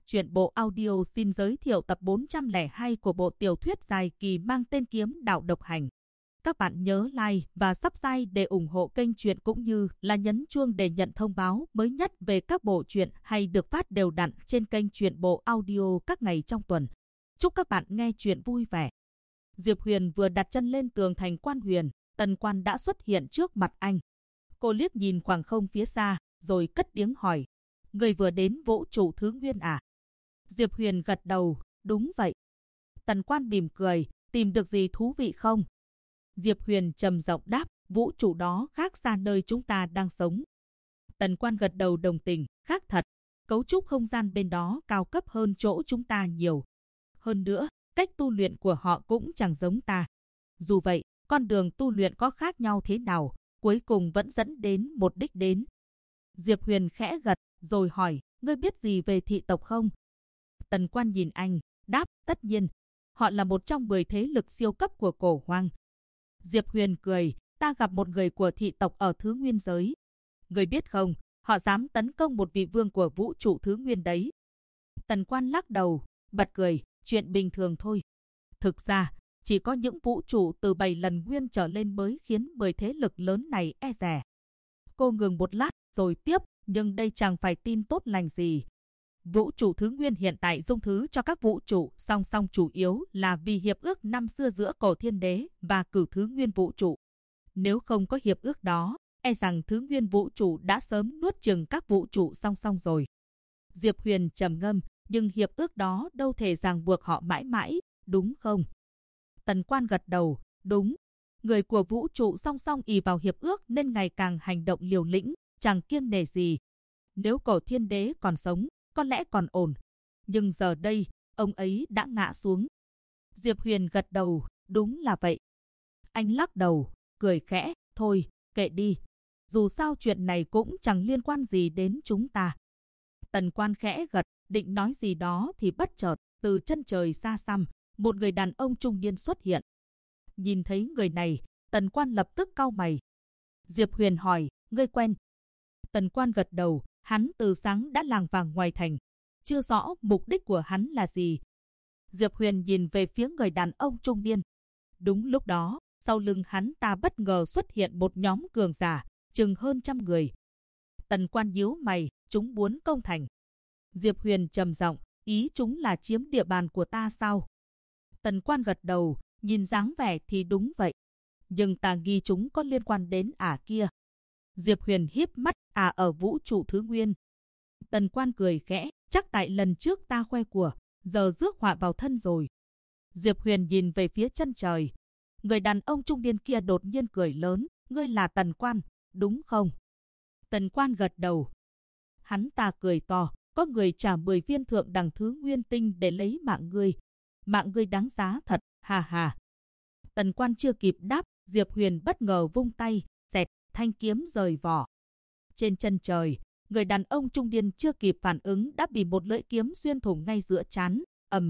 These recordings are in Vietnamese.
Truyện bộ audio xin giới thiệu tập 402 của bộ tiểu thuyết dài kỳ mang tên Kiếm Đạo Độc Hành. Các bạn nhớ like và subscribe để ủng hộ kênh truyện cũng như là nhấn chuông để nhận thông báo mới nhất về các bộ truyện hay được phát đều đặn trên kênh truyện bộ audio các ngày trong tuần. Chúc các bạn nghe truyện vui vẻ. Diệp Huyền vừa đặt chân lên tường thành Quan Huyền, Tần Quan đã xuất hiện trước mặt anh. Cô liếc nhìn khoảng không phía xa, rồi cất tiếng hỏi: "Người vừa đến vũ trụ thứ nguyên à?" Diệp Huyền gật đầu: "Đúng vậy." Tần Quan mỉm cười: "Tìm được gì thú vị không?" Diệp Huyền trầm giọng đáp: "Vũ trụ đó khác xa nơi chúng ta đang sống." Tần Quan gật đầu đồng tình: "Khác thật. Cấu trúc không gian bên đó cao cấp hơn chỗ chúng ta nhiều. Hơn nữa, cách tu luyện của họ cũng chẳng giống ta. Dù vậy, con đường tu luyện có khác nhau thế nào, cuối cùng vẫn dẫn đến một đích đến." Diệp Huyền khẽ gật, rồi hỏi: "Ngươi biết gì về thị tộc không?" Tần Quan nhìn anh, đáp: "Tất nhiên. Họ là một trong 10 thế lực siêu cấp của Cổ Hoang." Diệp Huyền cười: "Ta gặp một người của thị tộc ở thứ nguyên giới. Ngươi biết không, họ dám tấn công một vị vương của vũ trụ thứ nguyên đấy." Tần Quan lắc đầu, bật cười: "Chuyện bình thường thôi. Thực ra, chỉ có những vũ trụ từ 7 lần nguyên trở lên mới khiến 10 thế lực lớn này e dè." Cô ngừng một lát, rồi tiếp: "Nhưng đây chẳng phải tin tốt lành gì. Vũ trụ thứ nguyên hiện tại dung thứ cho các vũ trụ song song chủ yếu là vì hiệp ước năm xưa giữa Cổ Thiên Đế và Cửu Thứ Nguyên vũ trụ. Nếu không có hiệp ước đó, e rằng Thứ Nguyên vũ trụ đã sớm nuốt chửng các vũ trụ song song rồi." Diệp Huyền trầm ngâm: "Nhưng hiệp ước đó đâu thể ràng buộc họ mãi mãi, đúng không?" Tần Quan gật đầu: "Đúng. Người của vũ trụ song song ỷ vào hiệp ước nên ngày càng hành động liều lĩnh, chẳng kiêng nể gì. Nếu Cổ Thiên Đế còn sống, có lẽ còn ổn. Nhưng giờ đây, ông ấy đã ngã xuống." Diệp Huyền gật đầu: "Đúng là vậy." Anh lắc đầu, cười khẽ: "Thôi, kệ đi. Dù sao chuyện này cũng chẳng liên quan gì đến chúng ta." Tần Quan khẽ gật, định nói gì đó thì bất chợt, từ chân trời xa xăm, một người đàn ông trung niên xuất hiện. Nhìn thấy người này, Tần Quan lập tức cau mày. Diệp Huyền hỏi: "Ngươi quen?" Tần Quan gật đầu: "Hắn từ sáng đã lảng vảng ngoài thành. Chưa rõ mục đích của hắn là gì." Diệp Huyền nhìn về phía người đàn ông trung niên. Đúng lúc đó, sau lưng hắn ta bất ngờ xuất hiện một nhóm cường giả, chừng hơn 100 người. Tần Quan nhíu mày: "Chúng muốn công thành." Diệp Huyền trầm giọng: "Ý chúng là chiếm địa bàn của ta sao?" Tần Quan gật đầu: "Nhìn dáng vẻ thì đúng vậy. Nhưng ta nghi chúng có liên quan đến ả kia." Diệp Huyền híp mắt: Ở vũ trụ thứ nguyên." Tần Quan cười khẽ: "Chắc tại lần trước ta khoe của, giờ rước họa vào thân rồi." Diệp Huyền nhìn về phía chân trời. Người đàn ông trung niên kia đột nhiên cười lớn: "Ngươi là Tần Quan, đúng không?" Tần Quan gật đầu. Hắn ta cười to: "Có người trả 10 viên thượng đẳng thứ nguyên tinh để lấy mạng ngươi. Mạng ngươi đáng giá thật, hà hà." Tần Quan chưa kịp đáp, Diệp Huyền bất ngờ vung tay, xẹt, thanh kiếm rời vỏ. Trên chân trời, người đàn ông trung niên chưa kịp phản ứng đã bị một lưỡi kiếm xuyên thủng ngay giữa trán,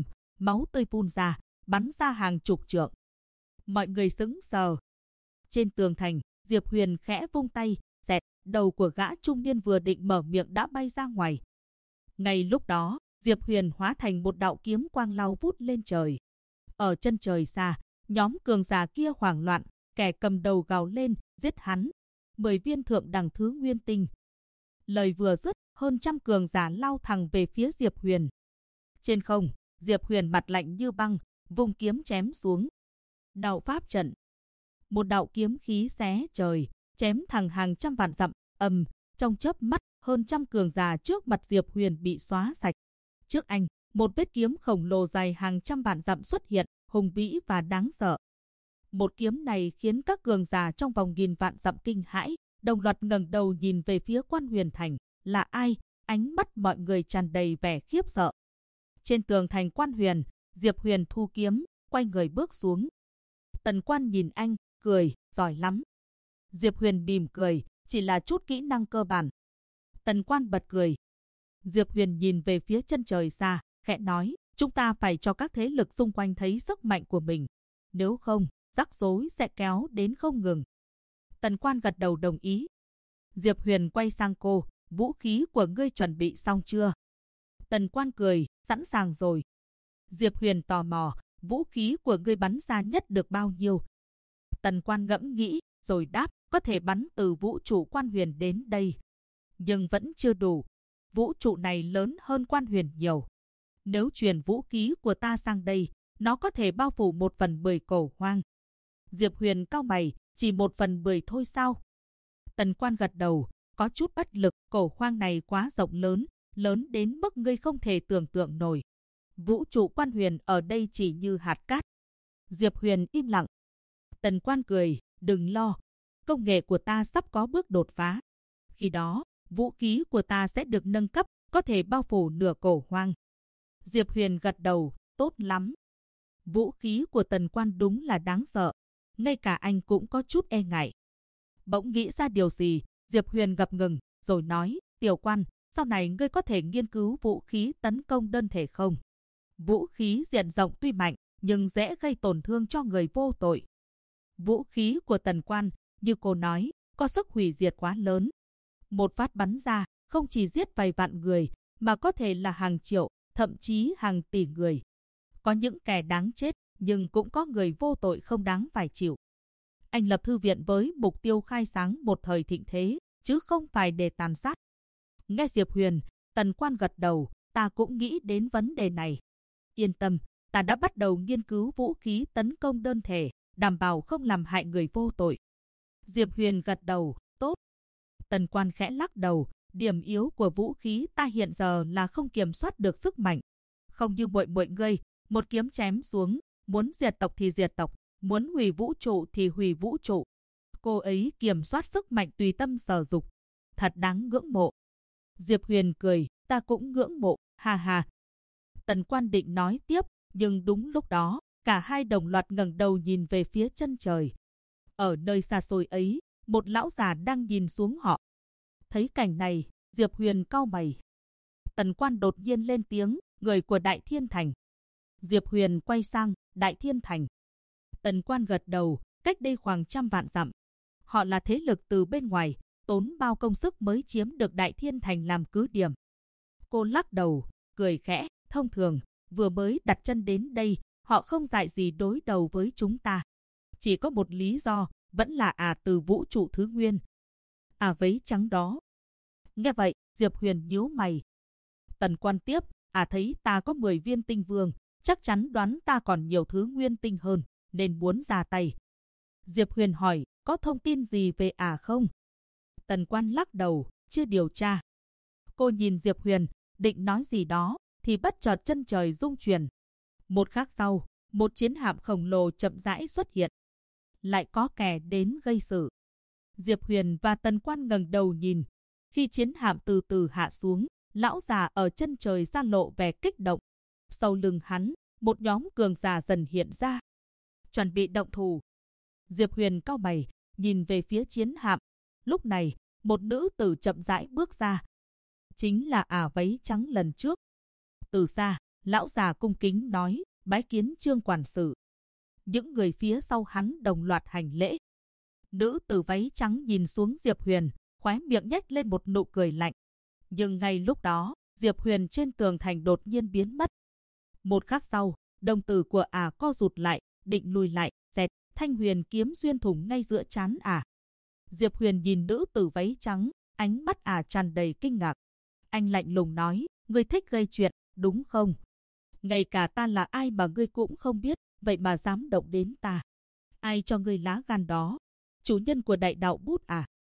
máu tươi phun ra, bắn ra hàng chục trượng. Mọi người sững sờ. Trên tường thành, Diệp Huyền khẽ vung tay, xẹt, đầu của gã trung niên vừa định mở miệng đã bay ra ngoài. Ngay lúc đó, Diệp Huyền hóa thành một đạo kiếm quang lao vút lên trời. Ở chân trời xa, nhóm cường giả kia hoảng loạn, kẻ cầm đầu gào lên: "Giết hắn! 10 viên thượng đẳng thứ nguyên tinh!" Lời vừa dứt, hơn 100 cường giả lao thẳng về phía Diệp Huyền. Trên không, Diệp Huyền mặt lạnh như băng, vung kiếm chém xuống. Đạo pháp trận. Một đạo kiếm khí xé trời, chém thẳng hàng trăm vạn dặm, trong chớp mắt, hơn 100 cường giả trước mặt Diệp Huyền bị xóa sạch. Trước anh, một vết kiếm khổng lồ dài hàng trăm vạn dặm xuất hiện, hùng vĩ và đáng sợ. Một kiếm này khiến các cường giả trong vòng nghìn vạn dặm kinh hãi, đồng loạt ngẩng đầu nhìn về phía Quan Huyền Thành. Là ai? Ánh mắt mọi người tràn đầy vẻ khiếp sợ. Trên tường thành Quan Huyền, Diệp Huyền thu kiếm, quay người bước xuống. Tần Quan nhìn anh, cười: "Giỏi lắm." Diệp Huyền mỉm cười: "Chỉ là chút kỹ năng cơ bản." Tần Quan bật cười. Diệp Huyền nhìn về phía chân trời xa, khẽ nói: "Chúng ta phải cho các thế lực xung quanh thấy sức mạnh của mình. Nếu không, rắc rối sẽ kéo đến không ngừng." Tần Quan gật đầu đồng ý. Diệp Huyền quay sang cô: "Vũ khí của ngươi chuẩn bị xong chưa?" Tần Quan cười, sẵn sàng rồi. Diệp Huyền tò mò, vũ khí của ngươi bắn ra nhất được bao nhiêu? Tần Quan ngẫm nghĩ, rồi đáp, có thể bắn từ vũ trụ Quan Huyền đến đây. Nhưng vẫn chưa đủ. Vũ trụ này lớn hơn Quan Huyền nhiều. Nếu truyền vũ khí của ta sang đây, nó có thể bao phủ 1/10 Cổ Hoang. Diệp Huyền cau mày, chỉ 1/10 thôi sao? Tần Quan gật đầu, có chút bất lực, Cổ Hoang này quá rộng lớn, lớn đến mức ngươi không thể tưởng tượng nổi. Vũ trụ Quan Huyền ở đây chỉ như hạt cát. Diệp Huyền im lặng. Tần Quan cười, đừng lo, công nghệ của ta sắp có bước đột phá. Khi đó, vũ khí của ta sẽ được nâng cấp, có thể bao phủ nửa Cổ Hoang. Diệp Huyền gật đầu, tốt lắm. Vũ khí của Tần Quan đúng là đáng sợ, ngay cả anh cũng có chút e ngại. Bỗng nghĩ ra điều gì, Diệp Huyền ngập ngừng, rồi nói, Tiểu Quan, sau này ngươi có thể nghiên cứu vũ khí tấn công đơn thể không? Vũ khí diện rộng tuy mạnh, nhưng dễ gây tổn thương cho người vô tội. Vũ khí của Tần Quan, như cô nói, có sức hủy diệt quá lớn. Một phát bắn ra, không chỉ giết vài vạn người, mà có thể là hàng triệu, thậm chí hàng tỷ người. Có những kẻ đáng chết, nhưng cũng có người vô tội không đáng phải chịu. Anh lập thư viện với mục tiêu khai sáng một thời thịnh thế, chứ không phải để tàn sát. Nghe Diệp Huyền, Tần Quan gật đầu, ta cũng nghĩ đến vấn đề này. Yên tâm, ta đã bắt đầu nghiên cứu vũ khí tấn công đơn thể, đảm bảo không làm hại người vô tội. Diệp Huyền gật đầu, tốt. Tần Quan khẽ lắc đầu, điểm yếu của vũ khí ta hiện giờ là không kiểm soát được sức mạnh. Không như mọi người, một kiếm chém xuống, muốn diệt tộc thì diệt tộc, muốn hủy vũ trụ thì hủy vũ trụ. Cô ấy kiểm soát sức mạnh tùy tâm sở dục. Thật đáng ngưỡng mộ. Diệp Huyền cười, ta cũng ngưỡng mộ, ha ha. Tần Quan định nói tiếp, nhưng đúng lúc đó, cả hai đồng loạt ngẩng đầu nhìn về phía chân trời. Ở nơi xa xôi ấy, một lão già đang nhìn xuống họ. Thấy cảnh này, Diệp Huyền cau mày. Tần Quan đột nhiên lên tiếng, người của Đại Thiên Thành. Diệp Huyền quay sang, Đại Thiên Thành. Tần Quan gật đầu, cách đây khoảng 100 vạn dặm. Họ là thế lực từ bên ngoài, tốn bao công sức mới chiếm được Đại Thiên Thành làm cứ điểm. Cô lắc đầu, cười khẽ, thông thường, vừa mới đặt chân đến đây, họ không dại gì đối đầu với chúng ta. Chỉ có một lý do, vẫn là từ vũ trụ thứ nguyên. Váy trắng đó. Nghe vậy, Diệp Huyền nhíu mày. Tần Quan tiếp, thấy ta có 10 viên tinh vương, chắc chắn đoán ta còn nhiều thứ nguyên tinh hơn, nên muốn ra tay. Diệp Huyền hỏi, có thông tin gì về không? Tần Quan lắc đầu, chưa điều tra. Cô nhìn Diệp Huyền, định nói gì đó, thì bất chợt chân trời rung chuyển. Một khắc sau, một chiến hạm khổng lồ chậm rãi xuất hiện. Lại có kẻ đến gây sự. Diệp Huyền và Tần Quan ngẩng đầu nhìn. Khi chiến hạm từ từ hạ xuống, lão già ở chân trời ra lộ vẻ kích động. Sau lưng hắn, một nhóm cường giả dần hiện ra. Chuẩn bị động thủ. Diệp Huyền cau mày, nhìn về phía chiến hạm. Lúc này, một nữ tử chậm rãi bước ra. Chính là váy trắng lần trước. Từ xa, lão già cung kính nói, bái kiến Trương quản sự. Những người phía sau hắn đồng loạt hành lễ. Nữ tử váy trắng nhìn xuống Diệp Huyền, khóe miệng nhếch lên một nụ cười lạnh. Nhưng ngay lúc đó, Diệp Huyền trên tường thành đột nhiên biến mất. Một khắc sau, đồng tử của co rụt lại, định lùi lại, xẹt, thanh huyền kiếm xuyên thủng ngay giữa trán Diệp Huyền nhìn nữ tử váy trắng, ánh mắt tràn đầy kinh ngạc. Anh lạnh lùng nói, ngươi thích gây chuyện, đúng không? Ngay cả ta là ai mà ngươi cũng không biết, vậy mà dám động đến ta. Ai cho ngươi lá gan đó? Chủ nhân của Đại Đạo Bút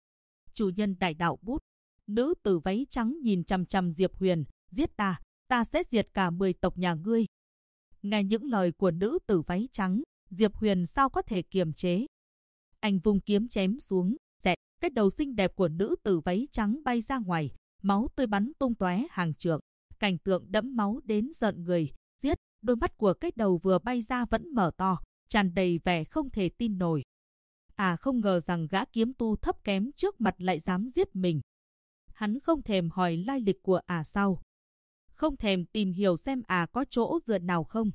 Chủ nhân Đại Đạo Bút. Nữ tử váy trắng nhìn chằm chằm Diệp Huyền, giết ta, ta sẽ diệt cả 10 tộc nhà ngươi. Nghe những lời của nữ tử váy trắng, Diệp Huyền sao có thể kiềm chế. Anh vung kiếm chém xuống, xẹt, cái đầu xinh đẹp của nữ tử váy trắng bay ra ngoài, máu tươi bắn tung tóe hàng trượng. Cảnh tượng đẫm máu đến giận người, giết, đôi mắt của cái đầu vừa bay ra vẫn mở to, tràn đầy vẻ không thể tin nổi. Không ngờ rằng gã kiếm tu thấp kém trước mặt lại dám giết mình. Hắn không thèm hỏi lai lịch của sao. Không thèm tìm hiểu xem có chỗ dựa nào không.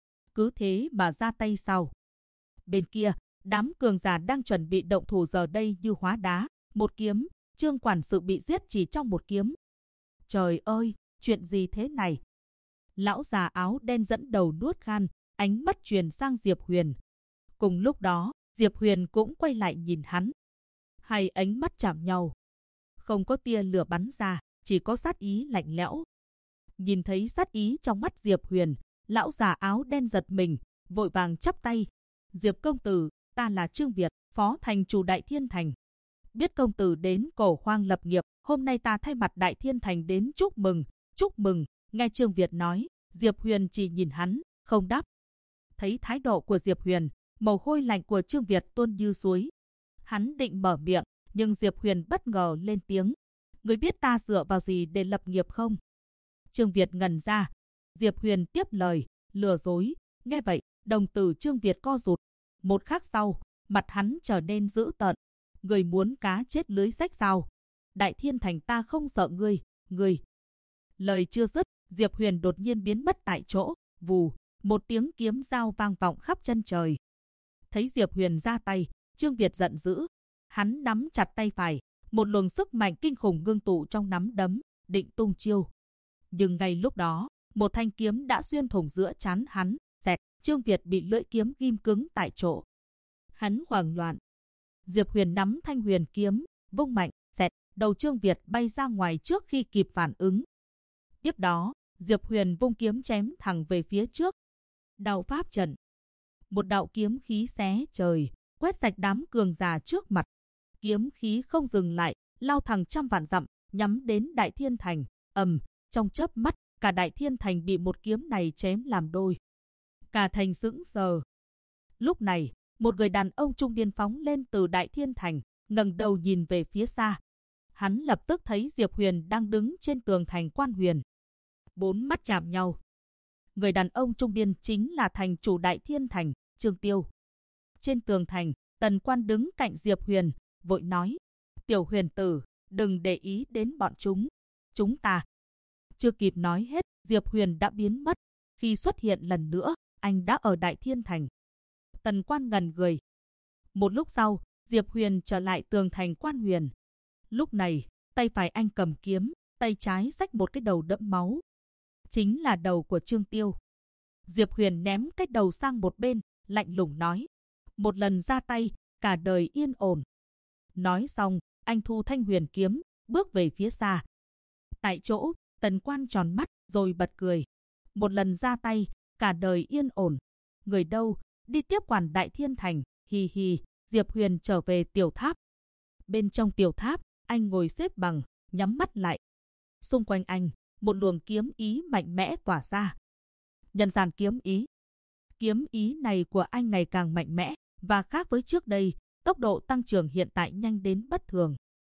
Cứ thế mà ra tay sau. Bên kia, đám cường giả đang chuẩn bị động thủ giờ đây như hóa đá. Một kiếm, Trương quản sự bị giết chỉ trong một kiếm. Trời ơi, chuyện gì thế này? Lão già áo đen dẫn đầu nuốt khan, ánh mắt truyền sang Diệp Huyền. Cùng lúc đó, Diệp Huyền cũng quay lại nhìn hắn. Hai ánh mắt chạm nhau. Không có tia lửa bắn ra, chỉ có sát ý lạnh lẽo. Nhìn thấy sát ý trong mắt Diệp Huyền, lão già áo đen giật mình, vội vàng chắp tay. Diệp công tử, ta là Trương Việt, phó thành chủ Đại Thiên Thành. Biết công tử đến Cổ Hoang lập nghiệp, hôm nay ta thay mặt Đại Thiên Thành đến chúc mừng, chúc mừng. Nghe Trương Việt nói, Diệp Huyền chỉ nhìn hắn, không đáp. Thấy thái độ của Diệp Huyền, mồ hôi lạnh của Trương Việt tuôn như suối. Hắn định mở miệng, nhưng Diệp Huyền bất ngờ lên tiếng. Ngươi biết ta dựa vào gì để lập nghiệp không? Trương Việt ngẩn ra. Diệp Huyền tiếp lời, lừa dối. Nghe vậy, đồng tử Trương Việt co rụt. Một khắc sau, mặt hắn trở nên dữ tợn. Ngươi muốn cá chết lưới rách sao? Đại Thiên Thành ta không sợ ngươi, ngươi. Lời chưa dứt, Diệp Huyền đột nhiên biến mất tại chỗ. Vù, một tiếng kiếm dao vang vọng khắp chân trời. Thấy Diệp Huyền ra tay, Trương Việt giận dữ. Hắn nắm chặt tay phải, một luồng sức mạnh kinh khủng ngưng tụ trong nắm đấm, định tung chiêu. Nhưng ngay lúc đó, một thanh kiếm đã xuyên thủng giữa trán hắn, xẹt, Trương Việt bị lưỡi kiếm ghim cứng tại chỗ. Hắn hoảng loạn. Diệp Huyền nắm thanh huyền kiếm, vung mạnh, xẹt, đầu Trương Việt bay ra ngoài trước khi kịp phản ứng. Tiếp đó, Diệp Huyền vung kiếm chém thẳng về phía trước. Đạo pháp trận. Một đạo kiếm khí xé trời, quét sạch đám cường giả trước mặt. Kiếm khí không dừng lại, lao thẳng trăm vạn dặm, nhắm đến Đại Thiên Thành. Trong chớp mắt, cả Đại Thiên Thành bị một kiếm này chém làm đôi. Cả thành sững sờ. Lúc này, một người đàn ông trung niên phóng lên từ Đại Thiên Thành, ngẩng đầu nhìn về phía xa. Hắn lập tức thấy Diệp Huyền đang đứng trên tường thành Quan Huyền. Bốn mắt chạm nhau. Người đàn ông trung niên chính là thành chủ Đại Thiên Thành, Trương Tiêu. Trên tường thành, Tần Quan đứng cạnh Diệp Huyền, vội nói: Tiểu Huyền tử, đừng để ý đến bọn chúng ta. Chưa kịp nói hết, Diệp Huyền đã biến mất. Khi xuất hiện lần nữa, anh đã ở Đại Thiên Thành. Tần Quan ngẩn người. Một lúc sau, Diệp Huyền trở lại tường thành Quan Huyền. Lúc này, tay phải anh cầm kiếm, tay trái xách một cái đầu đẫm máu. Chính là đầu của Trương Tiêu. Diệp Huyền ném cái đầu sang một bên, lạnh lùng nói: một lần ra tay, cả đời yên ổn. Nói xong, anh thu thanh huyền kiếm, bước về phía xa. Tại chỗ, Tần Quan tròn mắt, rồi bật cười. Một lần ra tay, cả đời yên ổn. Người đâu, đi tiếp quản Đại Thiên Thành, hì hì. Diệp Huyền trở về tiểu tháp. Bên trong tiểu tháp, anh ngồi xếp bằng, nhắm mắt lại. Xung quanh anh, một luồng kiếm ý mạnh mẽ tỏa ra. Nhân gian kiếm ý. Kiếm ý này của anh ngày càng mạnh mẽ, và khác với trước đây, tốc độ tăng trưởng hiện tại nhanh đến bất thường.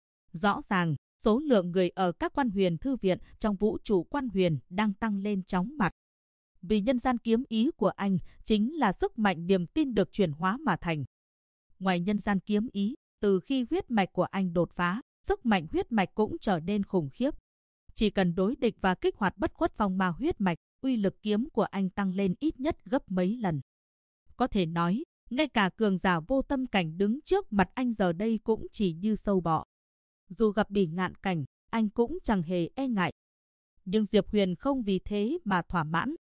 Rõ ràng, số lượng người ở các Quan Huyền thư viện trong vũ trụ Quan Huyền đang tăng lên chóng mặt. Vì nhân gian kiếm ý của anh chính là sức mạnh niềm tin được chuyển hóa mà thành. Ngoài nhân gian kiếm ý, từ khi huyết mạch của anh đột phá, sức mạnh huyết mạch cũng trở nên khủng khiếp. Chỉ cần đối địch và kích hoạt bất khuất phong ma huyết mạch, uy lực kiếm của anh tăng lên ít nhất gấp mấy lần. Có thể nói, ngay cả cường giả vô tâm cảnh đứng trước mặt anh giờ đây cũng chỉ như sâu bọ. Dù gặp bỉ ngạn cảnh, anh cũng chẳng hề e ngại. Nhưng Diệp Huyền không vì thế mà thỏa mãn.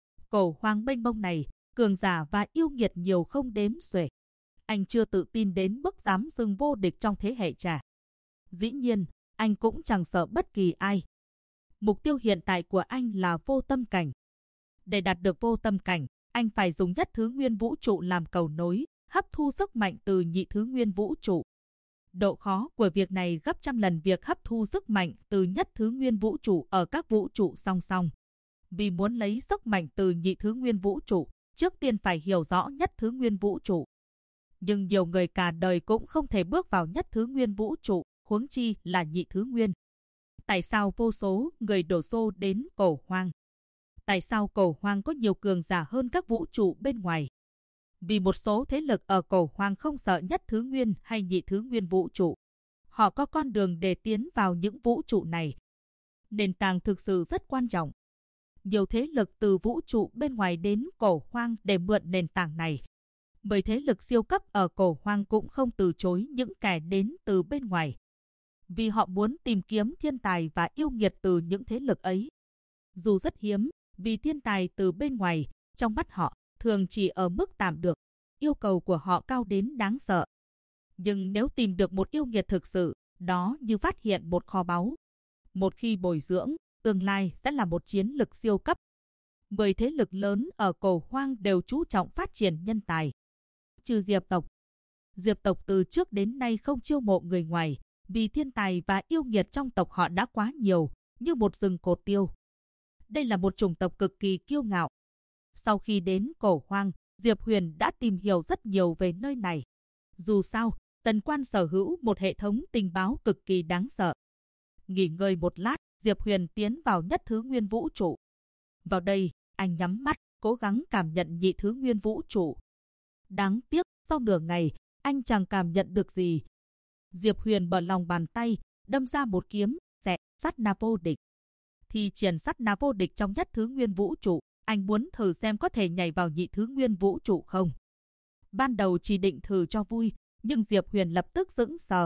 Cổ hoang mênh mông này, cường giả và yêu nghiệt nhiều không đếm xuể. Anh chưa tự tin đến mức dám xưng vô địch trong thế hệ trẻ. Dĩ nhiên, anh cũng chẳng sợ bất kỳ ai. Mục tiêu hiện tại của anh là vô tâm cảnh. Để đạt được vô tâm cảnh, anh phải dùng nhất thứ nguyên vũ trụ làm cầu nối, hấp thu sức mạnh từ nhị thứ nguyên vũ trụ. Độ khó của việc này gấp trăm lần việc hấp thu sức mạnh từ nhất thứ nguyên vũ trụ ở các vũ trụ song song. Vì muốn lấy sức mạnh từ nhị thứ nguyên vũ trụ, trước tiên phải hiểu rõ nhất thứ nguyên vũ trụ. Nhưng nhiều người cả đời cũng không thể bước vào nhất thứ nguyên vũ trụ, huống chi là nhị thứ nguyên. Tại sao vô số người đổ xô đến Cổ Hoang? Tại sao Cổ Hoang có nhiều cường giả hơn các vũ trụ bên ngoài? Vì một số thế lực ở Cổ Hoang không sợ nhất thứ nguyên hay nhị thứ nguyên vũ trụ. Họ có con đường để tiến vào những vũ trụ này. Nền tảng thực sự rất quan trọng. Nhiều thế lực từ vũ trụ bên ngoài đến Cổ Hoang để mượn nền tảng này. Bởi thế lực siêu cấp ở Cổ Hoang cũng không từ chối những kẻ đến từ bên ngoài. Vì họ muốn tìm kiếm thiên tài và yêu nghiệt từ những thế lực ấy. Dù rất hiếm, vì thiên tài từ bên ngoài, trong mắt họ, thường chỉ ở mức tạm được. Yêu cầu của họ cao đến đáng sợ. Nhưng nếu tìm được một yêu nghiệt thực sự, đó như phát hiện một kho báu. Một khi bồi dưỡng, tương lai sẽ là một chiến lực siêu cấp. 10 thế lực lớn ở Cổ Hoang đều chú trọng phát triển nhân tài. Trừ Diệp tộc. Diệp tộc từ trước đến nay không chiêu mộ người ngoài, vì thiên tài và yêu nghiệt trong tộc họ đã quá nhiều, như một rừng cột tiêu. Đây là một chủng tộc cực kỳ kiêu ngạo. Sau khi đến Cổ Hoang, Diệp Huyền đã tìm hiểu rất nhiều về nơi này. Dù sao, Tần Quan sở hữu một hệ thống tình báo cực kỳ đáng sợ. Nghỉ ngơi một lát, Diệp Huyền tiến vào nhất thứ nguyên vũ trụ. Vào đây, anh nhắm mắt, cố gắng cảm nhận nhị thứ nguyên vũ trụ. Đáng tiếc, sau nửa ngày, anh chẳng cảm nhận được gì. Diệp Huyền mở lòng bàn tay, đâm ra một kiếm, xẹt sát na vô địch. Thi triển sát na vô địch trong nhất thứ nguyên vũ trụ, anh muốn thử xem có thể nhảy vào nhị thứ nguyên vũ trụ không. Ban đầu chỉ định thử cho vui, nhưng Diệp Huyền lập tức sững sờ.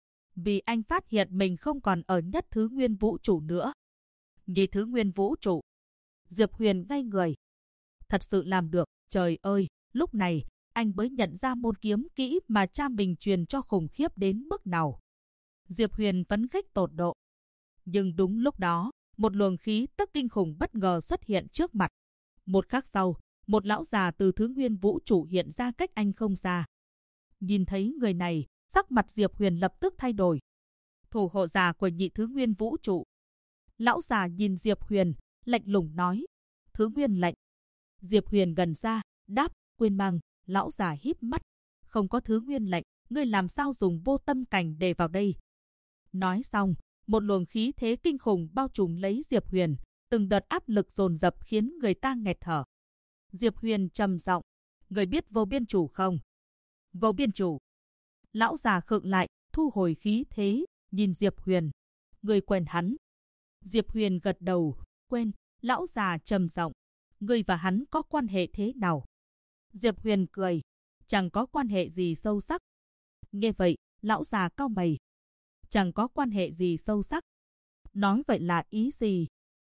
Vì anh phát hiện mình không còn ở nhất thứ nguyên vũ trụ nữa. Nhị thứ nguyên vũ trụ. Diệp Huyền ngây người. Thật sự làm được, trời ơi, lúc này, anh mới nhận ra môn kiếm kỹ mà cha mình truyền cho khủng khiếp đến mức nào. Diệp Huyền phấn khích tột độ. Nhưng đúng lúc đó, một luồng khí tức kinh khủng bất ngờ xuất hiện trước mặt. Một khắc sau, một lão già từ thứ nguyên vũ trụ hiện ra cách anh không xa. Nhìn thấy người này, sắc mặt Diệp Huyền lập tức thay đổi. Thủ hộ giả của nhị thứ nguyên vũ trụ. Lão già nhìn Diệp Huyền, lạnh lùng nói. Thứ nguyên lệnh. Diệp Huyền gần ra, đáp, quên mang. Lão già híp mắt. Không có thứ nguyên lệnh, ngươi làm sao dùng vô tâm cảnh để vào đây? Nói xong, một luồng khí thế kinh khủng bao trùm lấy Diệp Huyền, từng đợt áp lực dồn dập khiến người ta nghẹt thở. Diệp Huyền trầm giọng, người biết vô biên chủ không? Vô biên chủ. Lão già khựng lại, thu hồi khí thế, nhìn Diệp Huyền. Người quen hắn. Diệp Huyền gật đầu, quen. Lão già trầm giọng, người và hắn có quan hệ thế nào? Diệp Huyền cười, chẳng có quan hệ gì sâu sắc. Nghe vậy, lão già cau mày. Chẳng có quan hệ gì sâu sắc. Nói vậy là ý gì?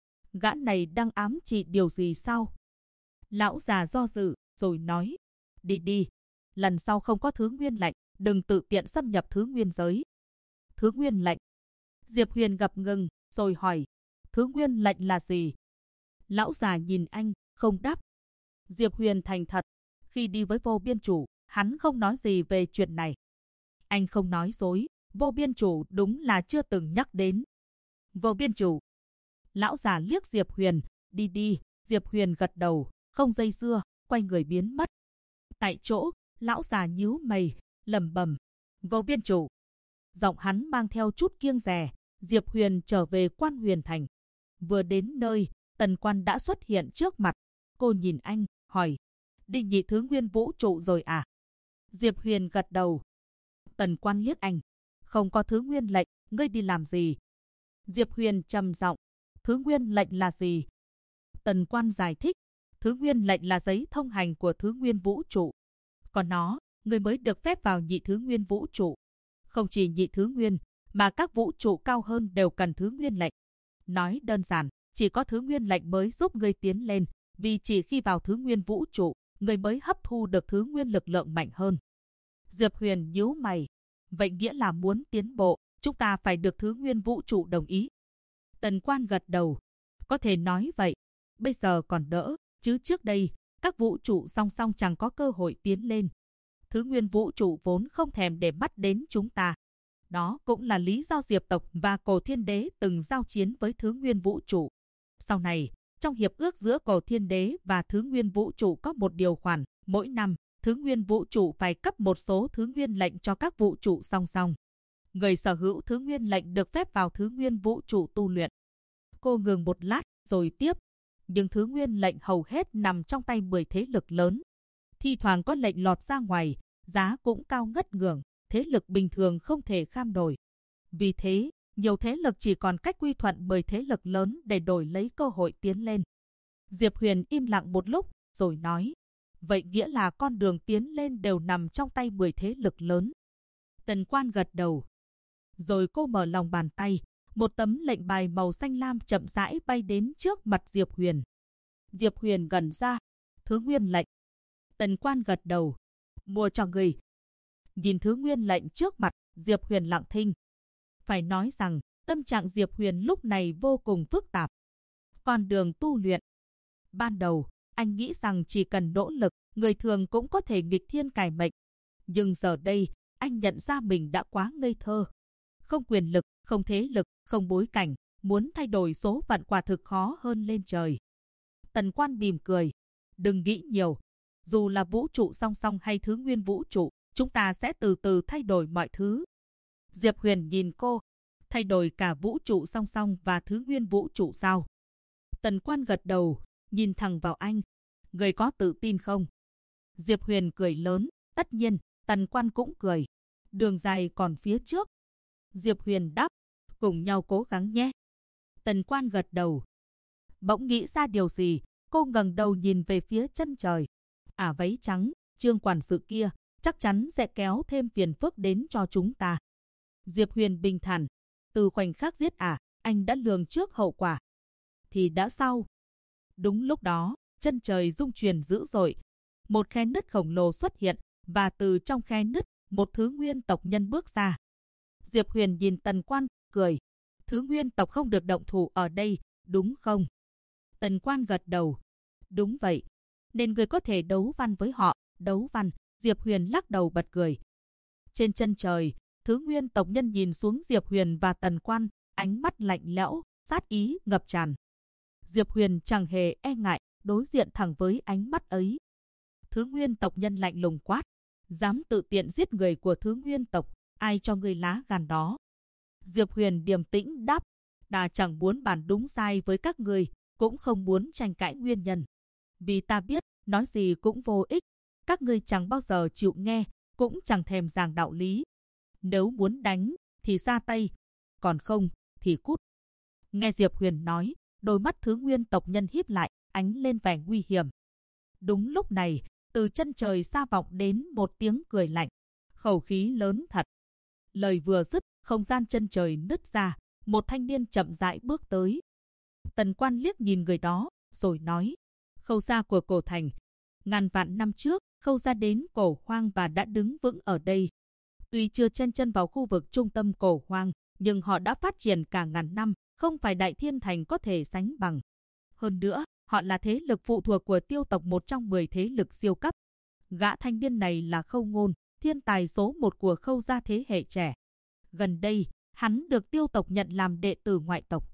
Gã này đang ám chỉ điều gì sao? Lão già do dự, rồi nói. Đi đi, lần sau không có thứ nguyên lệnh, đừng tự tiện xâm nhập thứ nguyên giới. Thứ nguyên lệnh. Diệp Huyền ngập ngừng, rồi hỏi. Thứ nguyên lệnh là gì? Lão già nhìn anh, không đáp. Diệp Huyền thành thật. Khi đi với vô biên chủ, hắn không nói gì về chuyện này. Anh không nói dối, vô biên chủ đúng là chưa từng nhắc đến. Vô biên chủ. Lão già liếc Diệp Huyền, đi đi. Diệp Huyền gật đầu, không dây dưa, quay người biến mất. Tại chỗ, lão già nhíu mày, lẩm bẩm. Vô biên chủ. Giọng hắn mang theo chút kiêng dè. Diệp Huyền trở về Quan Huyền Thành. Vừa đến nơi, Tần Quan đã xuất hiện trước mặt. Cô nhìn anh, hỏi. Đi nhị thứ nguyên vũ trụ rồi à? Diệp Huyền gật đầu. Tần Quan liếc anh. Không có thứ nguyên lệnh, ngươi đi làm gì? Diệp Huyền trầm giọng. Thứ nguyên lệnh là gì? Tần Quan giải thích. Thứ nguyên lệnh là giấy thông hành của thứ nguyên vũ trụ. Còn nó, ngươi mới được phép vào nhị thứ nguyên vũ trụ. Không chỉ nhị thứ nguyên, mà các vũ trụ cao hơn đều cần thứ nguyên lệnh. Nói đơn giản, chỉ có thứ nguyên lệnh mới giúp ngươi tiến lên, vì chỉ khi vào thứ nguyên vũ trụ, ngươi mới hấp thu được thứ nguyên lực lượng mạnh hơn. Diệp Huyền nhíu mày. Vậy nghĩa là muốn tiến bộ, chúng ta phải được thứ nguyên vũ trụ đồng ý. Tần Quan gật đầu. Có thể nói vậy. Bây giờ còn đỡ, chứ trước đây, các vũ trụ song song chẳng có cơ hội tiến lên. Thứ nguyên vũ trụ vốn không thèm để mắt đến chúng ta. Đó cũng là lý do Diệp tộc và Cổ Thiên Đế từng giao chiến với thứ nguyên vũ trụ. Sau này, trong hiệp ước giữa Cổ Thiên Đế và thứ nguyên vũ trụ có một điều khoản, mỗi năm, thứ nguyên vũ trụ phải cấp một số thứ nguyên lệnh cho các vũ trụ song song. Người sở hữu thứ nguyên lệnh được phép vào thứ nguyên vũ trụ tu luyện. Cô ngừng một lát, rồi tiếp. Nhưng thứ nguyên lệnh hầu hết nằm trong tay 10 thế lực lớn. Thi thoảng có lệnh lọt ra ngoài, giá cũng cao ngất ngưỡng, thế lực bình thường không thể kham nổi. Vì thế, nhiều thế lực chỉ còn cách quy thuận 10 thế lực lớn để đổi lấy cơ hội tiến lên. Diệp Huyền im lặng một lúc, rồi nói. Vậy nghĩa là con đường tiến lên đều nằm trong tay 10 thế lực lớn. Tần Quan gật đầu. Rồi cô mở lòng bàn tay, một tấm lệnh bài màu xanh lam chậm rãi bay đến trước mặt Diệp Huyền. Diệp Huyền gần ra, thứ nguyên lệnh. Tần Quan gật đầu, mua cho người. Nhìn thứ nguyên lệnh trước mặt, Diệp Huyền lặng thinh. Phải nói rằng, tâm trạng Diệp Huyền lúc này vô cùng phức tạp. Con đường tu luyện. Ban đầu, anh nghĩ rằng chỉ cần nỗ lực, người thường cũng có thể nghịch thiên cải mệnh. Nhưng giờ đây, anh nhận ra mình đã quá ngây thơ. Không quyền lực, không thế lực, không bối cảnh, muốn thay đổi số phận quả thực khó hơn lên trời. Tần Quan mỉm cười. Đừng nghĩ nhiều. Dù là vũ trụ song song hay thứ nguyên vũ trụ, chúng ta sẽ từ từ thay đổi mọi thứ. Diệp Huyền nhìn cô. Thay đổi cả vũ trụ song song và thứ nguyên vũ trụ sao? Tần Quan gật đầu, nhìn thẳng vào anh. Người có tự tin không? Diệp Huyền cười lớn. Tất nhiên, Tần Quan cũng cười. Đường dài còn phía trước. Diệp Huyền đáp. Cùng nhau cố gắng nhé. Tần Quan gật đầu. Bỗng nghĩ ra điều gì, cô ngẩng đầu nhìn về phía chân trời. Váy trắng, Trương quản sự kia, chắc chắn sẽ kéo thêm phiền phức đến cho chúng ta. Diệp Huyền bình thản. Từ khoảnh khắc giết anh đã lường trước hậu quả. Thì đã sao? Đúng lúc đó, chân trời rung chuyển dữ dội. Một khe nứt khổng lồ xuất hiện, và từ trong khe nứt, một thứ nguyên tộc nhân bước ra. Diệp Huyền nhìn Tần Quan, cười. Thứ nguyên tộc không được động thủ ở đây, đúng không? Tần Quan gật đầu. Đúng vậy. Nên người có thể đấu văn với họ. Đấu văn. Diệp Huyền lắc đầu bật cười. Trên chân trời, thứ nguyên tộc nhân nhìn xuống Diệp Huyền và Tần Quan, ánh mắt lạnh lẽo, sát ý ngập tràn. Diệp Huyền chẳng hề e ngại, đối diện thẳng với ánh mắt ấy. Thứ nguyên tộc nhân lạnh lùng quát. Dám tự tiện giết người của thứ nguyên tộc, ai cho ngươi lá gan đó? Diệp Huyền điềm tĩnh đáp. Ta chẳng muốn bàn đúng sai với các ngươi, cũng không muốn tranh cãi nguyên nhân. Vì ta biết, nói gì cũng vô ích. Các ngươi chẳng bao giờ chịu nghe, cũng chẳng thèm giảng đạo lý. Nếu muốn đánh, thì ra tay. Còn không, thì cút. Nghe Diệp Huyền nói, đôi mắt thứ nguyên tộc nhân híp lại, ánh lên vẻ nguy hiểm. Đúng lúc này, từ chân trời xa vọng đến một tiếng cười lạnh. Khẩu khí lớn thật. Lời vừa dứt, không gian chân trời nứt ra, một thanh niên chậm rãi bước tới. Tần Quan liếc nhìn người đó, rồi nói. Khâu gia của cổ thành. Ngàn vạn năm trước, Khâu gia đến cổ hoang và đã đứng vững ở đây. Tuy chưa chen chân vào khu vực trung tâm cổ hoang, nhưng họ đã phát triển cả ngàn năm, không phải Đại Thiên Thành có thể sánh bằng. Hơn nữa, họ là thế lực phụ thuộc của Tiêu tộc, một trong 10 thế lực siêu cấp. Gã thanh niên này là Khâu Ngôn, thiên tài số 1 của Khâu gia thế hệ trẻ. Gần đây, hắn được Tiêu tộc nhận làm đệ tử ngoại tộc.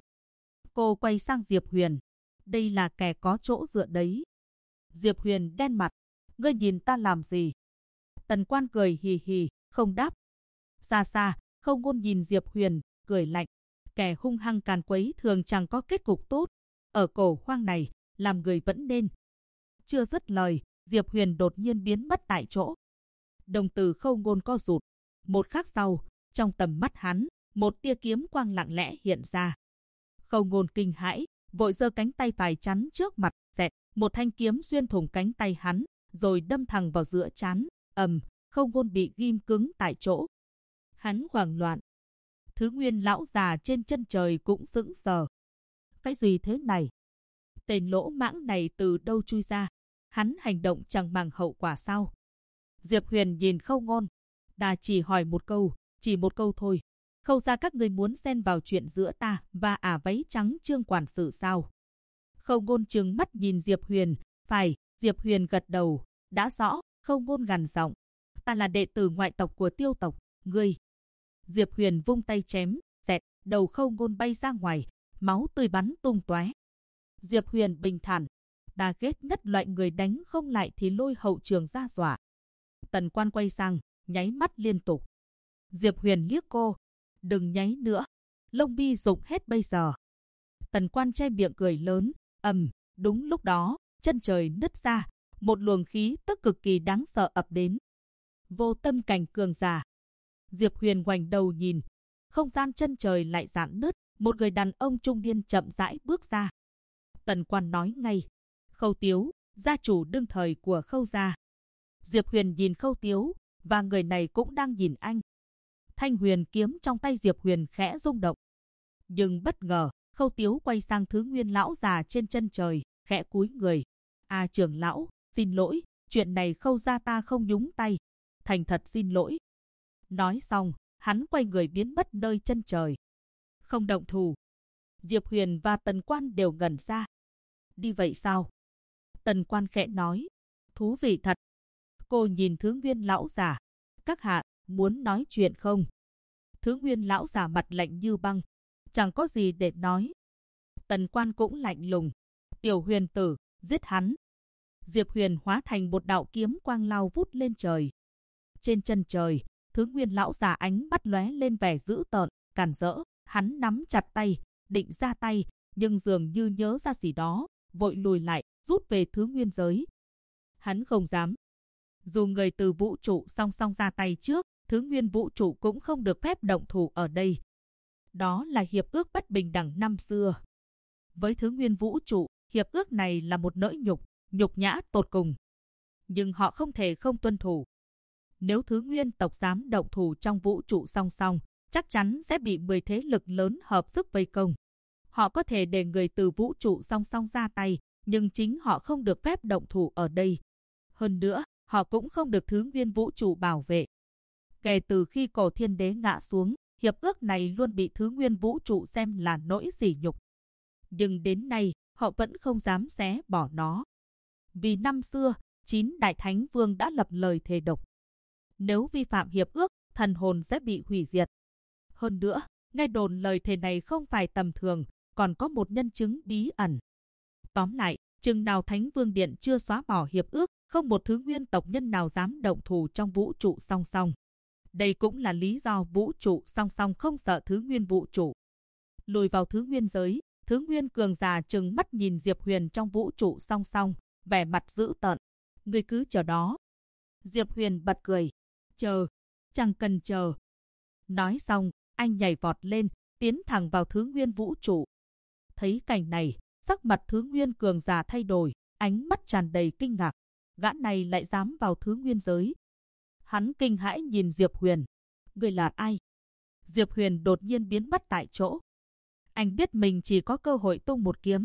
Cô quay sang Diệp Huyền. Đây là kẻ có chỗ dựa đấy. Diệp Huyền đen mặt. Ngươi nhìn ta làm gì? Tần Quan cười hì hì, không đáp. Xa xa, Khâu Ngôn nhìn Diệp Huyền, cười lạnh. Kẻ hung hăng càn quấy thường chẳng có kết cục tốt. Ở cổ hoang này, làm người vẫn nên. Chưa dứt lời, Diệp Huyền đột nhiên biến mất tại chỗ. Đồng tử Khâu Ngôn co rụt. Một khắc sau, trong tầm mắt hắn, một tia kiếm quang lặng lẽ hiện ra. Khâu Ngôn kinh hãi, vội giơ cánh tay phải chắn trước mặt, xẹt, một thanh kiếm xuyên thủng cánh tay hắn, rồi đâm thẳng vào giữa trán. Khâu Ngôn bị ghim cứng tại chỗ. Hắn hoảng loạn. Thứ nguyên lão già trên chân trời cũng sững sờ. Cái gì thế này? Tên lỗ mãng này từ đâu chui ra? Hắn hành động chẳng màng hậu quả sao? Diệp Huyền nhìn Khâu Ngôn. Ta chỉ hỏi một câu, chỉ một câu thôi. Khâu gia các ngươi muốn xen vào chuyện giữa ta và váy trắng Trương quản sự sao? Khâu Ngôn trừng mắt nhìn Diệp Huyền. Phải. Diệp Huyền gật đầu. Đã rõ. Khâu Ngôn gằn giọng. Ta là đệ tử ngoại tộc của Tiêu tộc. Ngươi. Diệp Huyền vung tay chém. Xẹt. Đầu Khâu Ngôn bay ra ngoài. Máu tươi bắn tung tóe. Diệp Huyền bình thản. Ta ghét nhất loại người đánh không lại thì lôi hậu trường ra dọa. Tần Quan quay sang, nháy mắt liên tục. Diệp Huyền liếc cô. Đừng nháy nữa. Lông mi rụng hết bây giờ. Tần Quan che miệng cười lớn. Đúng lúc đó, chân trời nứt ra. Một luồng khí tức cực kỳ đáng sợ ập đến. Vô tâm cảnh cường giả. Diệp Huyền ngoảnh đầu nhìn. Không gian chân trời lại rạn nứt. Một người đàn ông trung niên chậm rãi bước ra. Tần Quan nói ngay. Khâu Tiếu, gia chủ đương thời của Khâu gia. Diệp Huyền nhìn Khâu Tiếu, và người này cũng đang nhìn anh. Thanh huyền kiếm trong tay Diệp Huyền khẽ rung động. Nhưng bất ngờ, Khâu Tiếu quay sang Thứ Nguyên lão già trên chân trời, khẽ cúi người. A trưởng lão, xin lỗi, chuyện này Khâu gia ta không nhúng tay. Thành thật xin lỗi. Nói xong, hắn quay người biến mất nơi chân trời. Không động thủ. Diệp Huyền và Tần Quan đều ngẩn ra. Đi vậy sao? Tần Quan khẽ nói. Thú vị thật. Cô nhìn Thứ Nguyên lão già. Các hạ, muốn nói chuyện không? Thứ Nguyên lão già mặt lạnh như băng. Chẳng có gì để nói. Tần Quan cũng lạnh lùng. Tiểu Huyền tử, giết hắn. Diệp Huyền hóa thành một đạo kiếm quang lao vút lên trời. Trên chân trời, Thứ Nguyên lão già ánh mắt lóe lên vẻ dữ tợn, càn rỡ. Hắn nắm chặt tay, định ra tay, nhưng dường như nhớ ra gì đó, vội lùi lại, rút về Thứ Nguyên giới. Hắn không dám. Dù người từ vũ trụ song song ra tay trước, Thứ Nguyên vũ trụ cũng không được phép động thủ ở đây. Đó là hiệp ước bất bình đẳng năm xưa. Với Thứ Nguyên vũ trụ, hiệp ước này là một nỗi nhục nhã tột cùng. Nhưng họ không thể không tuân thủ. Nếu Thứ Nguyên tộc dám động thủ trong vũ trụ song song, chắc chắn sẽ bị 10 thế lực lớn hợp sức vây công. Họ có thể để người từ vũ trụ song song ra tay, nhưng chính họ không được phép động thủ ở đây. Hơn nữa, họ cũng không được Thứ Nguyên vũ trụ bảo vệ. Kể từ khi Cổ Thiên Đế ngã xuống, hiệp ước này luôn bị Thứ Nguyên vũ trụ xem là nỗi sỉ nhục. Nhưng đến nay, họ vẫn không dám xé bỏ nó. Vì năm xưa, 9 đại thánh vương đã lập lời thề độc. Nếu vi phạm hiệp ước, thần hồn sẽ bị hủy diệt. Hơn nữa, nghe đồn lời thề này không phải tầm thường, còn có một nhân chứng bí ẩn. Tóm lại, chừng nào Thánh Vương Điện chưa xóa bỏ hiệp ước, không một Thứ Nguyên tộc nhân nào dám động thủ trong vũ trụ song song. Đây cũng là lý do vũ trụ song song không sợ Thứ Nguyên vũ trụ. Lùi vào Thứ Nguyên giới, Thứ Nguyên cường già trừng mắt nhìn Diệp Huyền trong vũ trụ song song, vẻ mặt dữ tợn. Ngươi cứ chờ đó. Diệp Huyền bật cười. Chờ, chẳng cần chờ. Nói xong, anh nhảy vọt lên, tiến thẳng vào Thứ Nguyên vũ trụ. Thấy cảnh này, sắc mặt Thứ Nguyên cường già thay đổi, ánh mắt tràn đầy kinh ngạc. Gã này lại dám vào Thứ Nguyên giới. Hắn kinh hãi nhìn Diệp Huyền. Người là ai? Diệp Huyền đột nhiên biến mất tại chỗ. Anh biết mình chỉ có cơ hội tung một kiếm.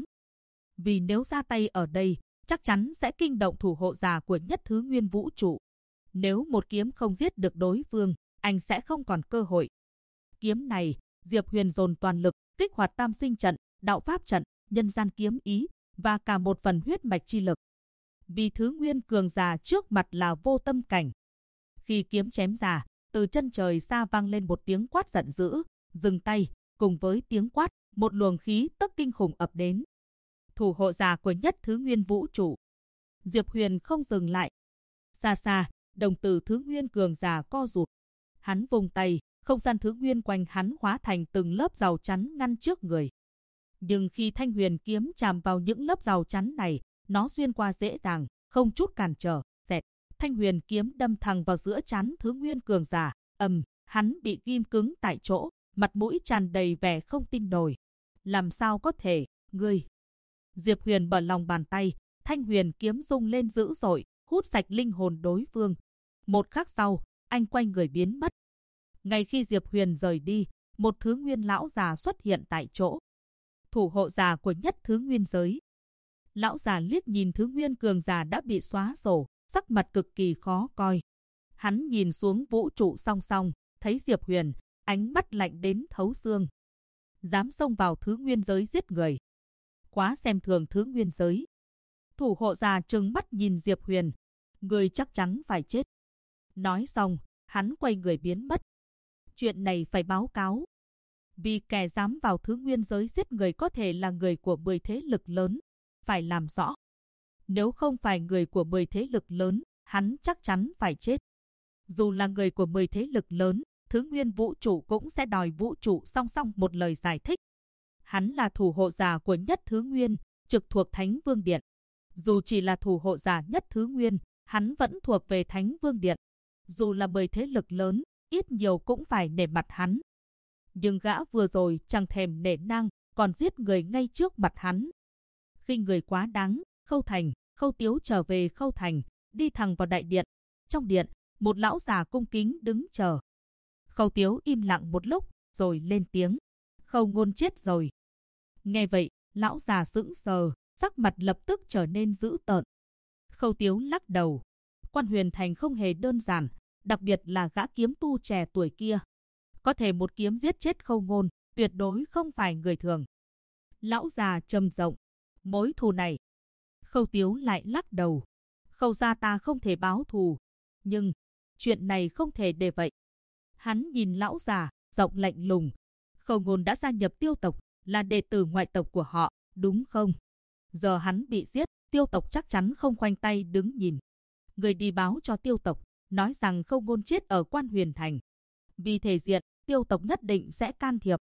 Vì nếu ra tay ở đây, chắc chắn sẽ kinh động thủ hộ giả của nhất Thứ Nguyên vũ trụ. Nếu một kiếm không giết được đối phương, anh sẽ không còn cơ hội. Kiếm này, Diệp Huyền dồn toàn lực, kích hoạt Tam Sinh trận, Đạo Pháp trận, Nhân gian kiếm ý và cả một phần huyết mạch chi lực. Vì Thứ Nguyên cường già trước mặt là vô tâm cảnh. Khi kiếm chém ra, từ chân trời xa vang lên một tiếng quát giận dữ, dừng tay, cùng với tiếng quát, một luồng khí tức kinh khủng ập đến. Thủ hộ giả của nhất Thứ Nguyên vũ trụ. Diệp Huyền không dừng lại. Xa xa, đồng tử Thứ Nguyên cường già co rụt. Hắn vùng tay, không gian Thứ Nguyên quanh hắn hóa thành từng lớp rào chắn ngăn trước người. Nhưng khi thanh huyền kiếm chạm vào những lớp rào chắn này, nó xuyên qua dễ dàng, không chút cản trở. Xẹt, thanh huyền kiếm đâm thẳng vào giữa trán Thứ Nguyên cường giả. Hắn bị ghim cứng tại chỗ, mặt mũi tràn đầy vẻ không tin nổi. Làm sao có thể, ngươi? Diệp Huyền bở lòng bàn tay, thanh huyền kiếm rung lên dữ dội, hút sạch linh hồn đối phương. Một khắc sau, anh quay người biến mất. Ngay khi Diệp Huyền rời đi, một Thứ Nguyên lão già xuất hiện tại chỗ. Thủ hộ giả của nhất Thứ Nguyên giới. Lão già liếc nhìn Thứ Nguyên cường giả đã bị xóa sổ, sắc mặt cực kỳ khó coi. Hắn nhìn xuống vũ trụ song song, thấy Diệp Huyền, ánh mắt lạnh đến thấu xương. Dám xông vào Thứ Nguyên giới giết người. Quá xem thường Thứ Nguyên giới. Thủ hộ già trừng mắt nhìn Diệp Huyền. Người chắc chắn phải chết. Nói xong, hắn quay người biến mất. Chuyện này phải báo cáo. Vì kẻ dám vào Thứ Nguyên giới giết người có thể là người của 10 thế lực lớn. Phải làm rõ. Nếu không phải người của 10 thế lực lớn, hắn chắc chắn phải chết. Dù là người của 10 thế lực lớn, Thứ Nguyên vũ trụ cũng sẽ đòi vũ trụ song song một lời giải thích. Hắn là thủ hộ giả của nhất Thứ Nguyên, trực thuộc Thánh Vương Điện. Dù chỉ là thủ hộ giả nhất Thứ Nguyên, hắn vẫn thuộc về Thánh Vương Điện. Dù là 10 thế lực lớn, ít nhiều cũng phải nể mặt hắn. Nhưng gã vừa rồi chẳng thèm nể nang, còn giết người ngay trước mặt hắn. Khi người quá đáng, Khâu Tiếu trở về Khâu Thành, đi thẳng vào đại điện. Trong điện, một lão già cung kính đứng chờ. Khâu Tiếu im lặng một lúc, rồi lên tiếng. Khâu Ngôn chết rồi. Nghe vậy, lão già sững sờ, sắc mặt lập tức trở nên dữ tợn. Khâu Tiếu lắc đầu. Quan Huyền Thành không hề đơn giản, đặc biệt là gã kiếm tu trẻ tuổi kia. Có thể một kiếm giết chết Khâu Ngôn, tuyệt đối không phải người thường. Lão già trầm giọng, mối thù này. Khâu Tiếu lại lắc đầu. Khâu gia ta không thể báo thù, nhưng chuyện này không thể để vậy. Hắn nhìn lão già, giọng lạnh lùng. Khâu Ngôn đã gia nhập Tiêu tộc, là đệ tử ngoại tộc của họ, đúng không? Giờ hắn bị giết, Tiêu tộc chắc chắn không khoanh tay đứng nhìn. Người đi báo cho Tiêu tộc, nói rằng Khâu Ngôn chết ở Quan Huyền Thành. Vì thể diện, Tiêu tộc nhất định sẽ can thiệp.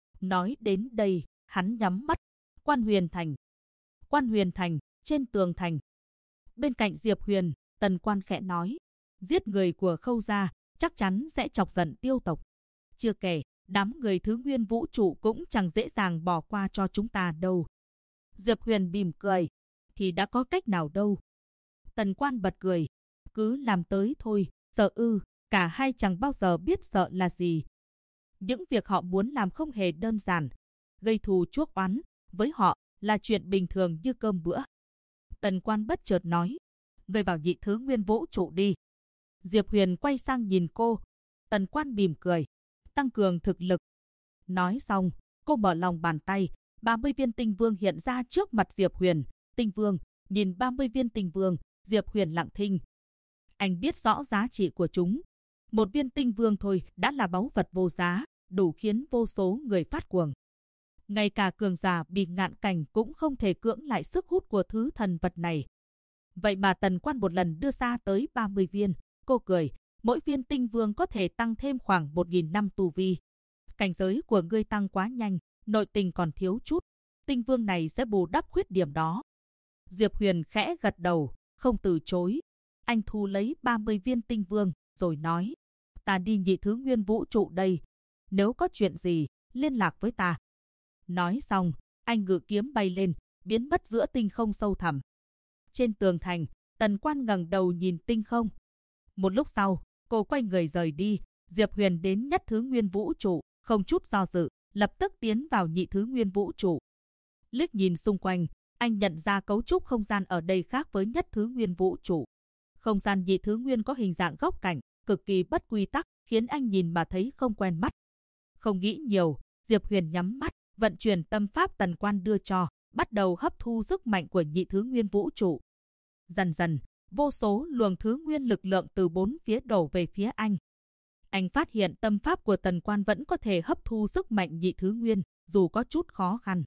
Nói đến đây, hắn nhắm mắt. Quan Huyền Thành. Quan Huyền Thành, trên tường thành. Bên cạnh Diệp Huyền, Tần Quan khẽ nói. Giết người của Khâu gia, chắc chắn sẽ chọc giận Tiêu tộc. Chưa kể, đám người Thứ Nguyên vũ trụ cũng chẳng dễ dàng bỏ qua cho chúng ta đâu. Diệp Huyền mỉm cười. Thì đã có cách nào đâu. Tần Quan bật cười. Cứ làm tới thôi, sợ ư, cả hai chẳng bao giờ biết sợ là gì. Những việc họ muốn làm không hề đơn giản. Gây thù chuốc oán, với họ là chuyện bình thường như cơm bữa. Tần Quan bất chợt nói. Ngươi vào Nhị Thứ Nguyên vũ trụ đi. Diệp Huyền quay sang nhìn cô. Tần Quan mỉm cười. Tăng cường thực lực. Nói xong, cô mở lòng bàn tay. 30 viên tinh vương hiện ra trước mặt Diệp Huyền. Tinh vương, nhìn 30 viên tinh vương, Diệp Huyền lặng thinh. Anh biết rõ giá trị của chúng. Một viên tinh vương thôi đã là báu vật vô giá, đủ khiến vô số người phát cuồng. Ngay cả cường giả bị ngạn cảnh cũng không thể cưỡng lại sức hút của thứ thần vật này. Vậy mà Tần Quan một lần đưa ra tới 30 viên. Cô cười, mỗi viên tinh vương có thể tăng thêm khoảng 1.000 năm tu vi. Cảnh giới của ngươi tăng quá nhanh, nội tình còn thiếu chút. Tinh vương này sẽ bù đắp khuyết điểm đó. Diệp Huyền khẽ gật đầu, không từ chối. Anh thu lấy 30 viên tinh vương, rồi nói. Ta đi Nhị Thứ Nguyên vũ trụ đây. Nếu có chuyện gì, liên lạc với ta. Nói xong, anh ngự kiếm bay lên, biến mất giữa tinh không sâu thẳm. Trên tường thành, Tần Quan ngẩng đầu nhìn tinh không. Một lúc sau, cô quay người rời đi. Diệp Huyền đến Nhất Thứ Nguyên vũ trụ, không chút do dự, lập tức tiến vào Nhị Thứ Nguyên vũ trụ. Liếc nhìn xung quanh, anh nhận ra cấu trúc không gian ở đây khác với Nhất Thứ Nguyên vũ trụ. Không gian Nhị Thứ Nguyên có hình dạng góc cạnh, cực kỳ bất quy tắc, khiến anh nhìn mà thấy không quen mắt. Không nghĩ nhiều, Diệp Huyền nhắm mắt, vận chuyển tâm pháp Tần Quan đưa cho, bắt đầu hấp thu sức mạnh của Nhị Thứ Nguyên vũ trụ. Dần dần, vô số luồng thứ nguyên lực lượng từ bốn phía đổ về phía anh. Anh phát hiện tâm pháp của Tần Quan vẫn có thể hấp thu sức mạnh Nhị Thứ Nguyên, dù có chút khó khăn.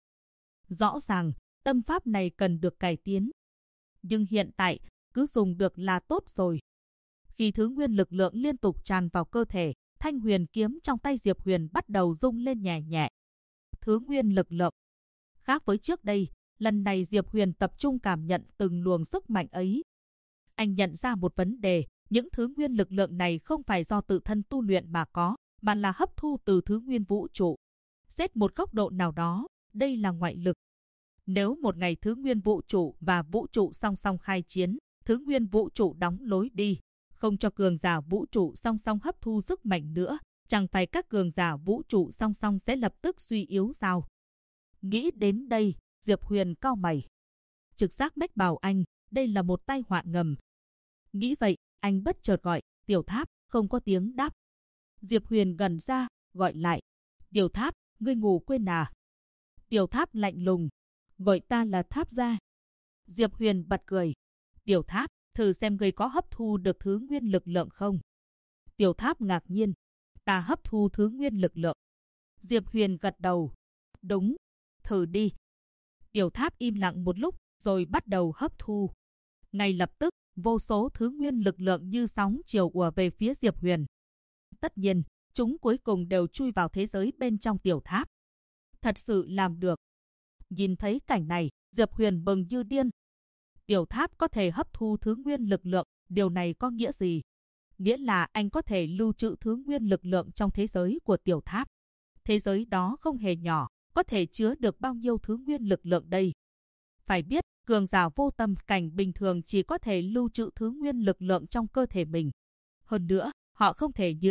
Rõ ràng, tâm pháp này cần được cải tiến. Nhưng hiện tại, cứ dùng được là tốt rồi. Khi thứ nguyên lực lượng liên tục tràn vào cơ thể, thanh huyền kiếm trong tay Diệp Huyền bắt đầu rung lên nhẹ nhẹ. Thứ nguyên lực lượng. Khác với trước đây, lần này Diệp Huyền tập trung cảm nhận từng luồng sức mạnh ấy. Anh nhận ra một vấn đề, những thứ nguyên lực lượng này không phải do tự thân tu luyện mà có, mà là hấp thu từ thứ nguyên vũ trụ. Xét một góc độ nào đó, đây là ngoại lực. Nếu một ngày thứ nguyên vũ trụ và vũ trụ song song khai chiến, thứ nguyên vũ trụ đóng lối đi, không cho cường giả vũ trụ song song hấp thu sức mạnh nữa, chẳng phải các cường giả vũ trụ song song sẽ lập tức suy yếu sao? Nghĩ đến đây, Diệp Huyền cau mày. Trực giác mách bảo anh, đây là một tai họa ngầm. Nghĩ vậy, anh bất chợt gọi, Tiểu Tháp, không có tiếng đáp. Diệp Huyền gần ra, gọi lại, Tiểu Tháp, ngươi ngủ quên à? Tiểu Tháp lạnh lùng, gọi ta là Tháp gia. Diệp Huyền bật cười, Tiểu Tháp, thử xem ngươi có hấp thu được thứ nguyên lực lượng không? Tiểu Tháp ngạc nhiên, ta hấp thu thứ nguyên lực lượng. Diệp Huyền gật đầu, đúng, thử đi. Tiểu Tháp im lặng một lúc, rồi bắt đầu hấp thu. Ngay lập tức, vô số thứ nguyên lực lượng như sóng chiều ùa về phía Diệp Huyền. Tất nhiên, chúng cuối cùng đều chui vào thế giới bên trong Tiểu Tháp. Thật sự làm được. Nhìn thấy cảnh này, Diệp Huyền mừng như điên. Tiểu Tháp có thể hấp thu thứ nguyên lực lượng, điều này có nghĩa gì? Nghĩa là anh có thể lưu trữ thứ nguyên lực lượng trong thế giới của Tiểu Tháp. Thế giới đó không hề nhỏ, có thể chứa được bao nhiêu thứ nguyên lực lượng đây? Phải biết, cường giả vô tâm cảnh bình thường chỉ có thể lưu trữ thứ nguyên lực lượng trong cơ thể mình. Hơn nữa, họ không thể như anh,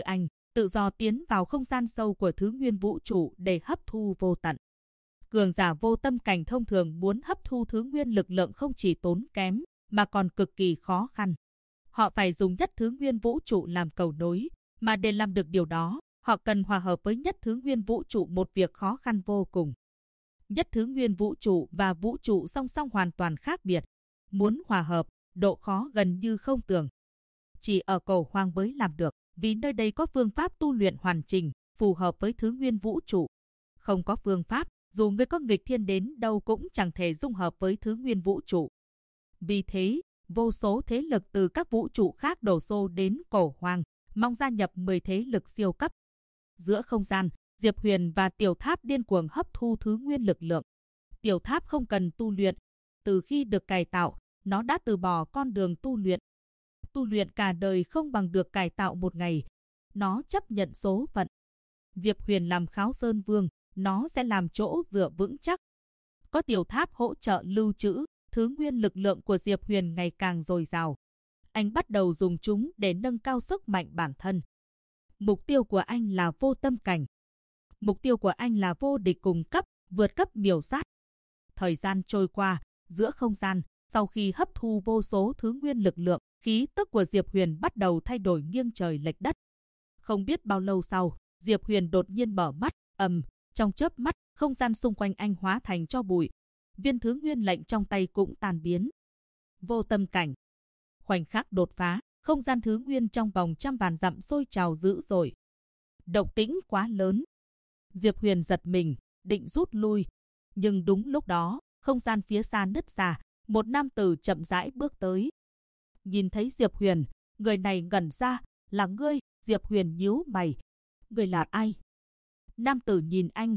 tự do tiến vào không gian sâu của thứ nguyên vũ trụ để hấp thu vô tận. Cường giả vô tâm cảnh thông thường muốn hấp thu thứ nguyên lực lượng không chỉ tốn kém, mà còn cực kỳ khó khăn. Họ phải dùng nhất thứ nguyên vũ trụ làm cầu nối, mà để làm được điều đó, họ cần hòa hợp với nhất thứ nguyên vũ trụ, một việc khó khăn vô cùng. Nhất thứ nguyên vũ trụ và vũ trụ song song hoàn toàn khác biệt. Muốn hòa hợp, độ khó gần như không tưởng. Chỉ ở Cổ Hoang mới làm được, vì nơi đây có phương pháp tu luyện hoàn chỉnh, phù hợp với thứ nguyên vũ trụ. Không có phương pháp, dù người có nghịch thiên đến đâu cũng chẳng thể dung hợp với thứ nguyên vũ trụ. Vì thế, vô số thế lực từ các vũ trụ khác đổ xô đến Cổ Hoang, mong gia nhập 10 thế lực siêu cấp. Giữa không gian, Diệp Huyền và Tiểu Tháp điên cuồng hấp thu thứ nguyên lực lượng. Tiểu Tháp không cần tu luyện. Từ khi được cải tạo, nó đã từ bỏ con đường tu luyện. Tu luyện cả đời không bằng được cải tạo một ngày. Nó chấp nhận số phận. Diệp Huyền làm Kháo Sơn Vương, nó sẽ làm chỗ dựa vững chắc. Có Tiểu Tháp hỗ trợ lưu trữ, thứ nguyên lực lượng của Diệp Huyền ngày càng dồi dào. Anh bắt đầu dùng chúng để nâng cao sức mạnh bản thân. Mục tiêu của anh là vô tâm cảnh. Mục tiêu của anh là vô địch cùng cấp, vượt cấp miểu sát. Thời gian trôi qua, giữa không gian, sau khi hấp thu vô số thứ nguyên lực lượng, khí tức của Diệp Huyền bắt đầu thay đổi nghiêng trời lệch đất. Không biết bao lâu sau, Diệp Huyền đột nhiên mở mắt, trong chớp mắt, không gian xung quanh anh hóa thành tro bụi. Viên thứ nguyên lệnh trong tay cũng tan biến. Vô tâm cảnh. Khoảnh khắc đột phá, không gian thứ nguyên trong vòng trăm vạn dặm sôi trào dữ dội. Động tĩnh quá lớn. Diệp Huyền giật mình, định rút lui. Nhưng đúng lúc đó, không gian phía xa nứt ra, một nam tử chậm rãi bước tới. Nhìn thấy Diệp Huyền, người này ngẩn ra, là ngươi. Diệp Huyền nhíu mày. Người là ai? Nam tử nhìn anh,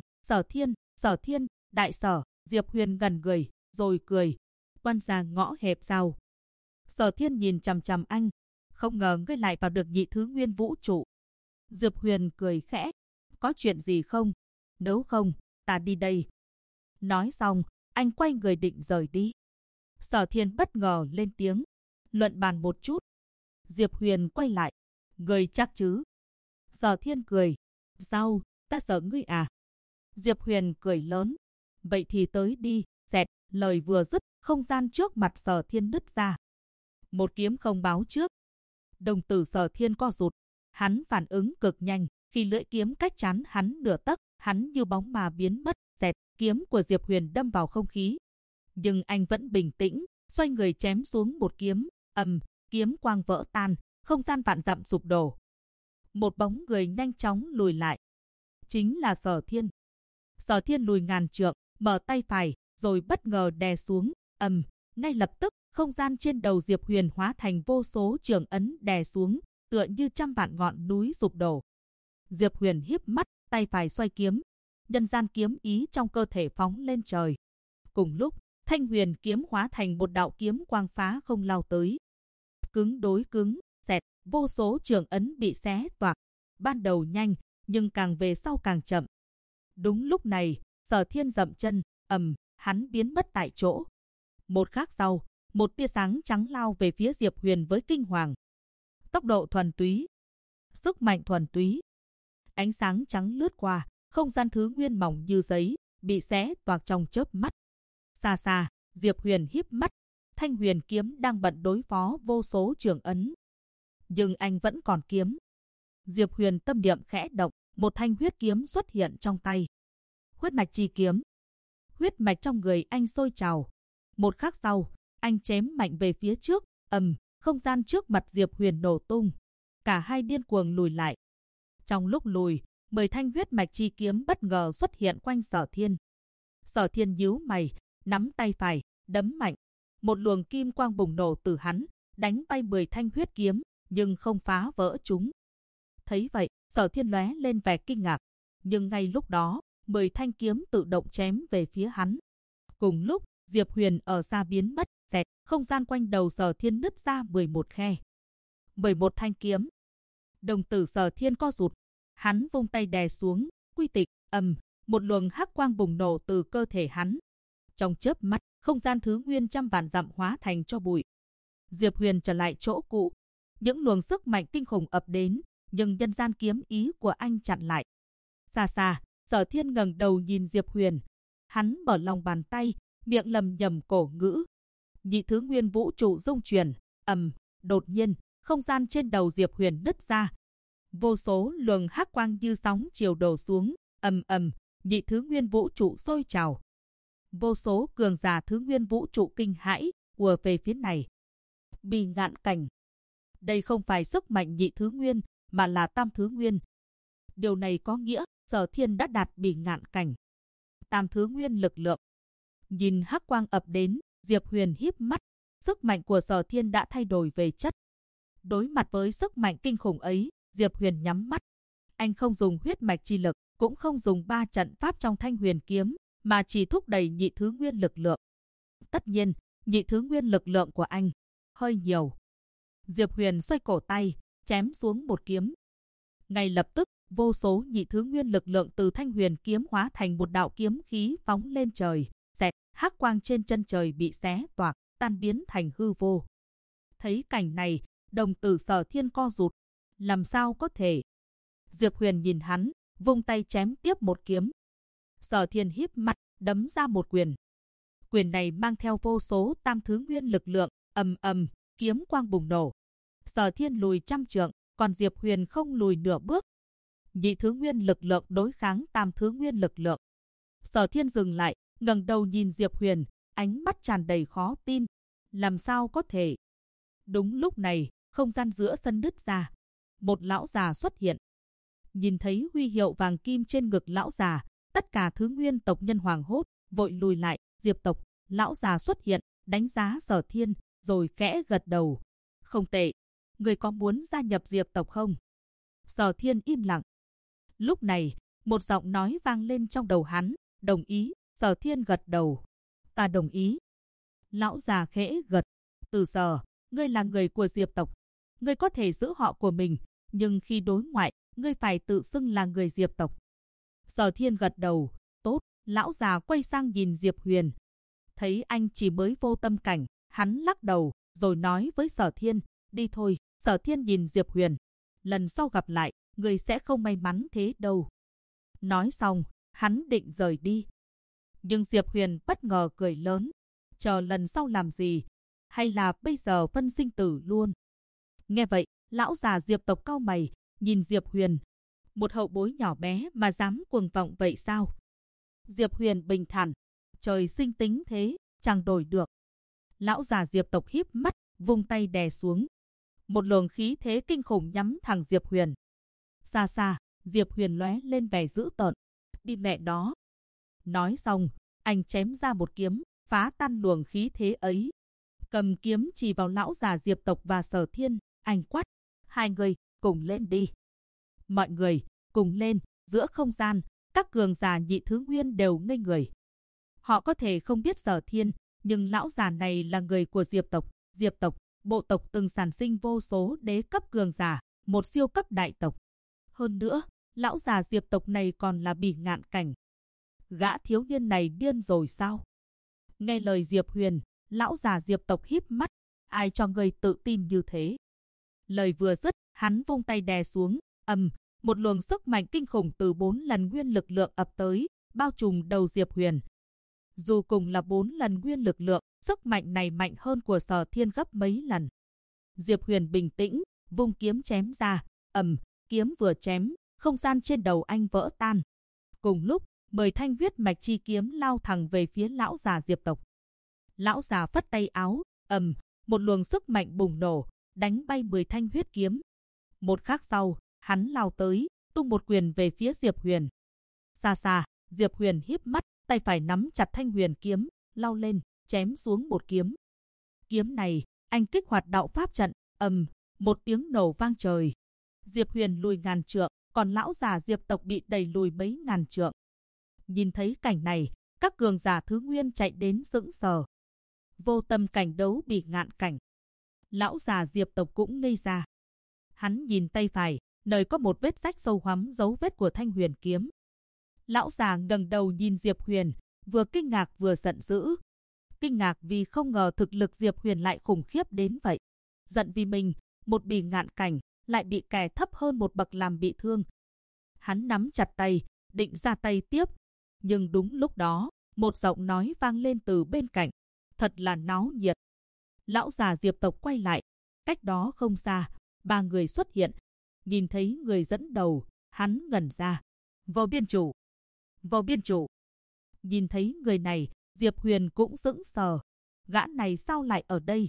Sở Thiên, đại sở. Diệp Huyền gần người, rồi cười. Quan gia ngõ hẹp sao? Sở Thiên nhìn chằm chằm anh. Không ngờ ngươi lại vào được nhị thứ nguyên vũ trụ. Diệp Huyền cười khẽ. Có chuyện gì không? Nếu không, ta đi đây. Nói xong, anh quay người định rời đi. Sở Thiên bất ngờ lên tiếng. Luận bàn một chút. Diệp Huyền quay lại. Ngươi chắc chứ? Sở Thiên cười. Sao, ta sợ ngươi à? Diệp Huyền cười lớn. Vậy thì tới đi, xẹt. Lời vừa dứt, không gian trước mặt Sở Thiên nứt ra. Một kiếm không báo trước. Đồng tử Sở Thiên co rụt. Hắn phản ứng cực nhanh. Khi lưỡi kiếm cách chắn hắn nửa tấc, hắn như bóng mà biến mất. Xẹt, kiếm của Diệp Huyền đâm vào không khí. Nhưng anh vẫn bình tĩnh, xoay người chém xuống một kiếm. Kiếm quang vỡ tan, không gian vạn dặm sụp đổ. Một bóng người nhanh chóng lùi lại. Chính là Sở Thiên. Sở Thiên lùi ngàn trượng, mở tay phải, rồi bất ngờ đè xuống. Ngay lập tức, không gian trên đầu Diệp Huyền hóa thành vô số trường ấn đè xuống, tựa như trăm vạn ngọn núi sụp đổ. Diệp Huyền híp mắt, tay phải xoay kiếm. Nhân gian kiếm ý trong cơ thể phóng lên trời. Cùng lúc, Thanh Huyền kiếm hóa thành một đạo kiếm quang phá không lao tới. Cứng đối cứng, xẹt, vô số trường ấn bị xé toạc. Ban đầu nhanh, nhưng càng về sau càng chậm. Đúng lúc này, Sở Thiên dậm chân, hắn biến mất tại chỗ. Một khắc sau, một tia sáng trắng lao về phía Diệp Huyền với kinh hoàng. Tốc độ thuần túy, sức mạnh thuần túy. Ánh sáng trắng lướt qua, không gian thứ nguyên mỏng như giấy, bị xé toạc trong chớp mắt. Xa xa, Diệp Huyền híp mắt, Thanh Huyền kiếm đang bận đối phó vô số trường ấn. Nhưng anh vẫn còn kiếm. Diệp Huyền tâm niệm khẽ động, một thanh huyết kiếm xuất hiện trong tay. Huyết mạch chi kiếm. Huyết mạch trong người anh sôi trào. Một khắc sau, anh chém mạnh về phía trước, không gian trước mặt Diệp Huyền nổ tung. Cả hai điên cuồng lùi lại. Trong lúc lùi, 10 thanh huyết mạch chi kiếm bất ngờ xuất hiện quanh Sở Thiên. Sở Thiên nhíu mày, nắm tay phải, đấm mạnh. Một luồng kim quang bùng nổ từ hắn, đánh bay 10 thanh huyết kiếm, nhưng không phá vỡ chúng. Thấy vậy, Sở Thiên lóe lên vẻ kinh ngạc. Nhưng ngay lúc đó, 10 thanh kiếm tự động chém về phía hắn. Cùng lúc, Diệp Huyền ở xa biến mất, xẹt, không gian quanh đầu Sở Thiên nứt ra 11 khe. 11 thanh kiếm. Đồng tử Sở Thiên co rụt. Hắn vung tay đè xuống, quy tịch, một luồng hắc quang bùng nổ từ cơ thể hắn. Trong chớp mắt, không gian thứ nguyên trăm vạn dặm hóa thành tro bụi. Diệp Huyền trở lại chỗ cũ. Những luồng sức mạnh kinh khủng ập đến, nhưng nhân gian kiếm ý của anh chặn lại. Xa xa, Sở Thiên ngẩng đầu nhìn Diệp Huyền. Hắn mở lòng bàn tay, miệng lầm nhầm cổ ngữ. Nhị thứ nguyên vũ trụ dung chuyển, đột nhiên, không gian trên đầu Diệp Huyền nứt ra. Vô số luồng hắc quang như sóng chiều đổ xuống, nhị thứ nguyên vũ trụ sôi trào. Vô số cường giả thứ nguyên vũ trụ kinh hãi, ùa về phía này. Bì ngạn cảnh. Đây không phải sức mạnh nhị thứ nguyên, mà là tam thứ nguyên. Điều này có nghĩa Sở Thiên đã đạt bì ngạn cảnh. Tam thứ nguyên lực lượng. Nhìn hắc quang ập đến, Diệp Huyền híp mắt. Sức mạnh của Sở Thiên đã thay đổi về chất. Đối mặt với sức mạnh kinh khủng ấy, Diệp Huyền nhắm mắt. Anh không dùng huyết mạch chi lực, cũng không dùng 3 trận pháp trong Thanh Huyền kiếm, mà chỉ thúc đẩy nhị thứ nguyên lực lượng. Tất nhiên, nhị thứ nguyên lực lượng của anh hơi nhiều. Diệp Huyền xoay cổ tay, chém xuống một kiếm. Ngay lập tức, vô số nhị thứ nguyên lực lượng từ Thanh Huyền kiếm hóa thành một đạo kiếm khí phóng lên trời, xẹt, hắc quang trên chân trời bị xé toạc, tan biến thành hư vô. Thấy cảnh này, đồng tử Sở Thiên co rụt. Làm sao có thể? Diệp Huyền nhìn hắn, vung tay chém tiếp một kiếm. Sở Thiên híp mắt, đấm ra một quyền. Quyền này mang theo vô số tam thứ nguyên lực lượng, kiếm quang bùng nổ. Sở Thiên lùi 100 trượng, còn Diệp Huyền không lùi nửa bước. Nhị thứ nguyên lực lượng đối kháng tam thứ nguyên lực lượng. Sở Thiên dừng lại, ngẩng đầu nhìn Diệp Huyền, ánh mắt tràn đầy khó tin. Làm sao có thể? Đúng lúc này, không gian giữa sân nứt ra. Một lão già xuất hiện. Nhìn thấy huy hiệu vàng kim trên ngực lão già, tất cả thứ nguyên tộc nhân hoảng hốt, vội lùi lại. Diệp tộc, lão già xuất hiện, đánh giá Sở Thiên, rồi khẽ gật đầu. Không tệ, người có muốn gia nhập Diệp tộc không? Sở Thiên im lặng. Lúc này, một giọng nói vang lên trong đầu hắn, đồng ý. Sở Thiên gật đầu. Ta đồng ý. Lão già khẽ gật. Từ giờ, ngươi là người của Diệp tộc. Ngươi có thể giữ họ của mình, nhưng khi đối ngoại, ngươi phải tự xưng là người Diệp tộc. Sở Thiên gật đầu. Tốt. Lão già quay sang nhìn Diệp Huyền. Thấy anh chỉ mới vô tâm cảnh, hắn lắc đầu, rồi nói với Sở Thiên, đi thôi. Sở Thiên nhìn Diệp Huyền. Lần sau gặp lại, người sẽ không may mắn thế đâu. Nói xong, hắn định rời đi. Nhưng Diệp Huyền bất ngờ cười lớn. Chờ lần sau làm gì? Hay là bây giờ phân sinh tử luôn? Nghe vậy, lão già Diệp tộc cau mày, nhìn Diệp Huyền. Một hậu bối nhỏ bé mà dám cuồng vọng vậy sao? Diệp Huyền bình thản. Trời sinh tính thế, chẳng đổi được. Lão già Diệp tộc híp mắt, vung tay đè xuống. Một luồng khí thế kinh khủng nhắm thẳng Diệp Huyền. Xa xa, Diệp Huyền lóe lên vẻ dữ tợn. Đi mẹ đó. Nói xong, anh chém ra một kiếm, phá tan luồng khí thế ấy. Cầm kiếm chỉ vào lão già Diệp tộc và Sở Thiên, anh quát. Hai người, cùng lên đi. Mọi người, cùng lên. Giữa không gian, các cường giả nhị thứ nguyên đều ngây người. Họ có thể không biết Sở Thiên, nhưng lão già này là người của Diệp tộc. Diệp tộc, bộ tộc từng sản sinh vô số đế cấp cường giả, một siêu cấp đại tộc. Hơn nữa, lão già Diệp tộc này còn là bỉ ngạn cảnh. Gã thiếu niên này điên rồi sao? Nghe lời Diệp Huyền, lão già Diệp tộc híp mắt. Ai cho người tự tin như thế? Lời vừa dứt, hắn vung tay đè xuống. Một luồng sức mạnh kinh khủng từ 4 lần nguyên lực lượng ập tới, bao trùm đầu Diệp Huyền. Dù cùng là 4 lần nguyên lực lượng, sức mạnh này mạnh hơn của Sở Thiên gấp mấy lần. Diệp Huyền bình tĩnh, vung kiếm chém ra. Kiếm vừa chém, không gian trên đầu anh vỡ tan. Cùng lúc, 10 thanh huyết mạch chi kiếm lao thẳng về phía lão già Diệp tộc. Lão già phất tay áo, một luồng sức mạnh bùng nổ, đánh bay 10 thanh huyết kiếm. Một khắc sau, hắn lao tới, tung một quyền về phía Diệp Huyền. Xa xa, Diệp Huyền híp mắt, tay phải nắm chặt thanh huyền kiếm, lao lên, chém xuống một kiếm. Kiếm này, anh kích hoạt đạo pháp trận, một tiếng nổ vang trời. Diệp Huyền lùi ngàn trượng, còn lão già Diệp tộc bị đẩy lùi mấy ngàn trượng. Nhìn thấy cảnh này, các cường giả thứ nguyên chạy đến sững sờ. Vô tâm cảnh đấu bỉ ngạn cảnh. Lão già Diệp tộc cũng ngây ra. Hắn nhìn tay phải, nơi có một vết rách sâu hoắm dấu vết của thanh huyền kiếm. Lão già ngẩng đầu nhìn Diệp Huyền, vừa kinh ngạc vừa giận dữ. Kinh ngạc vì không ngờ thực lực Diệp Huyền lại khủng khiếp đến vậy. Giận vì mình, một bỉ ngạn cảnh, lại bị kẻ thấp hơn một bậc làm bị thương. Hắn nắm chặt tay, định ra tay tiếp, nhưng đúng lúc đó, một giọng nói vang lên từ bên cạnh, thật là náo nhiệt. Lão già Diệp tộc quay lại, cách đó không xa, 3 người xuất hiện, nhìn thấy người dẫn đầu, hắn ngẩn ra. Vô Biên Chủ! Vô Biên Chủ! Nhìn thấy người này, Diệp Huyền cũng sững sờ. Gã này sao lại ở đây?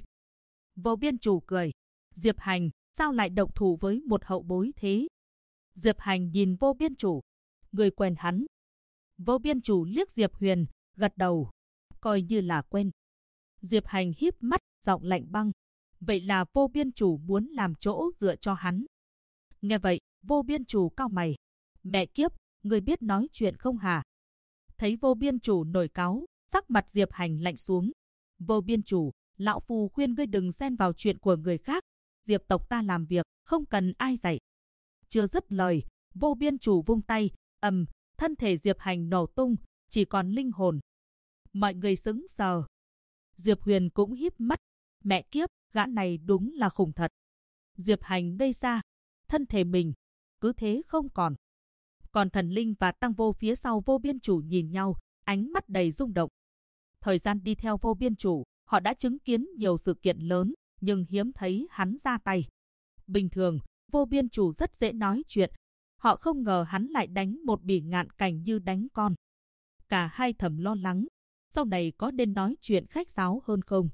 Vô Biên Chủ cười. Diệp Hành, sao lại động thủ với một hậu bối thế? Diệp Hành nhìn Vô Biên Chủ. Người quen hắn. Vô Biên Chủ liếc Diệp Huyền, gật đầu. Coi như là quen. Diệp Hành híp mắt, giọng lạnh băng. Vậy là Vô Biên Chủ muốn làm chỗ dựa cho hắn. Nghe vậy, Vô Biên Chủ cau mày. Mẹ kiếp, người biết nói chuyện không hả? Thấy Vô Biên Chủ nổi cáu, sắc mặt Diệp Hành lạnh xuống. Vô Biên Chủ, lão phu khuyên ngươi đừng xen vào chuyện của người khác. Diệp tộc ta làm việc, không cần ai dạy. Chưa dứt lời, Vô Biên Chủ vung tay, thân thể Diệp Hành nổ tung, chỉ còn linh hồn. Mọi người sững sờ. Diệp Huyền cũng híp mắt. Mẹ kiếp, gã này đúng là khủng thật. Diệp Hành ngây ra, thân thể mình cứ thế không còn. Còn Thần Linh và Tăng Vô phía sau Vô Biên Chủ nhìn nhau, ánh mắt đầy rung động. Thời gian đi theo Vô Biên Chủ, họ đã chứng kiến nhiều sự kiện lớn, nhưng hiếm thấy hắn ra tay. Bình thường, Vô Biên Chủ rất dễ nói chuyện. Họ không ngờ hắn lại đánh một bỉ ngạn cảnh như đánh con. Cả hai thầm lo lắng, sau này có nên nói chuyện khách sáo hơn không?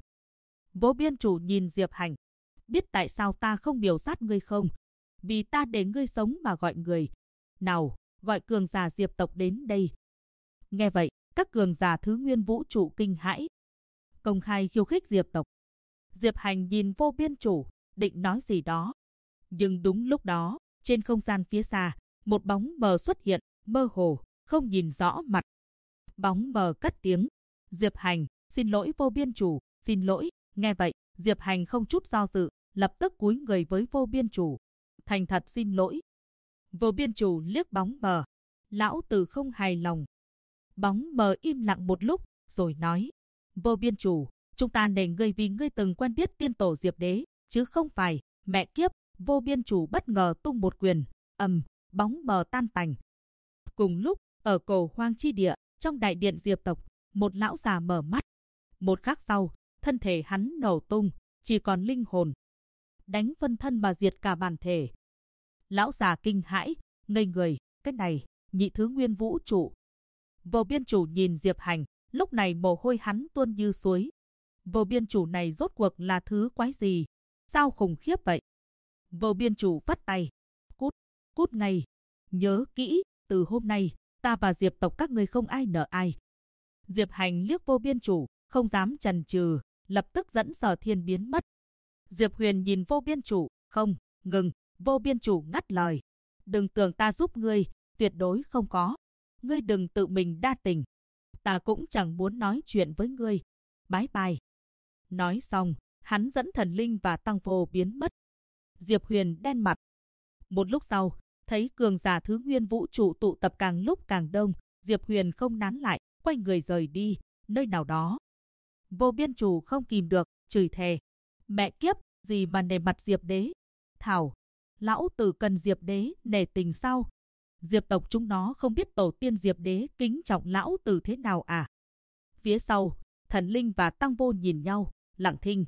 Vô Biên Chủ nhìn Diệp Hành. Biết tại sao ta không biểu sát ngươi không? Vì ta để ngươi sống mà gọi người. Nào, gọi cường giả Diệp tộc đến đây. Nghe vậy, các cường giả thứ nguyên vũ trụ kinh hãi. Công khai khiêu khích Diệp tộc. Diệp Hành nhìn Vô Biên Chủ, định nói gì đó. Nhưng đúng lúc đó, trên không gian phía xa, một bóng mờ xuất hiện, mơ hồ, không nhìn rõ mặt. Bóng mờ cất tiếng. Diệp Hành, xin lỗi Vô Biên Chủ, xin lỗi. Nghe vậy, Diệp Hành không chút do dự, lập tức cúi người với Vô Biên Chủ. Thành thật xin lỗi. Vô Biên Chủ liếc bóng mờ. Lão tử không hài lòng. Bóng mờ im lặng một lúc, rồi nói. Vô Biên Chủ, chúng ta nể ngươi vì ngươi từng quen biết tiên tổ Diệp Đế, chứ không phải. Mẹ kiếp, Vô Biên Chủ bất ngờ tung một quyền. Bóng mờ tan tành. Cùng lúc, ở cổ hoang chi địa, trong đại điện Diệp tộc, một lão già mở mắt. Một khắc sau, thân thể hắn nổ tung, chỉ còn linh hồn. Đánh phân thân mà diệt cả bản thể. Lão già kinh hãi, ngây người, cái này, nhị thứ nguyên vũ trụ. Vô Biên Chủ nhìn Diệp Hành, lúc này mồ hôi hắn tuôn như suối. Vô Biên Chủ này rốt cuộc là thứ quái gì? Sao khủng khiếp vậy? Vô Biên Chủ vắt tay. Cút ngay. Nhớ kỹ, từ hôm nay, ta và Diệp tộc các ngươi không ai nợ ai. Diệp Hành liếc Vô Biên Chủ, không dám chần chừ, lập tức dẫn Sở Thiên biến mất. Diệp Huyền nhìn Vô Biên Chủ, không, ngừng. Vô Biên Chủ ngắt lời. Đừng tưởng ta giúp ngươi, tuyệt đối không có. Ngươi đừng tự mình đa tình. Ta cũng chẳng muốn nói chuyện với ngươi. Bái bai. Nói xong, hắn dẫn Thần Linh và Tăng Vô biến mất. Diệp Huyền đen mặt. Một lúc sau, thấy cường giả thứ nguyên vũ trụ tụ tập càng lúc càng đông, Diệp Huyền không nán lại, quay người rời đi, nơi nào đó. Vô Biên Chủ không kìm được, chửi thề. Mẹ kiếp, gì mà nể mặt Diệp Đế? Thảo, lão tử cần Diệp Đế nể tình sao? Diệp tộc chúng nó không biết tổ tiên Diệp Đế kính trọng lão tử thế nào à? Phía sau, Thần Linh và Tăng Vô nhìn nhau, lặng thinh.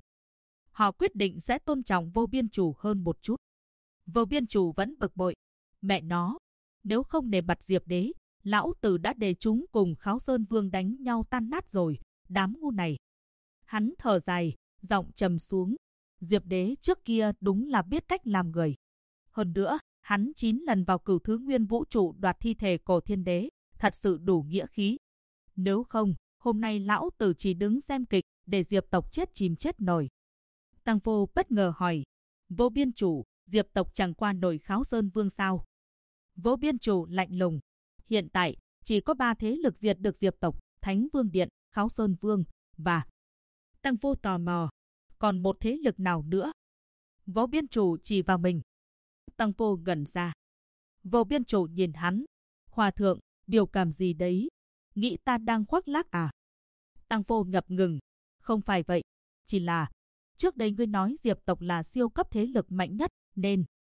Họ quyết định sẽ tôn trọng Vô Biên Chủ hơn một chút. Vô Biên Chủ vẫn bực bội. Mẹ nó, nếu không nể mặt Diệp Đế, lão tử đã để chúng cùng Kháo Sơn Vương đánh nhau tan nát rồi, đám ngu này. Hắn thở dài, giọng trầm xuống. Diệp Đế trước kia đúng là biết cách làm người. Hơn nữa, hắn 9 lần vào cửu thứ nguyên vũ trụ đoạt thi thể Cổ Thiên Đế, thật sự đủ nghĩa khí. Nếu không, hôm nay lão tử chỉ đứng xem kịch, để Diệp tộc chết chìm chết nổi. Tăng Vô bất ngờ hỏi. Vô Biên Chủ, Diệp tộc chẳng qua nổi Kháo Sơn Vương sao? Vô Biên Chủ lạnh lùng. Hiện tại, chỉ có 3 thế lực diệt được Diệp tộc, Thánh Vương Điện, Kháo Sơn Vương, và... Tăng Vô tò mò. Còn một thế lực nào nữa? Vô Biên Chủ chỉ vào mình. Tăng Vô ngẩn ra. Vô Biên Chủ nhìn hắn. Hòa thượng, biểu cảm gì đấy? Nghĩ ta đang khoác lác à? Tăng Vô ngập ngừng. Không phải vậy. Chỉ là, trước đây ngươi nói Diệp tộc là siêu cấp thế lực mạnh nhất, nên...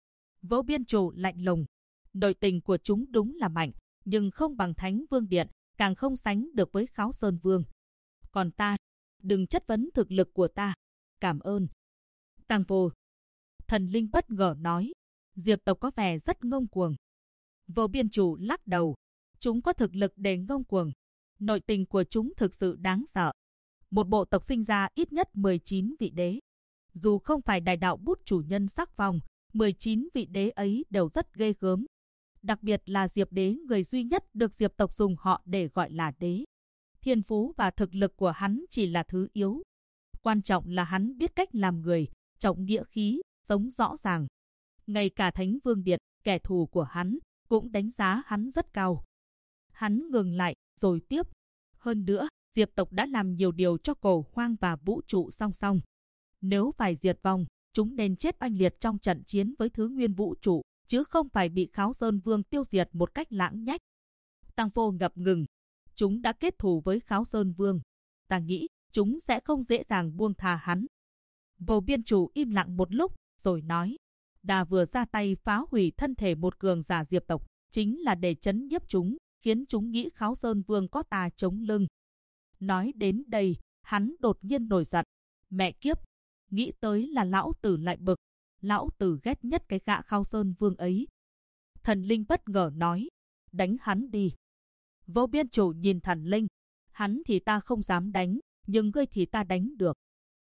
Vô Biên Chủ lạnh lùng. Nội tình của chúng đúng là mạnh, nhưng không bằng Thánh Vương Điện, càng không sánh được với Kháo Sơn Vương. Còn ta, đừng chất vấn thực lực của ta. Cảm ơn. Tang Vô. Thần linh bất ngờ nói. Diệp tộc có vẻ rất ngông cuồng. Vô Biên Chủ lắc đầu. Chúng có thực lực để ngông cuồng. Nội tình của chúng thực sự đáng sợ. Một bộ tộc sinh ra ít nhất 19 vị đế. Dù không phải đại đạo bút chủ nhân sắc phong, 19 vị đế ấy đều rất ghê gớm. Đặc biệt là Diệp đế, người duy nhất được Diệp tộc dùng họ để gọi là đế. Thiên phú và thực lực của hắn chỉ là thứ yếu. Quan trọng là hắn biết cách làm người, trọng nghĩa khí, sống rõ ràng. Ngay cả Thánh Vương Điện, kẻ thù của hắn, cũng đánh giá hắn rất cao. Hắn ngừng lại, rồi tiếp. Hơn nữa, Diệp tộc đã làm nhiều điều cho Cổ Hoang và vũ trụ song song. Nếu phải diệt vong, chúng nên chết oanh liệt trong trận chiến với thứ nguyên vũ trụ, chứ không phải bị Kháo Sơn Vương tiêu diệt một cách lãng nhách. Tang Vô ngập ngừng. Chúng đã kết thù với Kháo Sơn Vương. Ta nghĩ, chúng sẽ không dễ dàng buông tha hắn. Vô Biên Chủ im lặng một lúc, rồi nói. Đà vừa ra tay phá hủy thân thể một cường giả Diệp tộc, chính là để trấn nhiếp chúng, khiến chúng nghĩ Kháo Sơn Vương có ta chống lưng. Nói đến đây, hắn đột nhiên nổi giận. Mẹ kiếp! Nghĩ tới là lão tử lại bực. Lão tử ghét nhất cái gã Kháo Sơn Vương ấy. Thần linh bất ngờ nói. Đánh hắn đi. Vô Biên Chủ nhìn thần linh. Hắn thì ta không dám đánh, nhưng ngươi thì ta đánh được.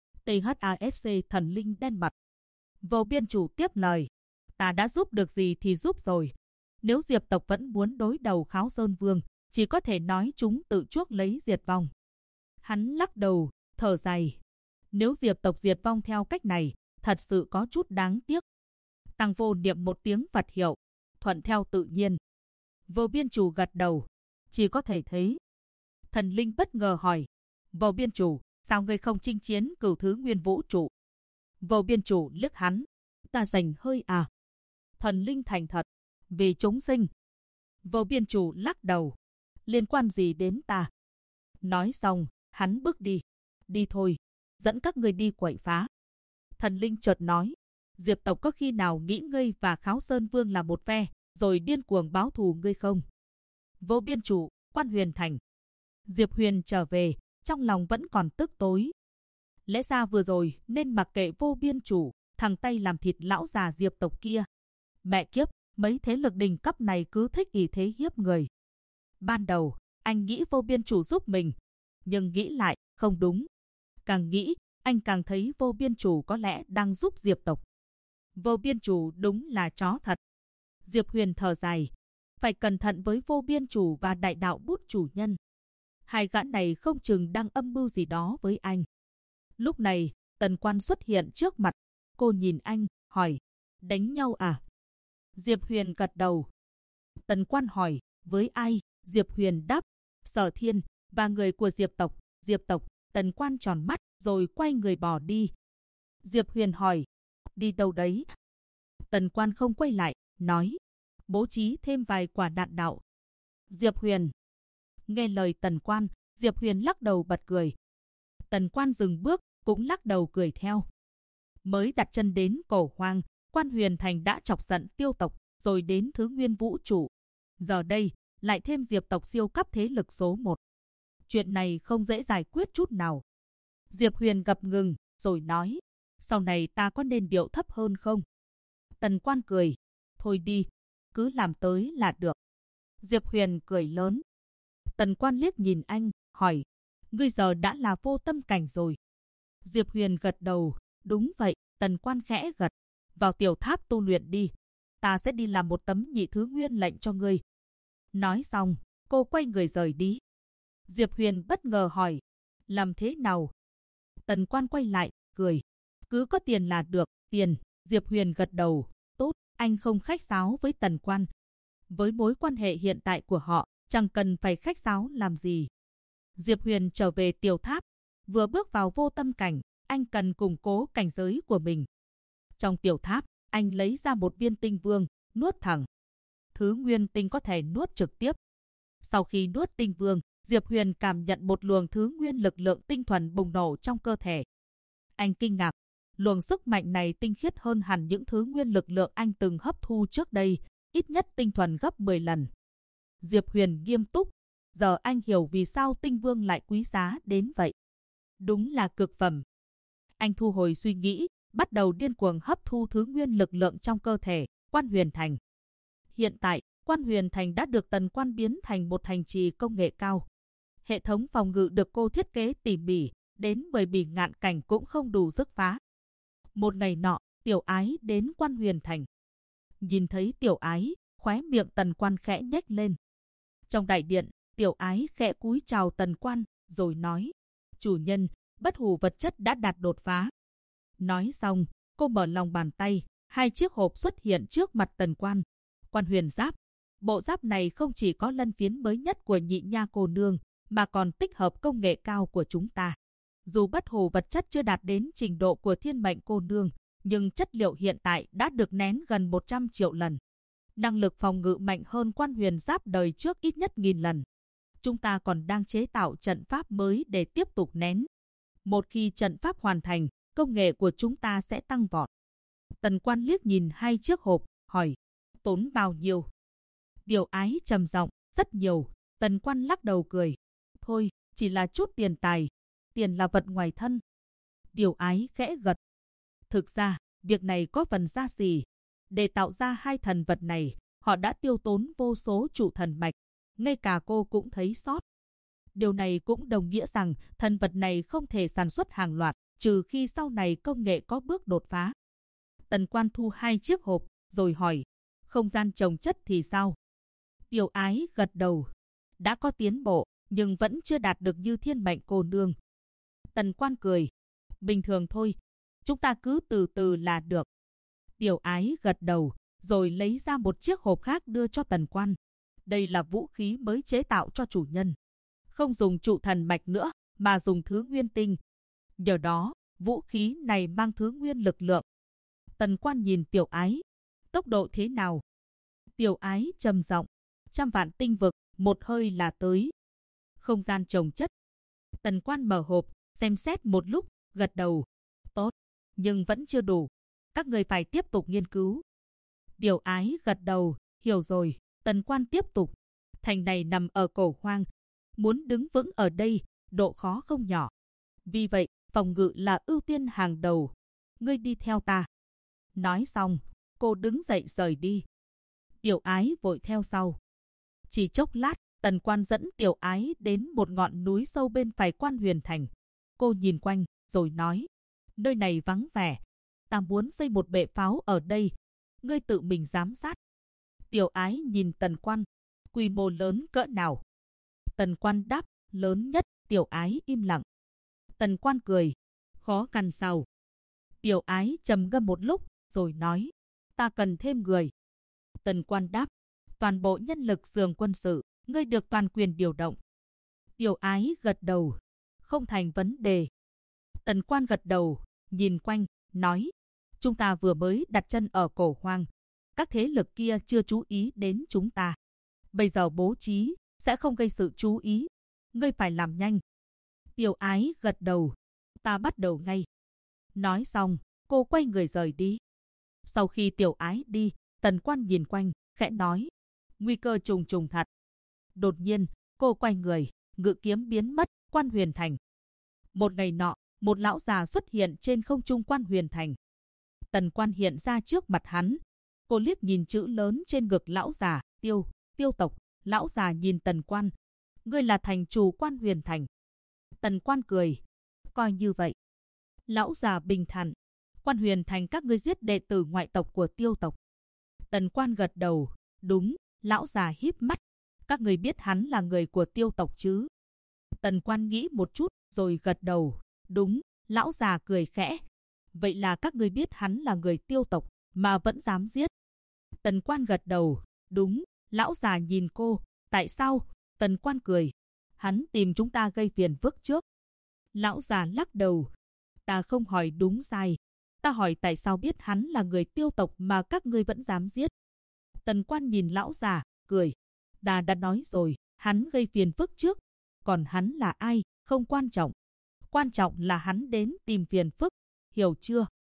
THASC thần linh đen mặt. Vô Biên Chủ tiếp lời. Ta đã giúp được gì thì giúp rồi. Nếu Diệp tộc vẫn muốn đối đầu Kháo Sơn Vương, chỉ có thể nói chúng tự chuốc lấy diệt vong. Hắn lắc đầu, thở dài. Nếu Diệp tộc diệt vong theo cách này, thật sự có chút đáng tiếc. Tang Vô niệm một tiếng Phật hiệu, thuận theo tự nhiên. Vô Biên Chủ gật đầu, chỉ có thể thấy. Thần linh bất ngờ hỏi, Vô Biên Chủ, sao ngươi không chinh chiến cửu thứ nguyên vũ trụ? Vô Biên Chủ liếc hắn, ta dành hơi à? Thần linh thành thật, vì chúng sinh. Vô Biên Chủ lắc đầu, liên quan gì đến ta? Nói xong, hắn bước đi. Đi thôi, dẫn các ngươi đi quậy phá. Thần linh chợt nói, Diệp tộc có khi nào nghĩ ngươi và Kháo Sơn Vương là một phe, rồi điên cuồng báo thù ngươi không? Vô Biên Chủ, Quan Huyền Thành. Diệp Huyền trở về, trong lòng vẫn còn tức tối. Lẽ ra vừa rồi nên mặc kệ Vô Biên Chủ, thằng tay làm thịt lão già Diệp tộc kia. Mẹ kiếp, mấy thế lực đỉnh cấp này cứ thích ý thế hiếp người. Ban đầu, anh nghĩ Vô Biên Chủ giúp mình, nhưng nghĩ lại, không đúng. Càng nghĩ, anh càng thấy Vô Biên Chủ có lẽ đang giúp Diệp tộc. Vô Biên Chủ đúng là chó thật. Diệp Huyền thở dài, phải cẩn thận với Vô Biên Chủ và đại đạo bút chủ nhân. Hai gã này không chừng đang âm mưu gì đó với anh. Lúc này, Tần Quan xuất hiện trước mặt. Cô nhìn anh, hỏi, đánh nhau à? Diệp Huyền gật đầu. Tần Quan hỏi, với ai? Diệp Huyền đáp, Sở Thiên và người của Diệp tộc. Diệp tộc. Tần Quan tròn mắt, rồi quay người bỏ đi. Diệp Huyền hỏi, đi đâu đấy? Tần Quan không quay lại, nói, bố trí thêm vài quả đạn đạo. Diệp Huyền. Nghe lời Tần Quan, Diệp Huyền lắc đầu bật cười. Tần Quan dừng bước, cũng lắc đầu cười theo. Mới đặt chân đến Cổ Hoang, Quan Huyền Thành đã chọc giận Tiêu tộc, rồi đến thứ nguyên vũ trụ. Giờ đây, lại thêm Diệp tộc siêu cấp thế lực số 1. Chuyện này không dễ giải quyết chút nào. Diệp Huyền ngập ngừng, rồi nói, sau này ta có nên điệu thấp hơn không? Tần Quan cười, thôi đi, cứ làm tới là được. Diệp Huyền cười lớn. Tần Quan liếc nhìn anh, hỏi, ngươi giờ đã là vô tâm cảnh rồi. Diệp Huyền gật đầu, đúng vậy. Tần Quan khẽ gật, vào tiểu tháp tu luyện đi. Ta sẽ đi làm một tấm nhị thứ nguyên lệnh cho ngươi. Nói xong, cô quay người rời đi. Diệp Huyền bất ngờ hỏi, làm thế nào? Tần Quan quay lại, cười, cứ có tiền là được. Tiền? Diệp Huyền gật đầu, tốt, anh không khách sáo với Tần Quan. Với mối quan hệ hiện tại của họ, chẳng cần phải khách sáo làm gì. Diệp Huyền trở về tiểu tháp, vừa bước vào vô tâm cảnh, anh cần củng cố cảnh giới của mình. Trong tiểu tháp, anh lấy ra một viên tinh vương, nuốt thẳng. Thứ nguyên tinh có thể nuốt trực tiếp. Sau khi nuốt tinh vương, Diệp Huyền cảm nhận một luồng thứ nguyên lực lượng tinh thuần bùng nổ trong cơ thể. Anh kinh ngạc, Luồng sức mạnh này tinh khiết hơn hẳn những thứ nguyên lực lượng anh từng hấp thu trước đây, ít nhất tinh thuần gấp 10 lần. Diệp Huyền nghiêm túc, giờ anh hiểu vì sao tinh vương lại quý giá đến vậy. Đúng là cực phẩm. Anh thu hồi suy nghĩ, bắt đầu điên cuồng hấp thu thứ nguyên lực lượng trong cơ thể, Quan Huyền Thành. Hiện tại, Quan Huyền Thành đã được Tần Quan biến thành một thành trì công nghệ cao. Hệ thống phòng ngự được cô thiết kế tỉ mỉ, đến 10 bỉ ngạn cảnh cũng không đủ sức phá. Một ngày nọ, Tiểu Ái đến Quan Huyền Thành. Nhìn thấy Tiểu Ái, khóe miệng Tần Quan khẽ nhếch lên. Trong đại điện, Tiểu Ái khẽ cúi chào Tần Quan, rồi nói, chủ nhân, bất hủ vật chất đã đạt đột phá. Nói xong, cô mở lòng bàn tay, 2 chiếc hộp xuất hiện trước mặt Tần Quan. Quan huyền giáp. Bộ giáp này không chỉ có lân phiến mới nhất của Nhị Nha cô nương, mà còn tích hợp công nghệ cao của chúng ta. Dù bất hủ vật chất chưa đạt đến trình độ của Thiên Mệnh cô nương, nhưng chất liệu hiện tại đã được nén gần 100 triệu lần. Năng lực phòng ngự mạnh hơn quan huyền giáp đời trước ít nhất 1000 lần. Chúng ta còn đang chế tạo trận pháp mới để tiếp tục nén. Một khi trận pháp hoàn thành, công nghệ của chúng ta sẽ tăng vọt. Tần Quan liếc nhìn 2 chiếc hộp, hỏi, tốn bao nhiêu? Tiểu Ái trầm giọng, rất nhiều. Tần Quan lắc đầu cười, thôi, chỉ là chút tiền tài, tiền là vật ngoài thân. Tiểu Ái khẽ gật. Thực ra, việc này có phần xa xỉ. Để tạo ra 2 thần vật này, họ đã tiêu tốn vô số trụ thần mạch, ngay cả cô cũng thấy sót. Điều này cũng đồng nghĩa rằng thần vật này không thể sản xuất hàng loạt, trừ khi sau này công nghệ có bước đột phá. Tần Quan thu 2 chiếc hộp, rồi hỏi, không gian trồng chất thì sao? Tiểu Ái gật đầu, đã có tiến bộ, nhưng vẫn chưa đạt được như Thiên Mệnh cô nương. Tần Quan cười, bình thường thôi, chúng ta cứ từ từ là được. Tiểu Ái gật đầu, rồi lấy ra một chiếc hộp khác đưa cho Tần Quan. Đây là vũ khí mới chế tạo cho chủ nhân. Không dùng trụ thần mạch nữa, mà dùng thứ nguyên tinh. Nhờ đó, vũ khí này mang thứ nguyên lực lượng. Tần Quan nhìn Tiểu Ái, tốc độ thế nào? Tiểu Ái trầm giọng, 100 vạn tinh vực, một hơi là tới. Không gian trồng chất. Tần Quan mở hộp, xem xét một lúc, gật đầu. Tốt, nhưng vẫn chưa đủ. Các người phải tiếp tục nghiên cứu. Tiểu Ái gật đầu, hiểu rồi. Tần Quan tiếp tục. Thành này nằm ở Cổ Hoang. Muốn đứng vững ở đây, độ khó không nhỏ. Vì vậy, phòng ngự là ưu tiên hàng đầu. Ngươi đi theo ta. Nói xong, cô đứng dậy rời đi. Tiểu Ái vội theo sau. Chỉ chốc lát, Tần Quan dẫn Tiểu Ái đến một ngọn núi sâu bên phải Quan Huyền Thành. Cô nhìn quanh, rồi nói, nơi này vắng vẻ. Ta muốn xây một bệ pháo ở đây. Ngươi tự mình giám sát. Tiểu Ái nhìn Tần Quan, quy mô lớn cỡ nào? Tần Quan đáp, lớn nhất. Tiểu Ái im lặng. Tần Quan cười, khó khăn sao? Tiểu Ái trầm ngâm một lúc, rồi nói, ta cần thêm người. Tần Quan đáp, toàn bộ nhân lực giường quân sự, ngươi được toàn quyền điều động. Tiểu Ái gật đầu, không thành vấn đề. Tần Quan gật đầu, nhìn quanh, nói, chúng ta vừa mới đặt chân ở Cổ Hoang. Các thế lực kia chưa chú ý đến chúng ta. Bây giờ bố trí, sẽ không gây sự chú ý. Ngươi phải làm nhanh. Tiểu Ái gật đầu, ta bắt đầu ngay. Nói xong, cô quay người rời đi. Sau khi Tiểu Ái đi, Tần Quan nhìn quanh, khẽ nói, nguy cơ trùng trùng thật. Đột nhiên, cô quay người, ngự kiếm biến mất, Quan Huyền Thành. Một ngày nọ, một lão già xuất hiện trên không trung Quan Huyền Thành. Tần Quan hiện ra trước mặt hắn. Cô liếc nhìn chữ lớn trên ngực lão già, tiêu tộc. Lão già nhìn Tần Quan, ngươi là thành chủ Quan Huyền Thành. Tần Quan cười, coi như vậy. Lão già bình thản, Quan Huyền Thành các ngươi giết đệ tử ngoại tộc của Tiêu tộc. Tần Quan gật đầu, đúng. Lão già híp mắt, các ngươi biết hắn là người của Tiêu tộc chứ? Tần Quan nghĩ một chút, rồi gật đầu, đúng. Lão già cười khẽ, vậy là các ngươi biết hắn là người Tiêu tộc, mà vẫn dám giết. Tần Quan gật đầu, đúng. Lão già nhìn cô, tại sao? Tần Quan cười, hắn tìm chúng ta gây phiền phức trước. Lão già lắc đầu, ta không hỏi đúng sai, ta hỏi tại sao biết hắn là người Tiêu tộc mà các ngươi vẫn dám giết. Tần Quan nhìn lão già, cười, ta đã nói rồi, hắn gây phiền phức trước, còn hắn là ai, không quan trọng. Quan trọng là hắn đến tìm phiền phức, hiểu chưa?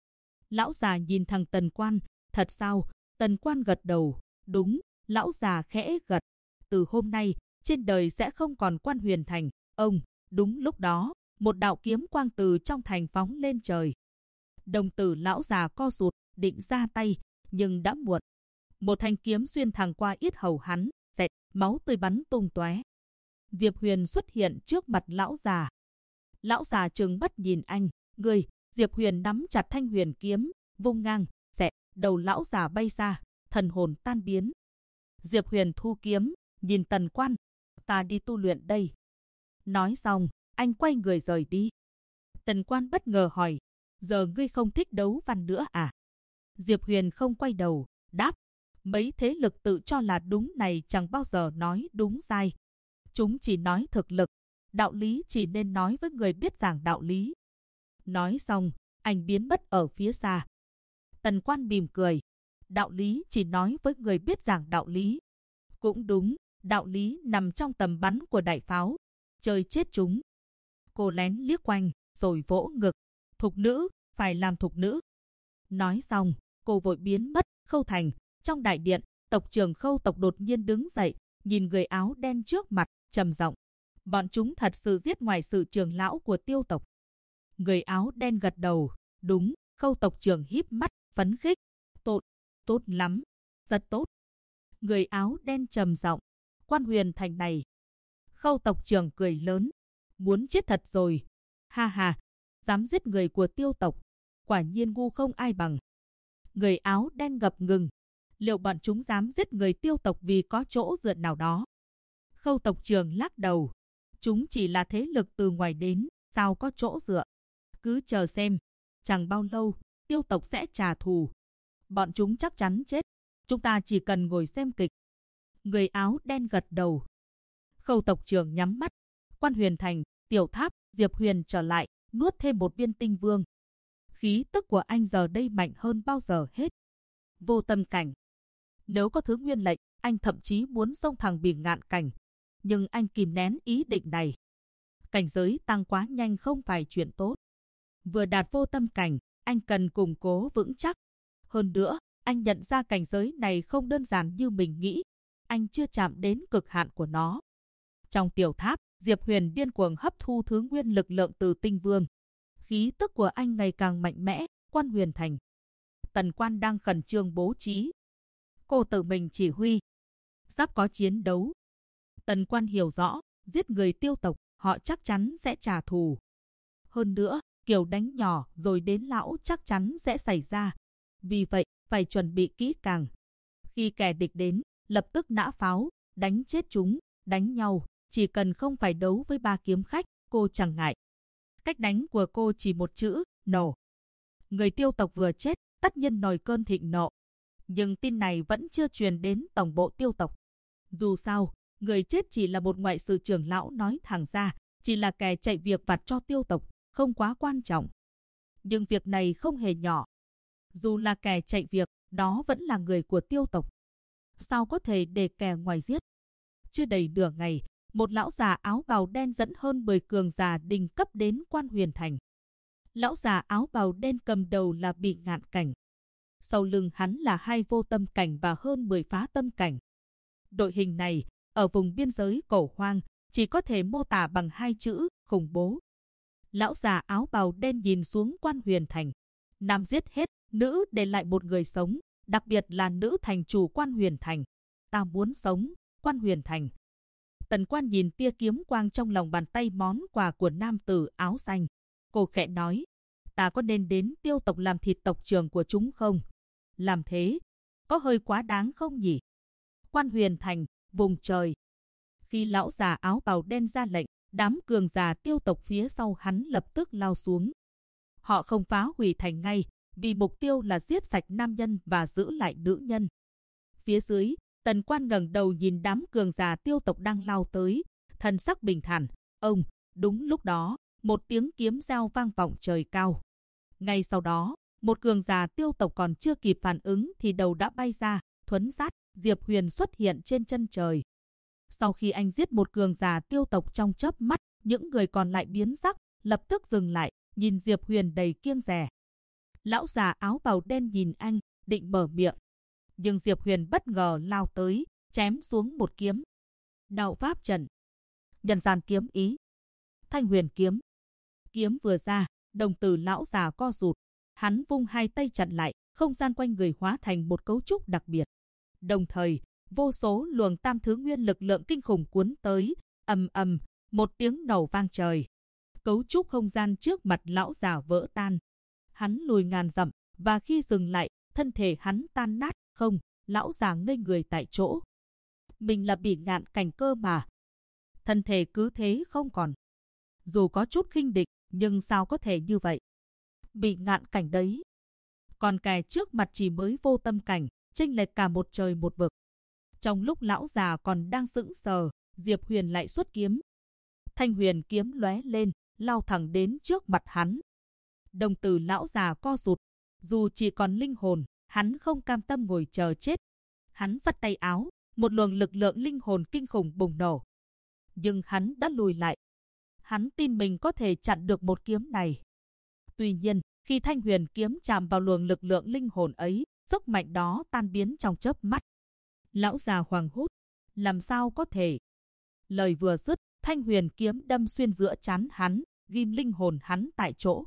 Lão già nhìn thằng Tần Quan, thật sao? Tần Quan gật đầu, đúng, lão già khẽ gật. Từ hôm nay, trên đời sẽ không còn Quan Huyền Thành. Ông, đúng lúc đó, một đạo kiếm quang từ trong thành phóng lên trời. Đồng tử lão già co rụt, định ra tay, nhưng đã muộn. Một thanh kiếm xuyên thẳng qua yết hầu hắn, xẹt, máu tươi bắn tung tóe. Diệp Huyền xuất hiện trước mặt lão già. Lão già trừng mắt nhìn anh, người. Diệp Huyền nắm chặt thanh huyền kiếm, vung ngang, xẹt, đầu lão già bay ra, thần hồn tan biến. Diệp Huyền thu kiếm, nhìn Tần Quan, ta đi tu luyện đây. Nói xong, anh quay người rời đi. Tần Quan bất ngờ hỏi, giờ ngươi không thích đấu văn nữa à? Diệp Huyền không quay đầu, đáp, mấy thế lực tự cho là đúng này chẳng bao giờ nói đúng sai. Chúng chỉ nói thực lực, đạo lý chỉ nên nói với người biết giảng đạo lý. Nói xong, anh biến mất ở phía xa. Tần Quan mỉm cười, đạo lý chỉ nói với người biết giảng đạo lý. Cũng đúng, đạo lý nằm trong tầm bắn của đại pháo, chơi chết chúng. Cô lén liếc quanh, rồi vỗ ngực, thục nữ, phải làm thục nữ. Nói xong, cô vội biến mất. Khâu thành, trong đại điện, tộc trưởng Khâu tộc đột nhiên đứng dậy, nhìn người áo đen trước mặt, trầm giọng, bọn chúng thật sự giết ngoài sự trưởng lão của Tiêu tộc. Người áo đen gật đầu, đúng. Khâu tộc trưởng híp mắt, phấn khích, tốt, tốt lắm, rất tốt. Người áo đen trầm giọng, Quan Huyền Thành này. Khâu tộc trưởng cười lớn, muốn chết thật rồi. Ha ha, dám giết người của Tiêu tộc, quả nhiên ngu không ai bằng. Người áo đen ngập ngừng, liệu bọn chúng dám giết người Tiêu tộc vì có chỗ dựa nào đó? Khâu tộc trưởng lắc đầu, chúng chỉ là thế lực từ ngoài đến, sao có chỗ dựa? Cứ chờ xem, chẳng bao lâu, Tiêu tộc sẽ trả thù. Bọn chúng chắc chắn chết, chúng ta chỉ cần ngồi xem kịch. Người áo đen gật đầu. Khâu tộc trưởng nhắm mắt. Quan Huyền Thành, Tiểu Tháp, Diệp Huyền trở lại, nuốt thêm một viên tinh vương. Khí tức của anh giờ đây mạnh hơn bao giờ hết. Vô tâm cảnh. Nếu có thứ nguyên lệnh, anh thậm chí muốn xông thẳng Bỉ Ngạn cảnh. Nhưng anh kìm nén ý định này. Cảnh giới tăng quá nhanh không phải chuyện tốt. Vừa đạt vô tâm cảnh, anh cần củng cố vững chắc. Hơn nữa, anh nhận ra cảnh giới này không đơn giản như mình nghĩ. Anh chưa chạm đến cực hạn của nó. Trong tiểu tháp, Diệp Huyền điên cuồng hấp thu thứ nguyên lực lượng từ tinh vương. Khí tức của anh ngày càng mạnh mẽ. Quan Huyền Thành. Tần Quan đang khẩn trương bố trí. Cô tự mình chỉ huy. Sắp có chiến đấu. Tần Quan hiểu rõ, giết người Tiêu tộc, họ chắc chắn sẽ trả thù. Hơn nữa, kiểu đánh nhỏ rồi đến lão chắc chắn sẽ xảy ra. Vì vậy, phải chuẩn bị kỹ càng. Khi kẻ địch đến, lập tức nã pháo, đánh chết chúng, đánh nhau. Chỉ cần không phải đấu với 3 kiếm khách, cô chẳng ngại. Cách đánh của cô chỉ một chữ, nổ. Người Tiêu tộc vừa chết, tất nhiên nổi cơn thịnh nộ. Nhưng tin này vẫn chưa truyền đến tổng bộ Tiêu tộc. Dù sao, người chết chỉ là một ngoại sự trưởng lão, nói thẳng ra, chỉ là kẻ chạy việc vặt cho Tiêu tộc, không quá quan trọng. Nhưng việc này không hề nhỏ. Dù là kẻ chạy việc, đó vẫn là người của Tiêu tộc. Sao có thể để kẻ ngoài giết? Chưa đầy nửa ngày, một lão già áo bào đen dẫn hơn 10 cường giả đỉnh cấp đến Quan Huyền Thành. Lão già áo bào đen cầm đầu là Bỉ Ngạn cảnh. Sau lưng hắn là 2 vô tâm cảnh và hơn 10 phá tâm cảnh. Đội hình này, ở vùng biên giới Cổ Hoang, chỉ có thể mô tả bằng 2 chữ, khủng bố. Lão già áo bào đen nhìn xuống Quan Huyền Thành. Nam giết hết, nữ để lại một người sống, đặc biệt là nữ thành chủ Quan Huyền Thành. Ta muốn sống, Quan Huyền Thành. Tần Quan nhìn tia kiếm quang trong lòng bàn tay món quà của nam tử áo xanh. Cô khẽ nói, ta có nên đến Tiêu tộc làm thịt tộc trưởng của chúng không? Làm thế, có hơi quá đáng không nhỉ? Quan Huyền Thành, vùng trời. Khi lão già áo bào đen ra lệnh, đám cường giả Tiêu tộc phía sau hắn lập tức lao xuống. Họ không phá hủy thành ngay, vì mục tiêu là giết sạch nam nhân và giữ lại nữ nhân. Phía dưới, Tần Quan ngẩng đầu nhìn đám cường giả Tiêu tộc đang lao tới, thần sắc bình thản. Ông, đúng lúc đó, một tiếng kiếm reo vang vọng trời cao. Ngay sau đó, một cường giả Tiêu tộc còn chưa kịp phản ứng thì đầu đã bay ra, thuấn sát, Diệp Huyền xuất hiện trên chân trời. Sau khi anh giết một cường giả Tiêu tộc trong chớp mắt, những người còn lại biến sắc, lập tức dừng lại, nhìn Diệp Huyền đầy kiêng dè. Lão già áo bào đen nhìn anh, định mở miệng. Nhưng Diệp Huyền bất ngờ lao tới, chém xuống một kiếm. Đạo pháp trận. Nhân gian kiếm ý. Thanh huyền kiếm. Kiếm vừa ra, đồng tử lão già co rụt. Hắn vung hai tay chặn lại, không gian quanh người hóa thành một cấu trúc đặc biệt. Đồng thời, vô số luồng tam thứ nguyên lực lượng kinh khủng cuốn tới, ầm ầm, một tiếng nổ vang trời. Cấu trúc không gian trước mặt lão già vỡ tan. Hắn lùi ngàn dặm, và khi dừng lại, thân thể hắn tan nát. Không, lão già ngây người tại chỗ. Mình là Bỉ Ngạn Cảnh cơ mà. Thân thể cứ thế không còn. Dù có chút khinh địch, nhưng sao có thể như vậy? Bỉ Ngạn Cảnh đấy. Còn kẻ trước mặt chỉ mới vô tâm cảnh, chênh lệch cả một trời một vực. Trong lúc lão già còn đang sững sờ, Diệp Huyền lại xuất kiếm. Thanh huyền kiếm lóe lên, lao thẳng đến trước mặt hắn. Đồng tử lão già co rụt. Dù chỉ còn linh hồn, hắn không cam tâm ngồi chờ chết. Hắn vắt tay áo, một luồng lực lượng linh hồn kinh khủng bùng nổ. Nhưng hắn đã lùi lại. Hắn tin mình có thể chặn được một kiếm này. Tuy nhiên, khi thanh huyền kiếm chạm vào luồng lực lượng linh hồn ấy, sức mạnh đó tan biến trong chớp mắt. Lão già hoảng hốt, làm sao có thể? Lời vừa dứt, thanh huyền kiếm đâm xuyên giữa trán hắn, ghim linh hồn hắn tại chỗ.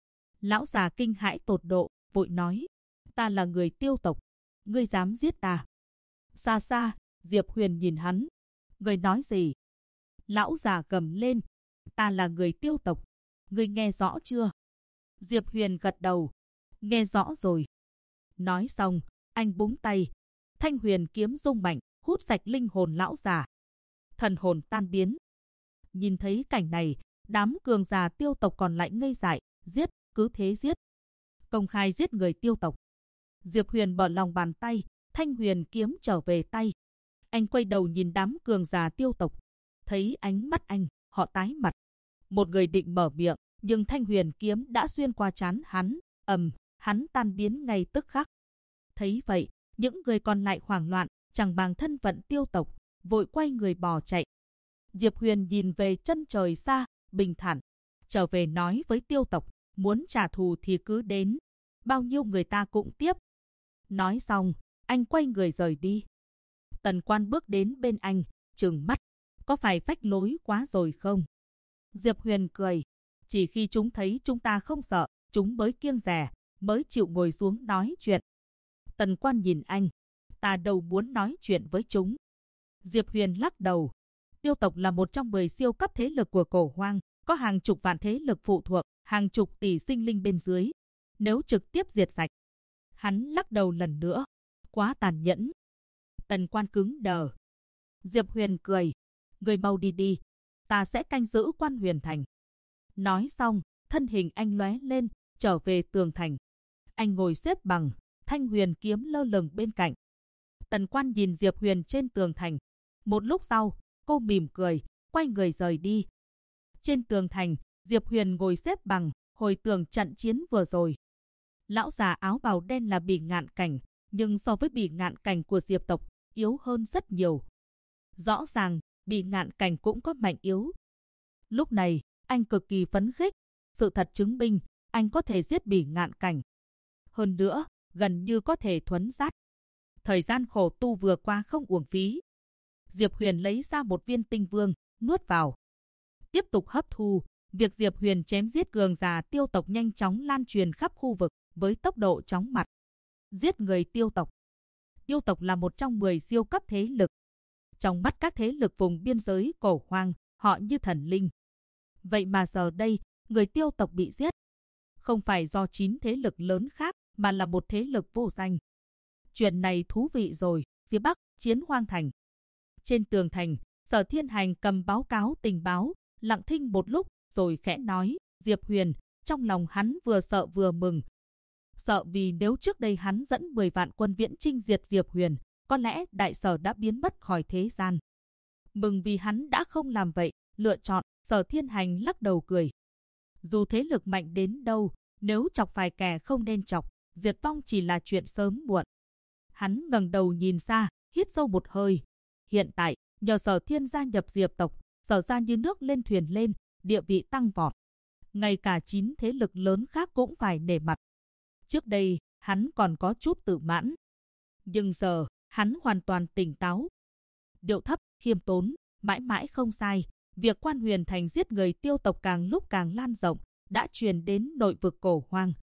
Lão già kinh hãi tột độ, vội nói, ta là người Tiêu tộc, ngươi dám giết ta? Xa xa, Diệp Huyền nhìn hắn, ngươi nói gì? Lão già gầm lên, ta là người Tiêu tộc, ngươi nghe rõ chưa? Diệp Huyền gật đầu, nghe rõ rồi. Nói xong, anh búng tay, thanh huyền kiếm rung mạnh, hút sạch linh hồn lão già. Thần hồn tan biến. Nhìn thấy cảnh này, đám cường giả Tiêu tộc còn lại ngây dại, giết, cứ thế giết. Công khai giết người Tiêu tộc. Diệp Huyền bỏ lòng bàn tay, thanh huyền kiếm trở về tay. Anh quay đầu nhìn đám cường giả Tiêu tộc. Thấy ánh mắt anh, họ tái mặt. Một người định mở miệng, nhưng thanh huyền kiếm đã xuyên qua trán hắn, hắn tan biến ngay tức khắc. Thấy vậy, những người còn lại hoảng loạn, chẳng bằng thân phận Tiêu tộc, vội quay người bỏ chạy. Diệp Huyền nhìn về chân trời xa, bình thản, trở về nói với Tiêu tộc, muốn trả thù thì cứ đến, bao nhiêu người ta cũng tiếp. Nói xong, anh quay người rời đi. Tần Quan bước đến bên anh, trừng mắt, có phải phách lối quá rồi không? Diệp Huyền cười, chỉ khi chúng thấy chúng ta không sợ, chúng mới kiêng dè, mới chịu ngồi xuống nói chuyện. Tần Quan nhìn anh, ta đâu muốn nói chuyện với chúng. Diệp Huyền lắc đầu, Tiêu tộc là một trong 10 siêu cấp thế lực của Cổ Hoang, có hàng chục vạn thế lực phụ thuộc, hàng chục tỷ sinh linh bên dưới. Nếu trực tiếp diệt sạch, hắn lắc đầu lần nữa, quá tàn nhẫn. Tần Quan cứng đờ. Diệp Huyền cười, người mau đi đi, ta sẽ canh giữ Quan Huyền Thành. Nói xong, thân hình anh lóe lên, trở về tường thành. Anh ngồi xếp bằng, thanh huyền kiếm lơ lửng bên cạnh. Tần Quan nhìn Diệp Huyền trên tường thành. Một lúc sau, cô mỉm cười, quay người rời đi. Trên tường thành, Diệp Huyền ngồi xếp bằng, hồi tưởng trận chiến vừa rồi. Lão già áo bào đen là Bỉ Ngạn Cảnh, nhưng so với Bỉ Ngạn Cảnh của Diệp tộc, yếu hơn rất nhiều. Rõ ràng, Bỉ Ngạn Cảnh cũng có mạnh yếu. Lúc này, anh cực kỳ phấn khích. Sự thật chứng minh, anh có thể giết Bỉ Ngạn Cảnh. Hơn nữa, gần như có thể thuấn sát. Thời gian khổ tu vừa qua không uổng phí. Diệp Huyền lấy ra một viên tinh vương, nuốt vào. Tiếp tục hấp thu, việc Diệp Huyền chém giết cường giả Tiêu tộc nhanh chóng lan truyền khắp khu vực với tốc độ chóng mặt. Giết người Tiêu tộc. Tiêu tộc là một trong 10 siêu cấp thế lực. Trong mắt các thế lực vùng biên giới Cổ Hoang, họ như thần linh. Vậy mà giờ đây, người Tiêu tộc bị giết. Không phải do 9 thế lực lớn khác, mà là một thế lực vô danh. Chuyện này thú vị rồi. Phía Bắc, Chiến Hoang Thành. Trên tường thành, Sở Thiên Hành cầm báo cáo tình báo, lặng thinh một lúc, rồi khẽ nói, Diệp Huyền, trong lòng hắn vừa sợ vừa mừng. Sợ vì nếu trước đây hắn dẫn 10 vạn quân viễn chinh diệt Diệp Huyền, có lẽ đại sở đã biến mất khỏi thế gian. Mừng vì hắn đã không làm vậy, lựa chọn. Sở Thiên Hành lắc đầu cười. Dù thế lực mạnh đến đâu, nếu chọc phải kẻ không nên chọc, diệt vong chỉ là chuyện sớm muộn. Hắn ngẩng đầu nhìn xa, hít sâu một hơi. Hiện tại, nhờ Sở Thiên gia nhập Diệp tộc, Sở gia như nước lên thuyền lên, địa vị tăng vọt. Ngay cả 9 thế lực lớn khác cũng phải nể mặt. Trước đây, hắn còn có chút tự mãn. Nhưng giờ, hắn hoàn toàn tỉnh táo. Điệu thấp, khiêm tốn, mãi mãi không sai. Việc Quan Huyền Thành giết người Tiêu tộc càng lúc càng lan rộng, đã truyền đến nội vực Cổ Hoang.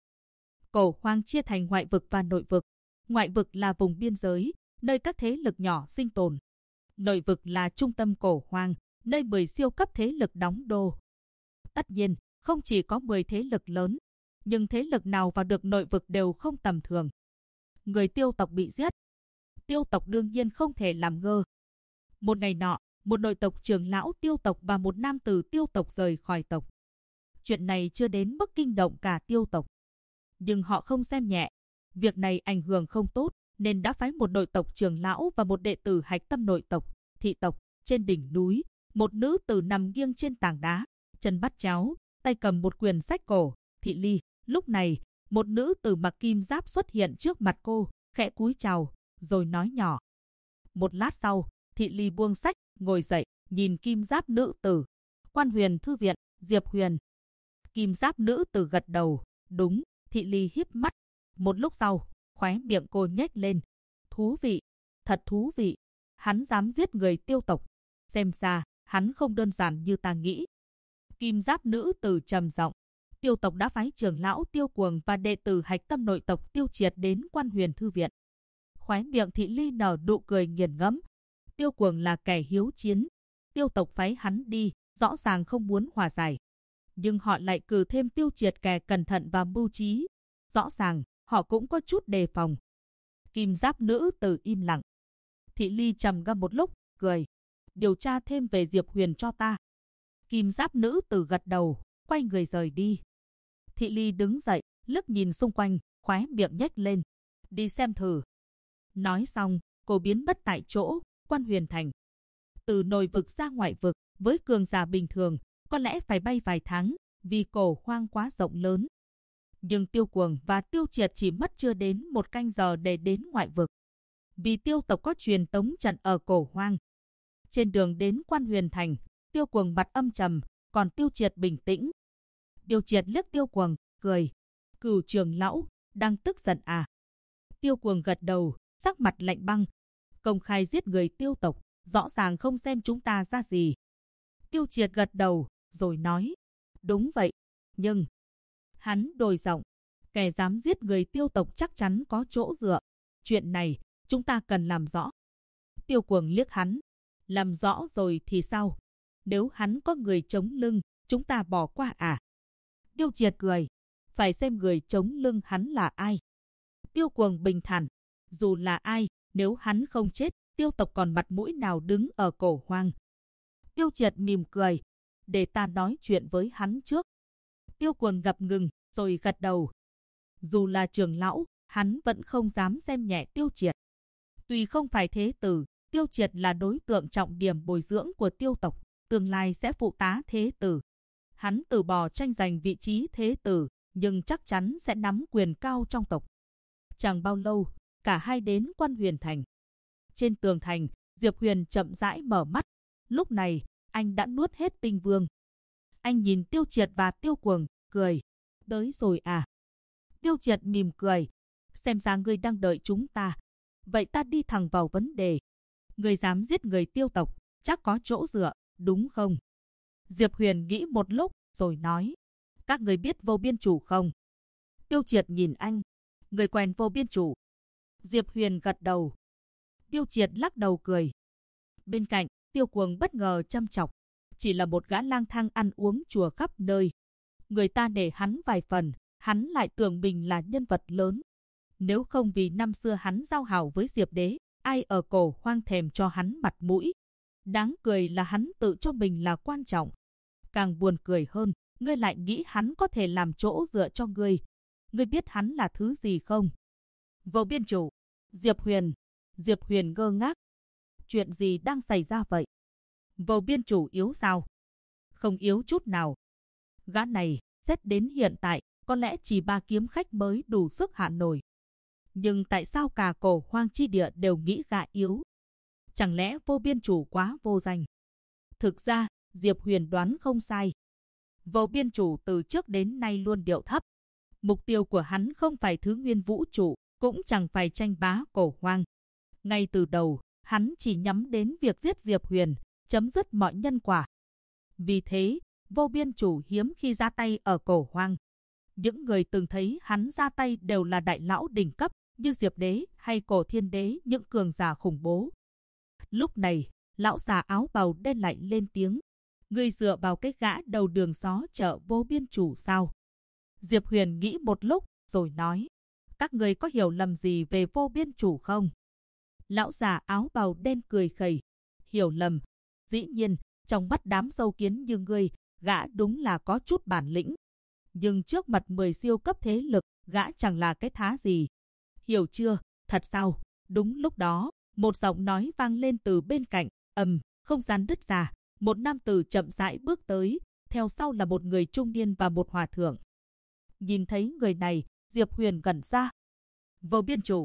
Cổ Hoang chia thành ngoại vực và nội vực. Ngoại vực là vùng biên giới, nơi các thế lực nhỏ sinh tồn. Nội vực là trung tâm Cổ Hoang, nơi 10 siêu cấp thế lực đóng đô. Tất nhiên, không chỉ có 10 thế lực lớn, nhưng thế lực nào vào được nội vực đều không tầm thường. Người Tiêu tộc bị giết. Tiêu tộc đương nhiên không thể làm ngơ. Một ngày nọ, một nội tộc trưởng lão Tiêu tộc và một nam tử Tiêu tộc rời khỏi tộc. Chuyện này chưa đến mức kinh động cả Tiêu tộc. Nhưng họ không xem nhẹ. Việc này ảnh hưởng không tốt, nên đã phái một nội tộc trưởng lão và một đệ tử hạch tâm nội tộc, thị tộc. Trên đỉnh núi, một nữ tử nằm nghiêng trên tảng đá, chân bắt chéo, tay cầm một quyển sách cổ, Thị Ly. Lúc này, một nữ tử mặc kim giáp xuất hiện trước mặt cô, khẽ cúi chào, rồi nói nhỏ. Một lát sau, Thị Ly buông sách, ngồi dậy, nhìn kim giáp nữ tử. Quan Huyền Thư viện, Diệp Huyền. Kim giáp nữ tử gật đầu, đúng. Thị Ly híp mắt. Một lúc sau, khóe miệng cô nhếch lên. Thú vị, thật thú vị. Hắn dám giết người Tiêu tộc. Xem ra, hắn không đơn giản như ta nghĩ. Kim giáp nữ tử trầm giọng. Tiêu tộc đã phái trưởng lão Tiêu Cuồng và đệ tử hạch tâm nội tộc Tiêu Triệt đến Quan Huyền Thư viện. Khóe miệng Thị Ly nở nụ cười nghiền ngẫm. Tiêu Cuồng là kẻ hiếu chiến. Tiêu tộc phái hắn đi, rõ ràng không muốn hòa giải. Nhưng họ lại cử thêm Tiêu Triệt kẻ cẩn thận và mưu trí. Rõ ràng, họ cũng có chút đề phòng. Kim giáp nữ tử im lặng. Thị Ly trầm ngâm một lúc, cười. Điều tra thêm về Diệp Huyền cho ta. Kim giáp nữ tử gật đầu, quay người rời đi. Thị Ly đứng dậy, liếc nhìn xung quanh, khóe miệng nhếch lên. Đi xem thử. Nói xong, cô biến mất tại chỗ, Quan Huyền Thành. Từ nội vực ra ngoại vực, với cường giả bình thường, có lẽ phải bay vài tháng, vì Cổ Hoang quá rộng lớn. Nhưng Tiêu Cuồng và Tiêu Triệt chỉ mất chưa đến 1 canh giờ để đến ngoại vực. Vì Tiêu tộc có truyền tống trận ở Cổ Hoang. Trên đường đến Quan Huyền Thành, Tiêu Cuồng mặt âm trầm, còn Tiêu Triệt bình tĩnh. Tiêu Triệt liếc Tiêu Cuồng, cười. Cửu trưởng lão, đang tức giận à? Tiêu Cuồng gật đầu, sắc mặt lạnh băng. Công khai giết người Tiêu tộc, rõ ràng không xem chúng ta ra gì. Tiêu Triệt gật đầu, rồi nói. Đúng vậy, nhưng... Hắn đổi giọng. Kẻ dám giết người Tiêu tộc chắc chắn có chỗ dựa. Chuyện này, chúng ta cần làm rõ. Tiêu Cuồng liếc hắn. Làm rõ rồi thì sao? Nếu hắn có người chống lưng, chúng ta bỏ qua à? Tiêu Triệt cười. Phải xem người chống lưng hắn là ai. Tiêu Cuồng bình thản. Dù là ai, nếu hắn không chết, Tiêu tộc còn mặt mũi nào đứng ở Cổ Hoang. Tiêu Triệt mỉm cười. Để ta nói chuyện với hắn trước. Tiêu Cuồng ngập ngừng, rồi gật đầu. Dù là trưởng lão, hắn vẫn không dám xem nhẹ Tiêu Triệt. Tuy không phải thế tử, Tiêu Triệt là đối tượng trọng điểm bồi dưỡng của Tiêu tộc, tương lai sẽ phụ tá thế tử. Hắn từ bỏ tranh giành vị trí thế tử, nhưng chắc chắn sẽ nắm quyền cao trong tộc. Chẳng bao lâu, cả hai đến Quan Huyền Thành. Trên tường thành, Diệp Huyền chậm rãi mở mắt. Lúc này, anh đã nuốt hết tinh vương. Anh nhìn Tiêu Triệt và Tiêu Cuồng, cười. Tới rồi à? Tiêu Triệt mỉm cười. Xem ra ngươi đang đợi chúng ta. Vậy ta đi thẳng vào vấn đề. Ngươi dám giết người Tiêu tộc, chắc có chỗ dựa, đúng không? Diệp Huyền nghĩ một lúc, rồi nói. Các người biết Vô Biên Chủ không? Tiêu Triệt nhìn anh. Người quen Vô Biên Chủ. Diệp Huyền gật đầu. Tiêu Triệt lắc đầu cười. Bên cạnh, Tiêu Cuồng bất ngờ châm chọc. Chỉ là một gã lang thang ăn uống chùa khắp nơi. Người ta nể hắn vài phần, hắn lại tưởng mình là nhân vật lớn. Nếu không vì năm xưa hắn giao hảo với Diệp Đế, ai ở Cổ Hoang thèm cho hắn mặt mũi. Đáng cười là hắn tự cho mình là quan trọng. Càng buồn cười hơn, ngươi lại nghĩ hắn có thể làm chỗ dựa cho ngươi. Ngươi biết hắn là thứ gì không? Vô Biên Chủ. Diệp Huyền ngơ ngác. Chuyện gì đang xảy ra vậy? Vô Biên Chủ yếu sao? Không yếu chút nào. Gã này, xét đến hiện tại, có lẽ chỉ 3 kiếm khách mới đủ sức hạ nổi. Nhưng tại sao cả Cổ Hoang chi địa đều nghĩ gã yếu? Chẳng lẽ Vô Biên Chủ quá vô danh? Thực ra, Diệp Huyền đoán không sai. Vô Biên Chủ từ trước đến nay luôn điệu thấp. Mục tiêu của hắn không phải thứ nguyên vũ trụ, cũng chẳng phải tranh bá Cổ Hoang. Ngay từ đầu, hắn chỉ nhắm đến việc giết Diệp Huyền, chấm dứt mọi nhân quả. Vì thế, Vô Biên Chủ hiếm khi ra tay ở Cổ Hoang. Những người từng thấy hắn ra tay đều là đại lão đỉnh cấp, như Diệp Đế hay Cổ Thiên Đế, những cường giả khủng bố. Lúc này, lão già áo bào đen lại lên tiếng. Ngươi dựa vào cái gã đầu đường xó chợ Vô Biên Chủ sao? Diệp Huyền nghĩ một lúc, rồi nói. Các ngươi có hiểu lầm gì về Vô Biên Chủ không? Lão già áo bào đen cười khẩy. Hiểu lầm? Dĩ nhiên, trong mắt đám sâu kiến như ngươi, gã đúng là có chút bản lĩnh. Nhưng trước mặt 10 siêu cấp thế lực, gã chẳng là cái thá gì. Hiểu chưa? Thật sao? Đúng lúc đó, một giọng nói vang lên từ bên cạnh, không gian đứt ra. Một nam tử chậm rãi bước tới, theo sau là một người trung niên và một hòa thượng. Nhìn thấy người này, Diệp Huyền ngẩn ra. Vô Biên Chủ.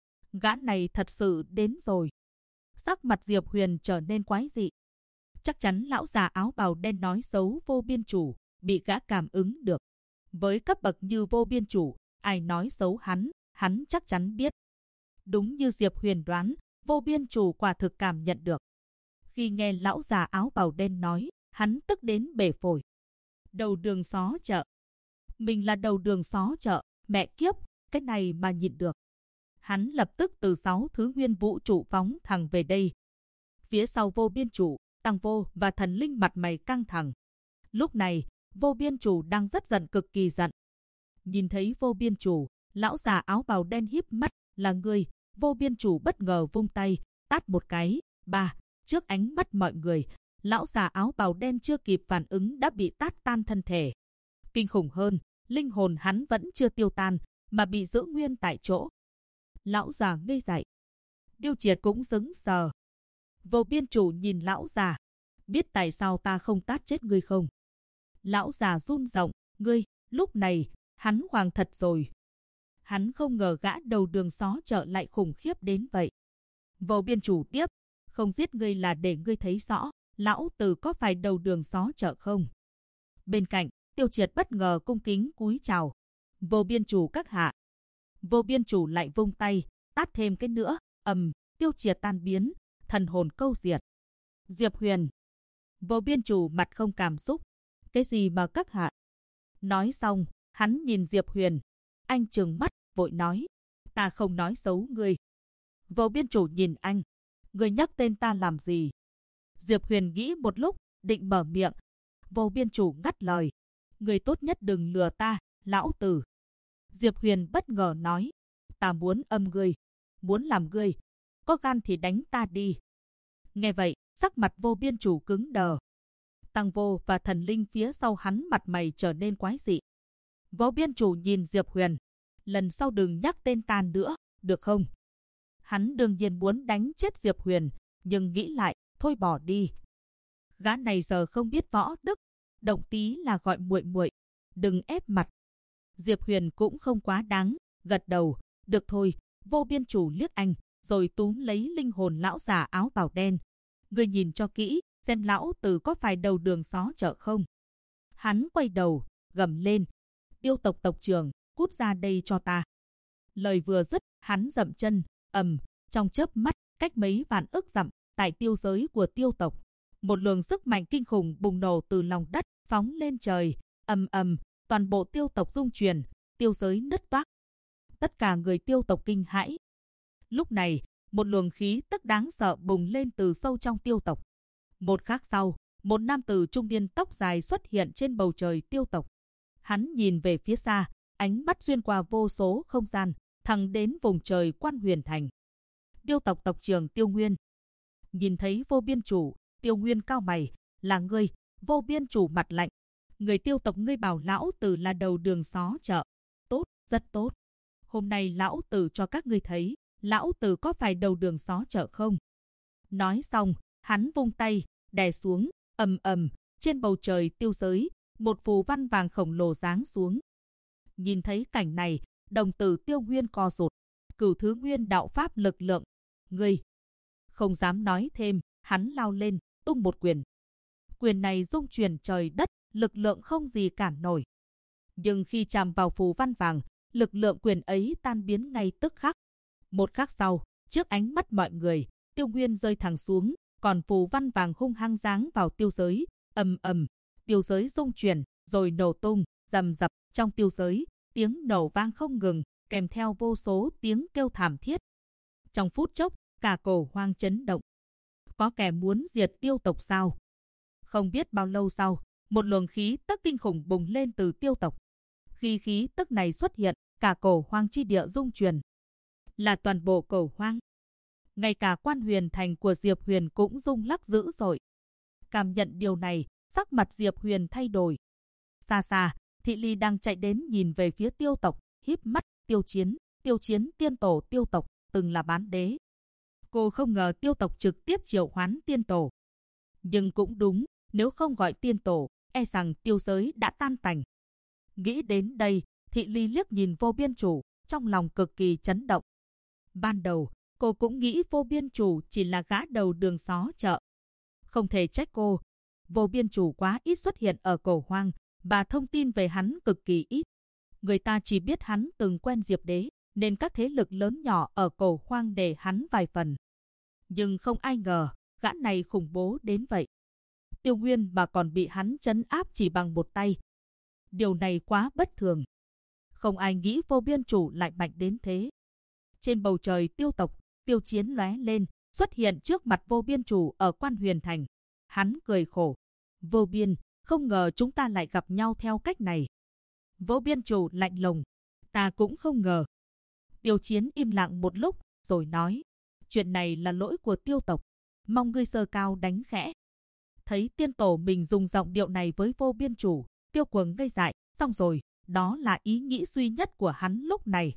Gã này thật sự đến rồi. Sắc mặt Diệp Huyền trở nên quái dị. Chắc chắn lão già áo bào đen nói xấu Vô Biên Chủ, bị gã cảm ứng được. Với cấp bậc như Vô Biên Chủ, ai nói xấu hắn chắc chắn biết. Đúng như Diệp Huyền đoán, Vô Biên Chủ quả thực cảm nhận được. Khi nghe lão già áo bào đen nói, hắn tức đến bể phổi. Đầu đường xó chợ. Mình là đầu đường xó chợ, mẹ kiếp, cái này mà nhịn được. Hắn lập tức từ 6 thứ nguyên vũ trụ phóng thẳng về đây. Phía sau Vô Biên Chủ, Tăng Vô và Thần Linh mặt mày căng thẳng. Lúc này, Vô Biên Chủ đang rất giận, cực kỳ giận. Nhìn thấy Vô Biên Chủ, lão già áo bào đen híp mắt, là người. Vô Biên Chủ bất ngờ vung tay, tát một cái, trước ánh mắt mọi người, lão già áo bào đen chưa kịp phản ứng đã bị tát tan thân thể. Kinh khủng hơn, linh hồn hắn vẫn chưa tiêu tan, mà bị giữ nguyên tại chỗ. Lão già ngây dại. Điêu Triệt cũng sững sờ. Vô Biên Chủ nhìn lão già. Biết tại sao ta không tát chết ngươi không? Lão già run giọng. Ngươi, lúc này, hắn hoàng thật rồi. Hắn không ngờ gã đầu đường xó chợ lại khủng khiếp đến vậy. Vô Biên Chủ tiếp. Không giết ngươi là để ngươi thấy rõ, lão tử có phải đầu đường xó chợ không? Bên cạnh, Tiêu Triệt bất ngờ cung kính cúi chào. Vô Biên Chủ các hạ. Vô Biên Chủ lại vung tay, tát thêm cái nữa, Tiêu Triệt tan biến, thần hồn câu diệt. Diệp Huyền. Vô Biên Chủ mặt không cảm xúc. Cái gì mà các hạ? Nói xong, hắn nhìn Diệp Huyền. Anh trừng mắt, vội nói. Ta không nói xấu ngươi. Vô Biên Chủ nhìn anh. Ngươi nhắc tên ta làm gì? Diệp Huyền nghĩ một lúc, định mở miệng. Vô Biên Chủ ngắt lời. Ngươi tốt nhất đừng lừa ta, lão tử. Diệp Huyền bất ngờ nói. Ta muốn ngươi. Muốn làm ngươi. Có gan thì đánh ta đi. Nghe vậy, sắc mặt Vô Biên Chủ cứng đờ. Tăng Vô và Thần Linh phía sau hắn mặt mày trở nên quái dị. Vô Biên Chủ nhìn Diệp Huyền. Lần sau đừng nhắc tên ta nữa, được không? Hắn đương nhiên muốn đánh chết Diệp Huyền, nhưng nghĩ lại, thôi bỏ đi. Gã này giờ không biết võ đức, động tí là gọi muội muội, đừng ép mặt. Diệp Huyền cũng không quá đáng, gật đầu, được thôi. Vô Biên Chủ liếc anh, rồi túm lấy linh hồn lão già áo bào đen. Ngươi nhìn cho kỹ, xem lão tử có phải đầu đường xó chợ không? Hắn quay đầu, gầm lên. Tiêu tộc tộc trưởng, cút ra đây cho ta. Lời vừa dứt, hắn dậm chân, trong chớp mắt, cách mấy vạn ức dặm, tại tiêu giới của tiêu tộc. Một luồng sức mạnh kinh khủng bùng nổ từ lòng đất, phóng lên trời, toàn bộ tiêu tộc rung chuyển, tiêu giới nứt toác. Tất cả người tiêu tộc kinh hãi. Lúc này, một luồng khí tức đáng sợ bùng lên từ sâu trong tiêu tộc. Một khắc sau, một nam tử trung niên tóc dài xuất hiện trên bầu trời tiêu tộc. Hắn nhìn về phía xa, ánh mắt xuyên qua vô số không gian, thẳng đến vùng trời Quan Huyền Thành. Tiêu tộc tộc trưởng Tiêu Nguyên. Nhìn thấy Vô Biên Chủ, Tiêu Nguyên cao mày, là ngươi? Vô Biên Chủ mặt lạnh. Người tiêu tộc ngươi bảo lão tử là đầu đường xó chợ. Tốt, rất tốt. Hôm nay lão tử cho các ngươi thấy, lão tử có phải đầu đường xó chợ không? Nói xong, hắn vung tay, đè xuống, trên bầu trời tiêu giới, một phù văn vàng khổng lồ giáng xuống. Nhìn thấy cảnh này, đồng tử Tiêu Nguyên co rụt. Cửu thứ nguyên đạo pháp lực lượng. Ngươi! Không dám nói thêm, hắn lao lên, tung một quyền. Quyền này rung chuyển trời đất, lực lượng không gì cản nổi. Nhưng khi chạm vào phù văn vàng, lực lượng quyền ấy tan biến ngay tức khắc. Một khắc sau, trước ánh mắt mọi người, Tiêu Nguyên rơi thẳng xuống, còn phù văn vàng hung hăng giáng vào tiêu giới, ầm ầm, tiêu giới rung chuyển, rồi nổ tung, rầm rập. Trong tiêu giới, tiếng nổ vang không ngừng, kèm theo vô số tiếng kêu thảm thiết. Trong phút chốc, cả Cổ Hoang chấn động. Có kẻ muốn diệt tiêu tộc sao? Không biết bao lâu sau, một luồng khí tức kinh khủng bùng lên từ tiêu tộc. Khi khí tức này xuất hiện, cả Cổ Hoang chi địa rung chuyển. Là toàn bộ Cổ Hoang. Ngay cả Quan Huyền Thành của Diệp Huyền cũng rung lắc dữ dội. Cảm nhận điều này, sắc mặt Diệp Huyền thay đổi. Xa xa, Thị Ly đang chạy đến nhìn về phía tiêu tộc, híp mắt. Tiêu Chiến tiên tổ tiêu tộc, từng là bán đế. Cô không ngờ tiêu tộc trực tiếp triệu hoán tiên tổ. Nhưng cũng đúng, nếu không gọi tiên tổ, e rằng tiêu giới đã tan tành. Nghĩ đến đây, Thị Ly liếc nhìn Vô Biên Chủ, trong lòng cực kỳ chấn động. Ban đầu, cô cũng nghĩ Vô Biên Chủ chỉ là gã đầu đường xó chợ. Không thể trách cô. Vô Biên Chủ quá ít xuất hiện ở Cổ Hoang, và thông tin về hắn cực kỳ ít. Người ta chỉ biết hắn từng quen Diệp Đế, nên các thế lực lớn nhỏ ở Cổ Hoang để hắn vài phần. Nhưng không ai ngờ, gã này khủng bố đến vậy. Tiêu Nguyên mà còn bị hắn trấn áp chỉ bằng một tay. Điều này quá bất thường. Không ai nghĩ Vô Biên Chủ lại mạnh đến thế. Trên bầu trời tiêu tộc, Tiêu Chiến lóe lên, xuất hiện trước mặt Vô Biên Chủ ở Quan Huyền Thành. Hắn cười khổ. Vô Biên, không ngờ chúng ta lại gặp nhau theo cách này. Vô Biên Chủ lạnh lùng. Ta cũng không ngờ. Tiêu Chiến im lặng một lúc, rồi nói. Chuyện này là lỗi của tiêu tộc. Mong ngươi sơ cao đánh khẽ. Thấy tiên tổ mình dùng giọng điệu này với Vô Biên Chủ, Tiêu Cuồng ngây dại. Xong rồi, đó là ý nghĩ duy nhất của hắn lúc này.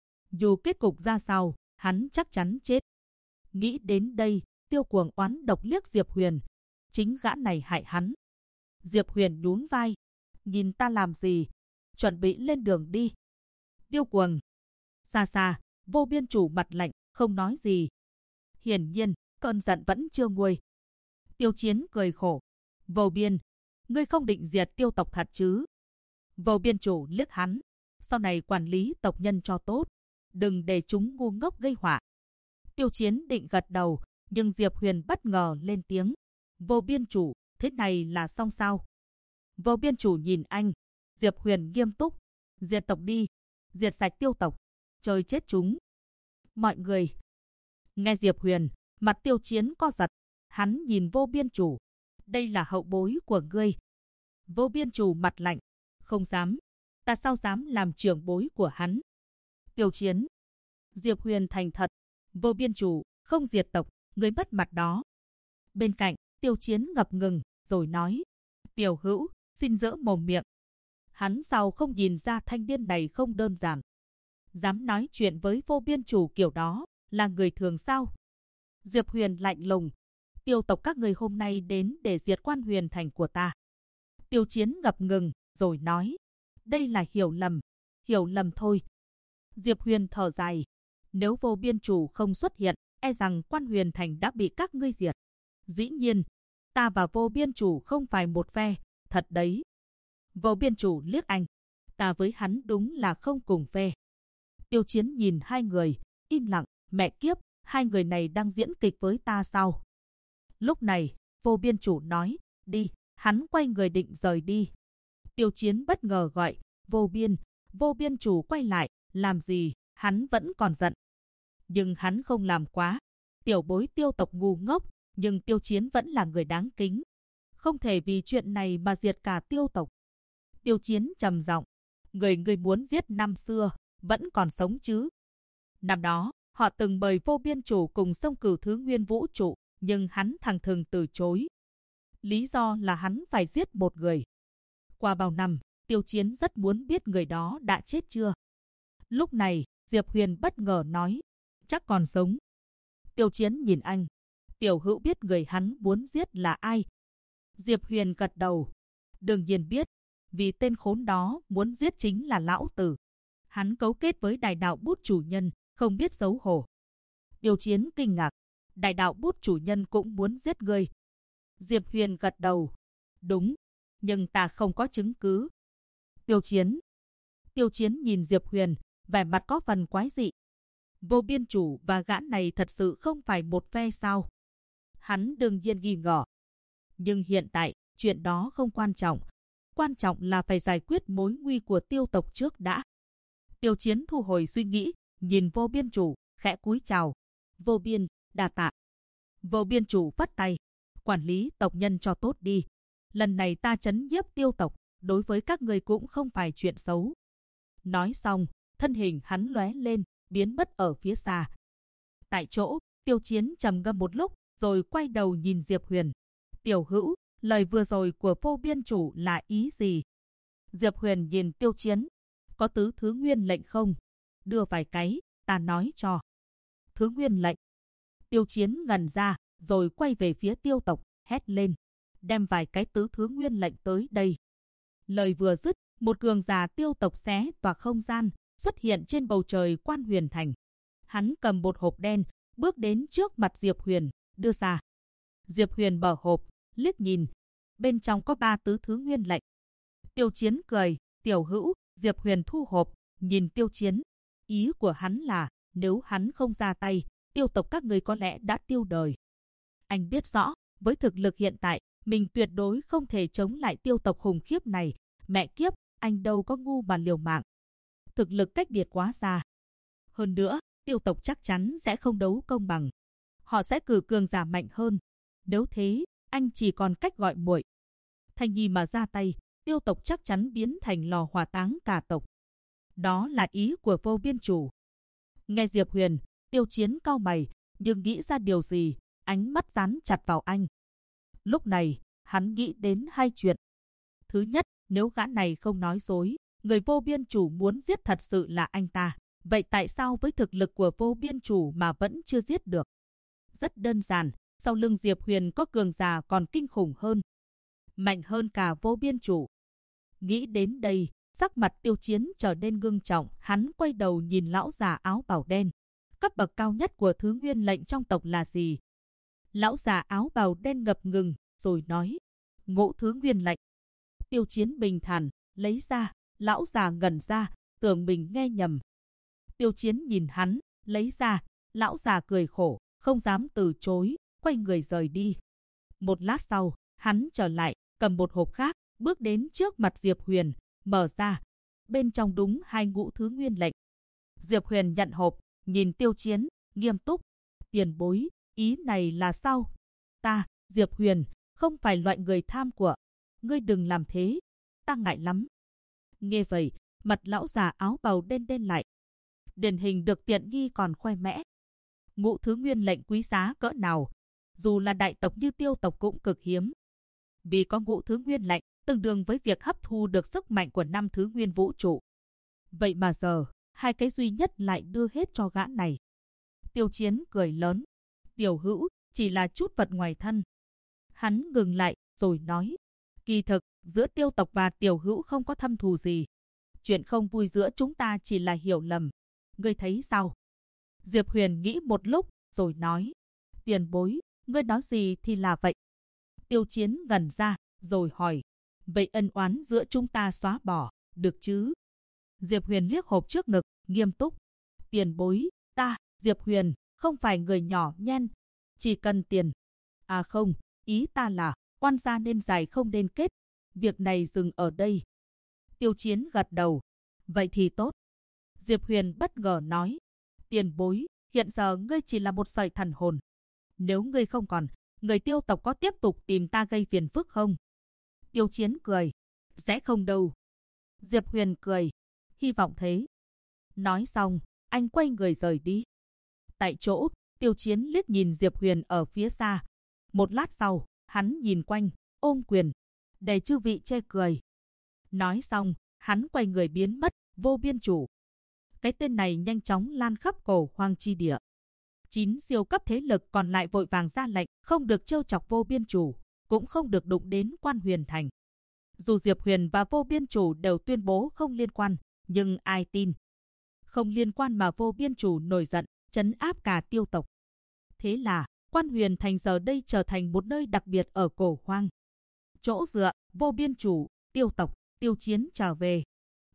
Dù kết cục ra sao, hắn chắc chắn chết. Nghĩ đến đây, Tiêu Cuồng oán độc liếc Diệp Huyền. Chính gã này hại hắn. Diệp Huyền nhún vai. Nhìn ta làm gì? Chuẩn bị lên đường đi. Tiêu Cuồng. Xa xa, Vô Biên Chủ mặt lạnh, không nói gì. Hiển nhiên, cơn giận vẫn chưa nguôi. Tiêu Chiến cười khổ. Vô Biên, ngươi không định diệt tiêu tộc thật chứ? Vô Biên Chủ liếc hắn. Sau này quản lý tộc nhân cho tốt. Đừng để chúng ngu ngốc gây họa. Tiêu Chiến định gật đầu, nhưng Diệp Huyền bất ngờ lên tiếng. Vô Biên Chủ, thế này là xong sao? Vô Biên Chủ nhìn anh. Diệp Huyền nghiêm túc. Diệt tộc đi. Diệt sạch tiêu tộc. Chơi chết chúng. Mọi người. Nghe Diệp Huyền, mặt Tiêu Chiến co giật. Hắn nhìn Vô Biên Chủ. Đây là hậu bối của ngươi. Vô Biên Chủ mặt lạnh. Không dám. Ta sao dám làm trưởng bối của hắn? Tiêu Chiến. Diệp Huyền thành thật. Vô Biên Chủ, không diệt tộc, ngươi mất mặt đó. Bên cạnh, Tiêu Chiến ngập ngừng, rồi nói. Tiểu Hữu, xin dỡ mồm miệng. Hắn sao không nhìn ra thanh niên này không đơn giản. Dám nói chuyện với Vô Biên Chủ kiểu đó, là người thường sao? Diệp Huyền lạnh lùng. Tiêu tộc các người hôm nay đến để diệt Quan Huyền Thành của ta. Tiêu Chiến ngập ngừng, rồi nói. Đây là hiểu lầm thôi. Diệp Huyền thở dài. Nếu Vô Biên Chủ không xuất hiện, e rằng Quan Huyền Thành đã bị các ngươi diệt. Dĩ nhiên, ta và Vô Biên Chủ không phải một phe, thật đấy. Vô Biên Chủ liếc anh. Ta với hắn đúng là không cùng phe. Tiêu Chiến nhìn hai người, im lặng. Mẹ kiếp, hai người này đang diễn kịch với ta sao? Lúc này, Vô Biên Chủ nói. Đi. Hắn quay người định rời đi. Tiêu Chiến bất ngờ gọi. Vô Biên Chủ quay lại. Làm gì? Hắn vẫn còn giận. Nhưng hắn không làm quá. Tiểu bối tiêu tộc ngu ngốc, nhưng Tiêu Chiến vẫn là người đáng kính. Không thể vì chuyện này mà diệt cả tiêu tộc. Tiêu Chiến trầm giọng. Người muốn giết năm xưa, vẫn còn sống chứ? Năm đó, họ từng mời Vô Biên Chủ cùng xông cửu thứ nguyên vũ trụ, nhưng hắn thẳng thừng từ chối. Lý do là hắn phải giết một người. Qua bao năm, Tiêu Chiến rất muốn biết người đó đã chết chưa. Lúc này, Diệp Huyền bất ngờ nói. Chắc còn sống. Tiêu Chiến nhìn anh. Tiểu Hữu biết người hắn muốn giết là ai? Diệp Huyền gật đầu. Đương nhiên biết. Vì tên khốn đó muốn giết chính là lão tử. Hắn cấu kết với Đại Đạo Bút chủ nhân, không biết xấu hổ. Tiêu Chiến kinh ngạc. Đại Đạo Bút chủ nhân cũng muốn giết ngươi. Diệp Huyền gật đầu. Đúng. Nhưng ta không có chứng cứ. Tiêu Chiến. Tiêu Chiến nhìn Diệp Huyền, vẻ mặt có phần quái dị. Vô Biên Chủ và gã này thật sự không phải một phe sao? Hắn đương nhiên nghi ngờ. Nhưng hiện tại, chuyện đó không quan trọng. Quan trọng là phải giải quyết mối nguy của Tiêu tộc trước đã. Tiêu Chiến thu hồi suy nghĩ, nhìn Vô Biên Chủ, khẽ cúi chào. Vô Biên, đa tạ. Vô Biên Chủ phất tay. Quản lý tộc nhân cho tốt đi. Lần này ta trấn nhiếp Tiêu tộc, đối với các người cũng không phải chuyện xấu. Nói xong, thân hình hắn lóe lên, biến mất ở phía xa. Tại chỗ, Tiêu Chiến trầm ngâm một lúc, rồi quay đầu nhìn Diệp Huyền. Tiểu hữu, lời vừa rồi của Vô Biên Chủ là ý gì? Diệp Huyền nhìn Tiêu Chiến. Có tứ thứ nguyên lệnh không? Đưa vài cái, ta nói cho. Thứ nguyên lệnh. Tiêu Chiến ngẩn ra, rồi quay về phía Tiêu tộc, hét lên. Đem vài cái tứ thứ nguyên lệnh tới đây. Lời vừa dứt, một cường giả Tiêu tộc xé toạc không gian, xuất hiện trên bầu trời Quan Huyền Thành. Hắn cầm một hộp đen, bước đến trước mặt Diệp Huyền, đưa ra. Diệp Huyền mở hộp, liếc nhìn. Bên trong có 3 tứ thứ nguyên lệnh. Tiêu Chiến cười, tiểu hữu. Diệp Huyền thu hộp, nhìn Tiêu Chiến. Ý của hắn là, nếu hắn không ra tay, Tiêu tộc các người có lẽ đã tiêu đời. Anh biết rõ, với thực lực hiện tại, mình tuyệt đối không thể chống lại Tiêu tộc khủng khiếp này. Mẹ kiếp, anh đâu có ngu mà liều mạng. Thực lực cách biệt quá xa. Hơn nữa, Tiêu tộc chắc chắn sẽ không đấu công bằng. Họ sẽ cử cường giả mạnh hơn. Nếu thế, anh chỉ còn cách gọi muội. Thanh Nhi mà ra tay, Tiêu tộc chắc chắn biến thành lò hỏa táng cả tộc. Đó là ý của Vô Biên Chủ. Nghe Diệp Huyền, Tiêu Chiến cau mày, nhưng nghĩ ra điều gì, ánh mắt dán chặt vào anh. Lúc này, hắn nghĩ đến 2 chuyện. Thứ nhất, nếu gã này không nói dối, người Vô Biên Chủ muốn giết thật sự là anh ta. Vậy tại sao với thực lực của Vô Biên Chủ mà vẫn chưa giết được? Rất đơn giản, sau lưng Diệp Huyền có cường giả còn kinh khủng hơn. Mạnh hơn cả Vô Biên Chủ. Nghĩ đến đây, sắc mặt Tiêu Chiến trở nên ngưng trọng, hắn quay đầu nhìn lão già áo bào đen. Cấp bậc cao nhất của thứ nguyên lệnh trong tộc là gì? Lão già áo bào đen ngập ngừng, rồi nói. Ngũ thứ nguyên lệnh. Tiêu Chiến bình thản, lấy ra, lão già ngẩn ra, tưởng mình nghe nhầm. Tiêu Chiến nhìn hắn, lấy ra, lão già cười khổ, không dám từ chối, quay người rời đi. Một lát sau, hắn trở lại, cầm một hộp khác, bước đến trước mặt Diệp Huyền, mở ra. Bên trong đúng 2 ngũ thứ nguyên lệnh. Diệp Huyền nhận hộp, nhìn Tiêu Chiến, nghiêm túc. Tiền bối, ý này là sao? Ta, Diệp Huyền, không phải loại người tham của. Ngươi đừng làm thế, ta ngại lắm. Nghe vậy, mặt lão già áo bào đen đen lại. Điển hình được tiện nghi còn khoe mẽ. Ngũ thứ nguyên lệnh quý giá cỡ nào, dù là đại tộc như Tiêu tộc cũng cực hiếm. Vì có ngũ thứ nguyên lệnh, tương đương với việc hấp thu được sức mạnh của 5 thứ nguyên vũ trụ. Vậy mà giờ, 2 cái duy nhất lại đưa hết cho gã này. Tiêu Chiến cười lớn. Tiểu hữu, chỉ là chút vật ngoài thân. Hắn ngừng lại, rồi nói. Kỳ thực, giữa Tiêu tộc và tiểu hữu không có thâm thù gì. Chuyện không vui giữa chúng ta chỉ là hiểu lầm. Ngươi thấy sao? Diệp Huyền nghĩ một lúc, rồi nói. Tiền bối, ngươi nói gì thì là vậy. Tiêu Chiến ngẩn ra, rồi hỏi. Vậy ân oán giữa chúng ta xóa bỏ, được chứ? Diệp Huyền liếc hộp trước ngực, nghiêm túc. Tiền bối, ta, Diệp Huyền, không phải người nhỏ nhen. Chỉ cần tiền. À không, ý ta là, oan gia nên dài không nên kết. Việc này dừng ở đây. Tiêu Chiến gật đầu. Vậy thì tốt. Diệp Huyền bất ngờ nói. Tiền bối, hiện giờ ngươi chỉ là một sợi thần hồn. Nếu ngươi không còn, người Tiêu tộc có tiếp tục tìm ta gây phiền phức không? Tiêu Chiến cười. Sẽ không đâu. Diệp Huyền cười. Hy vọng thế. Nói xong, anh quay người rời đi. Tại chỗ, Tiêu Chiến liếc nhìn Diệp Huyền ở phía xa. Một lát sau, hắn nhìn quanh, ôm quyền. Để chư vị chê cười. Nói xong, hắn quay người biến mất, Vô Biên Chủ. Cái tên này nhanh chóng lan khắp Cổ Hoang chi địa. 9 siêu cấp thế lực còn lại vội vàng ra lệnh, không được trêu chọc Vô Biên Chủ, cũng không được đụng đến Quan Huyền Thành. Dù Diệp Huyền và Vô Biên Chủ đều tuyên bố không liên quan, nhưng ai tin? Không liên quan mà Vô Biên Chủ nổi giận, trấn áp cả Tiêu tộc. Thế là, Quan Huyền Thành giờ đây trở thành một nơi đặc biệt ở Cổ Hoang. Chỗ dựa, Vô Biên Chủ, Tiêu tộc, Tiêu Chiến trở về.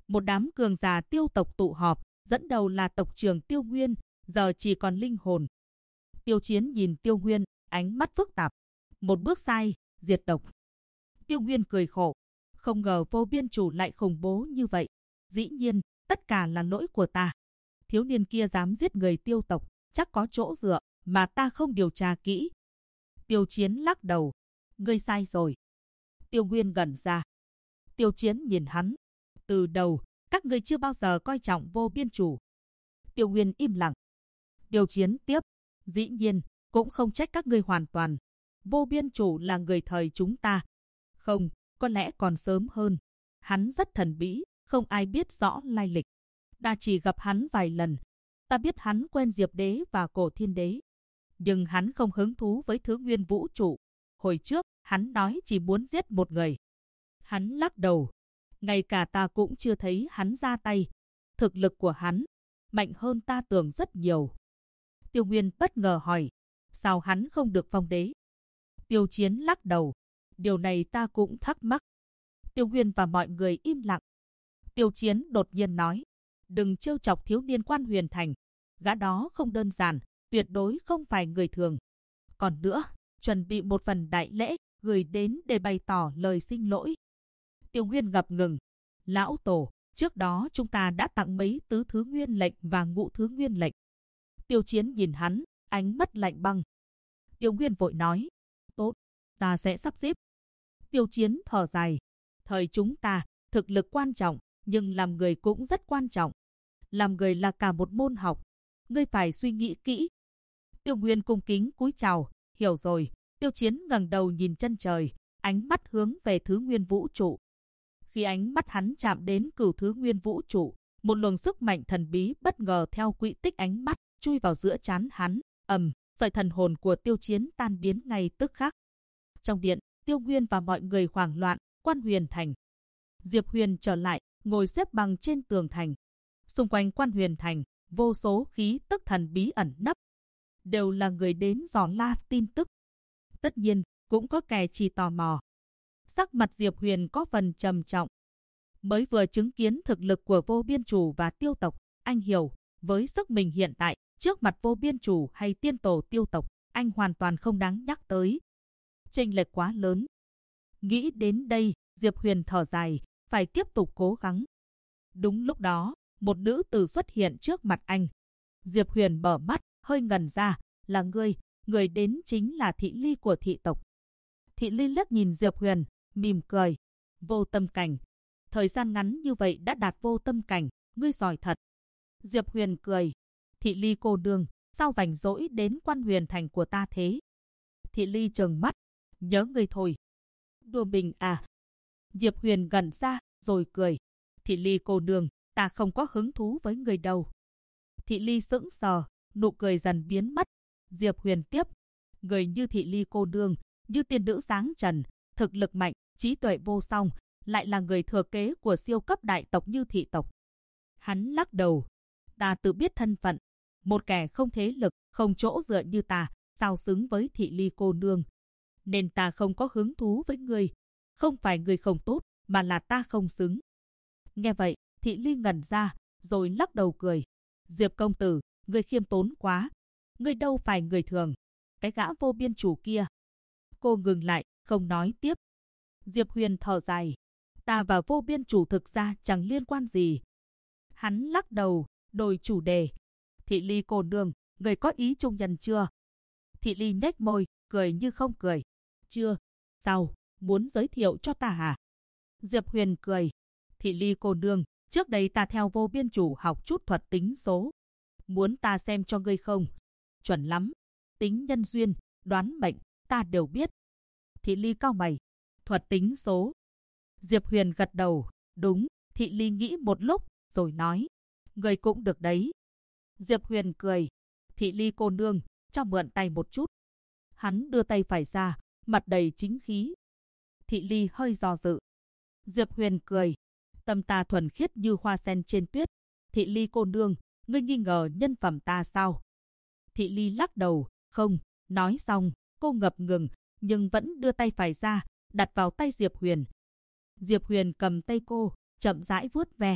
Một đám cường giả Tiêu tộc tụ họp, dẫn đầu là tộc trưởng Tiêu Nguyên, giờ chỉ còn linh hồn. Tiêu Chiến nhìn Tiêu Nguyên, ánh mắt phức tạp. Một bước sai, diệt tộc. Tiêu Nguyên cười khổ, không ngờ Vô Biên Chủ lại khủng bố như vậy. Dĩ nhiên, tất cả là lỗi của ta. Thiếu niên kia dám giết người Tiêu tộc, chắc có chỗ dựa mà ta không điều tra kỹ. Tiêu Chiến lắc đầu, ngươi sai rồi. Tiêu Nguyên gằn ra. Tiêu Chiến nhìn hắn, từ đầu các ngươi chưa bao giờ coi trọng Vô Biên Chủ. Tiêu Nguyên im lặng. Tiêu Chiến tiếp, dĩ nhiên cũng không trách các ngươi hoàn toàn. Vô Biên Chủ là người thời chúng ta. Không, có lẽ còn sớm hơn. Hắn rất thần bí, không ai biết rõ lai lịch. Ta chỉ gặp hắn vài lần. Ta biết hắn quen Diệp Đế và Cổ Thiên Đế. Nhưng hắn không hứng thú với Thứ Nguyên Vũ Trụ. Hồi trước, hắn nói chỉ muốn giết một người. Hắn lắc đầu. Ngay cả ta cũng chưa thấy hắn ra tay. Thực lực của hắn mạnh hơn ta tưởng rất nhiều. Tiêu Nguyên bất ngờ hỏi, sao hắn không được phong đế? Tiêu Chiến lắc đầu, điều này ta cũng thắc mắc. Tiêu Nguyên và mọi người im lặng. Tiêu Chiến đột nhiên nói, đừng trêu chọc thiếu niên Quan Huyền Thành. Gã đó không đơn giản, tuyệt đối không phải người thường. Còn nữa, chuẩn bị một phần đại lễ, gửi đến để bày tỏ lời xin lỗi. Tiêu Nguyên ngập ngừng, lão tổ, trước đó chúng ta đã tặng mấy tứ thứ nguyên lệnh và ngũ thứ nguyên lệnh. Tiêu Chiến nhìn hắn, ánh mắt lạnh băng. Tiêu Nguyên vội nói, tốt, ta sẽ sắp xếp. Tiêu Chiến thở dài, thời chúng ta, thực lực quan trọng, nhưng làm người cũng rất quan trọng. Làm người là cả một môn học, ngươi phải suy nghĩ kỹ. Tiêu Nguyên cung kính cúi chào, hiểu rồi. Tiêu Chiến ngẩng đầu nhìn chân trời, ánh mắt hướng về Thứ Nguyên Vũ Trụ. Khi ánh mắt hắn chạm đến Cửu Thứ Nguyên Vũ Trụ, một luồng sức mạnh thần bí bất ngờ theo quỹ tích ánh mắt chui vào giữa trán hắn, sợi thần hồn của Tiêu Chiến tan biến ngay tức khắc. Trong điện, Tiêu Nguyên và mọi người hoảng loạn. Quan Huyền Thành. Diệp Huyền trở lại, ngồi xếp bằng trên tường thành. Xung quanh Quan Huyền Thành, vô số khí tức thần bí ẩn nấp, đều là người đến dò la tin tức. Tất nhiên, cũng có kẻ chỉ tò mò. Sắc mặt Diệp Huyền có phần trầm trọng. Mới vừa chứng kiến thực lực của Vô Biên Chủ và Tiêu tộc, anh hiểu, với sức mình hiện tại, trước mặt Vô Biên Chủ hay tiên tổ Tiêu tộc, anh hoàn toàn không đáng nhắc tới. Chênh lệch quá lớn. Nghĩ đến đây, Diệp Huyền thở dài, phải tiếp tục cố gắng. Đúng lúc đó, một nữ tử xuất hiện trước mặt anh. Diệp Huyền mở mắt, hơi ngẩn ra, là người đến chính là Thị Ly của thị tộc. Thị Ly liếc nhìn Diệp Huyền, mỉm cười. Vô tâm cảnh. Thời gian ngắn như vậy đã đạt vô tâm cảnh, ngươi giỏi thật. Diệp Huyền cười. Thị Ly cô nương, sao rảnh rỗi đến Quan Huyền Thành của ta thế? Thị Ly trừng mắt, nhớ ngươi thôi. Đùa mình à? Diệp Huyền gằn ra, rồi cười. Thị Ly cô nương, ta không có hứng thú với người đâu. Thị Ly sững sờ, nụ cười dần biến mất. Diệp Huyền tiếp, người như Thị Ly cô nương, như tiên nữ sáng trần, thực lực mạnh, trí tuệ vô song, lại là người thừa kế của siêu cấp đại tộc như thị tộc. Hắn lắc đầu, ta tự biết thân phận, một kẻ không thế lực, không chỗ dựa như ta, sao xứng với Thị Ly cô nương. Nên ta không có hứng thú với người. Không phải người không tốt, mà là ta không xứng. Nghe vậy, Thị Ly ngẩn ra, rồi lắc đầu cười. Diệp công tử, người khiêm tốn quá. Người đâu phải người thường. Cái gã Vô Biên Chủ kia. Cô ngừng lại, không nói tiếp. Diệp Huyền thở dài. Ta và Vô Biên Chủ thực ra chẳng liên quan gì. Hắn lắc đầu, đổi chủ đề. Thị Ly cô nương, người có ý trung nhân chưa? Thị Ly nhếch môi, cười như không cười. Chưa. Sao, muốn giới thiệu cho ta hả? Diệp Huyền cười. Thị Ly cô nương, trước đây ta theo Vô Biên Chủ học chút thuật tính số. Muốn ta xem cho ngươi không? Chuẩn lắm. Tính nhân duyên, đoán mệnh, ta đều biết. Thị Ly cau mày. Thuật tính số. Diệp Huyền gật đầu. Đúng. Thị Ly nghĩ một lúc, rồi nói. Ngươi cũng được đấy. Diệp Huyền cười. Thị Ly cô nương, cho mượn tay một chút. Hắn đưa tay phải ra, mặt đầy chính khí. Thị Ly hơi do dự. Diệp Huyền cười. Tâm ta thuần khiết như hoa sen trên tuyết. Thị Ly cô nương, ngươi nghi ngờ nhân phẩm ta sao? Thị Ly lắc đầu. Không. Nói xong, cô ngập ngừng, nhưng vẫn đưa tay phải ra, đặt vào tay Diệp Huyền. Diệp Huyền cầm tay cô, chậm rãi vuốt ve.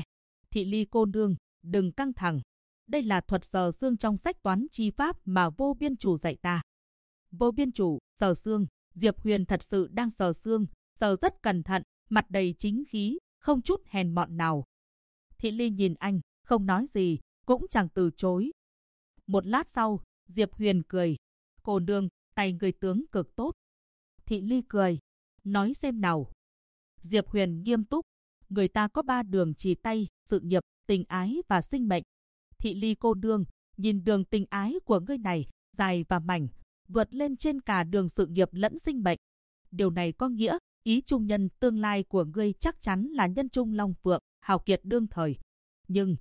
Thị Ly cô nương, đừng căng thẳng. Đây là thuật sờ xương trong sách toán chi pháp mà Vô Biên Chủ dạy ta. Vô Biên Chủ, sờ xương. Diệp Huyền thật sự đang sờ xương, sờ rất cẩn thận, mặt đầy chính khí, không chút hèn mọn nào. Thị Ly nhìn anh, không nói gì, cũng chẳng từ chối. Một lát sau, Diệp Huyền cười. Cô nương, tay người tướng cực tốt. Thị Ly cười. Nói xem nào. Diệp Huyền nghiêm túc. Người ta có 3 đường chỉ tay, sự nghiệp, tình ái và sinh mệnh. Thị Ly cô nương, nhìn đường tình ái của ngươi này, dài và mảnh, vượt lên trên cả đường sự nghiệp lẫn sinh mệnh. Điều này có nghĩa, ý trung nhân tương lai của ngươi chắc chắn là nhân trung long phượng, hào kiệt đương thời. Nhưng,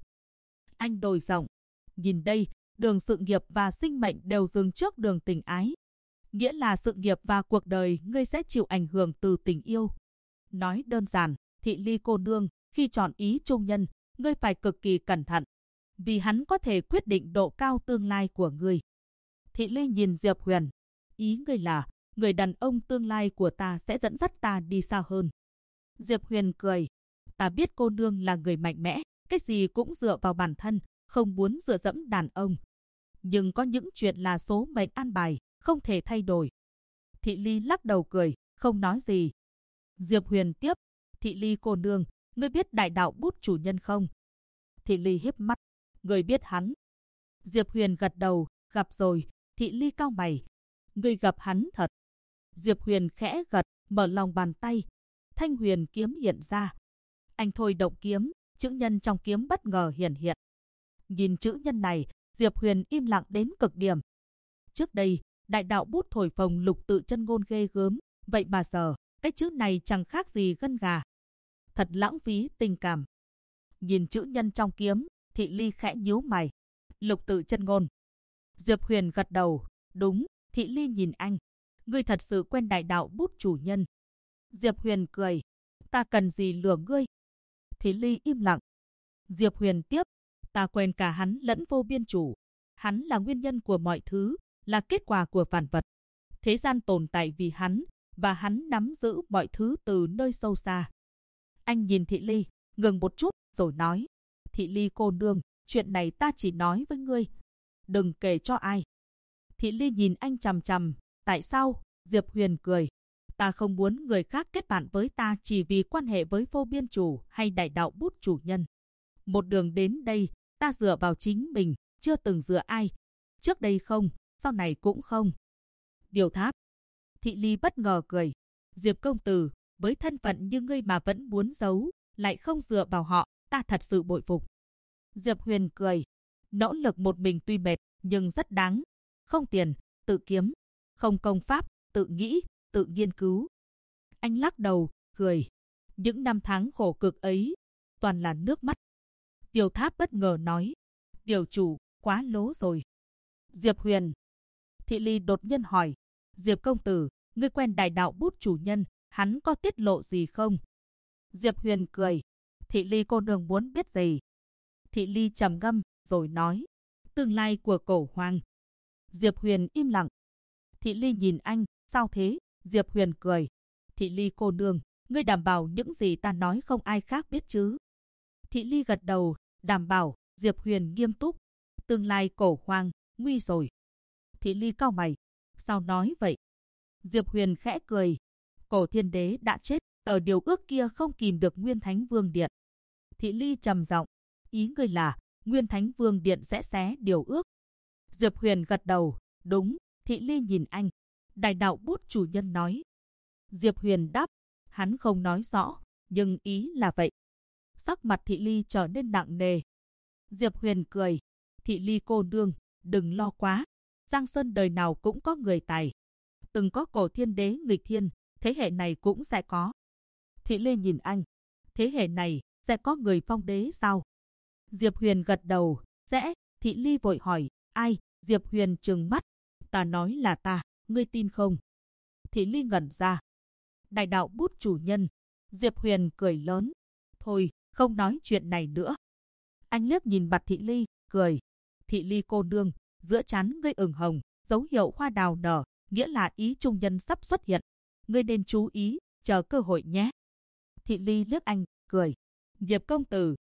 anh đổi giọng, nhìn đây, đường sự nghiệp và sinh mệnh đều dừng trước đường tình ái. Nghĩa là sự nghiệp và cuộc đời ngươi sẽ chịu ảnh hưởng từ tình yêu. Nói đơn giản, Thị Ly cô nương, khi chọn ý trung nhân, ngươi phải cực kỳ cẩn thận, vì hắn có thể quyết định độ cao tương lai của ngươi. Thị Ly nhìn Diệp Huyền, ý ngươi là, người đàn ông tương lai của ta sẽ dẫn dắt ta đi xa hơn. Diệp Huyền cười, ta biết cô nương là người mạnh mẽ, cái gì cũng dựa vào bản thân, không muốn dựa dẫm đàn ông. Nhưng có những chuyện là số mệnh an bài, không thể thay đổi. Thị Ly lắc đầu cười, không nói gì. Diệp Huyền tiếp, Thị Ly cô nương, ngươi biết đại đạo bút chủ nhân không? Thị Ly híp mắt, ngươi biết hắn. Diệp Huyền gật đầu, gặp rồi. Thị Ly cau mày, ngươi gặp hắn thật. Diệp Huyền khẽ gật, mở lòng bàn tay. Thanh huyền kiếm hiện ra. Anh thôi động kiếm, chữ nhân trong kiếm bất ngờ hiển hiện. Nhìn chữ nhân này, Diệp Huyền im lặng đến cực điểm. Trước đây, đại đạo bút thổi phồng lục tự chân ngôn ghê gớm, vậy mà giờ, cái chữ này chẳng khác gì gân gà. Thật lãng phí tình cảm. Nhìn chữ nhân trong kiếm, Thị Ly khẽ nhíu mày. Lục tự chân ngôn. Diệp Huyền gật đầu, đúng. Thị Ly nhìn anh, ngươi thật sự quen đại đạo bút chủ nhân. Diệp Huyền cười, ta cần gì lừa ngươi? Thị Ly im lặng. Diệp Huyền tiếp, ta quen cả hắn lẫn Vô Biên Chủ. Hắn là nguyên nhân của mọi thứ, là kết quả của vạn vật. Thế gian tồn tại vì hắn, và hắn nắm giữ mọi thứ từ nơi sâu xa. Anh nhìn Thị Ly, ngừng một chút, rồi nói, Thị Ly cô nương, chuyện này ta chỉ nói với ngươi. Đừng kể cho ai. Thị Ly nhìn anh chằm chằm, tại sao? Diệp Huyền cười, ta không muốn người khác kết bạn với ta chỉ vì quan hệ với Vô Biên Chủ hay đại đạo bút chủ nhân. Một đường đến đây, ta dựa vào chính mình, chưa từng dựa ai. Trước đây không, sau này cũng không. Điều Tháp. Thị Ly bất ngờ cười, Diệp công tử, với thân phận như ngươi mà vẫn muốn giấu, lại không dựa vào họ, ta thật sự bội phục. Diệp Huyền cười, nỗ lực một mình tuy mệt, nhưng rất đáng. Không tiền, tự kiếm. Không công pháp, tự nghĩ, tự nghiên cứu. Anh lắc đầu, cười. Những năm tháng khổ cực ấy, toàn là nước mắt. Điều Tháp bất ngờ nói, điều chủ, quá lố rồi. Diệp Huyền. Thị Ly đột nhiên hỏi, Diệp công tử, ngươi quen đại đạo bút chủ nhân, hắn có tiết lộ gì không? Diệp Huyền cười, Thị Ly cô nương muốn biết gì? Thị Ly trầm ngâm, rồi nói, tương lai của Cổ Hoàng. Diệp Huyền im lặng. Thị Ly nhìn anh, sao thế? Diệp Huyền cười, Thị Ly cô nương, ngươi đảm bảo những gì ta nói không ai khác biết chứ? Thị Ly gật đầu, đảm bảo. Diệp Huyền nghiêm túc, tương lai Cổ Hoàng, nguy rồi. Thị Ly cau mày, sao nói vậy? Diệp Huyền khẽ cười, Cổ Thiên Đế đã chết, ở điều ước kia không kìm được Nguyên Thánh Vương Điện. Thị Ly trầm giọng, ý ngươi là Nguyên Thánh Vương Điện sẽ xé điều ước. Diệp Huyền gật đầu, đúng. Thị Ly nhìn anh, đại đạo bút chủ nhân nói. Diệp Huyền đáp, hắn không nói rõ, nhưng ý là vậy. Sắc mặt Thị Ly trở nên nặng nề. Diệp Huyền cười, Thị Ly cô nương, đừng lo quá. Giang Sơn đời nào cũng có người tài. Từng có Cổ Thiên Đế nghịch thiên, thế hệ này cũng sẽ có. Thị Ly nhìn anh, thế hệ này sẽ có người phong đế sao? Diệp Huyền gật đầu, sẽ. Thị Ly vội hỏi, ai? Diệp Huyền trừng mắt, ta nói là ta, ngươi tin không? Thị Ly ngẩn ra. Đại đạo bút chủ nhân. Diệp Huyền cười lớn, thôi, không nói chuyện này nữa. Anh liếc nhìn mặt Thị Ly, cười, Thị Ly cô nương, giữa trán ngươi ửng hồng, dấu hiệu hoa đào nở, nghĩa là ý trung nhân sắp xuất hiện. Ngươi nên chú ý, chờ cơ hội nhé. Thị Ly liếc anh, cười, Diệp công tử,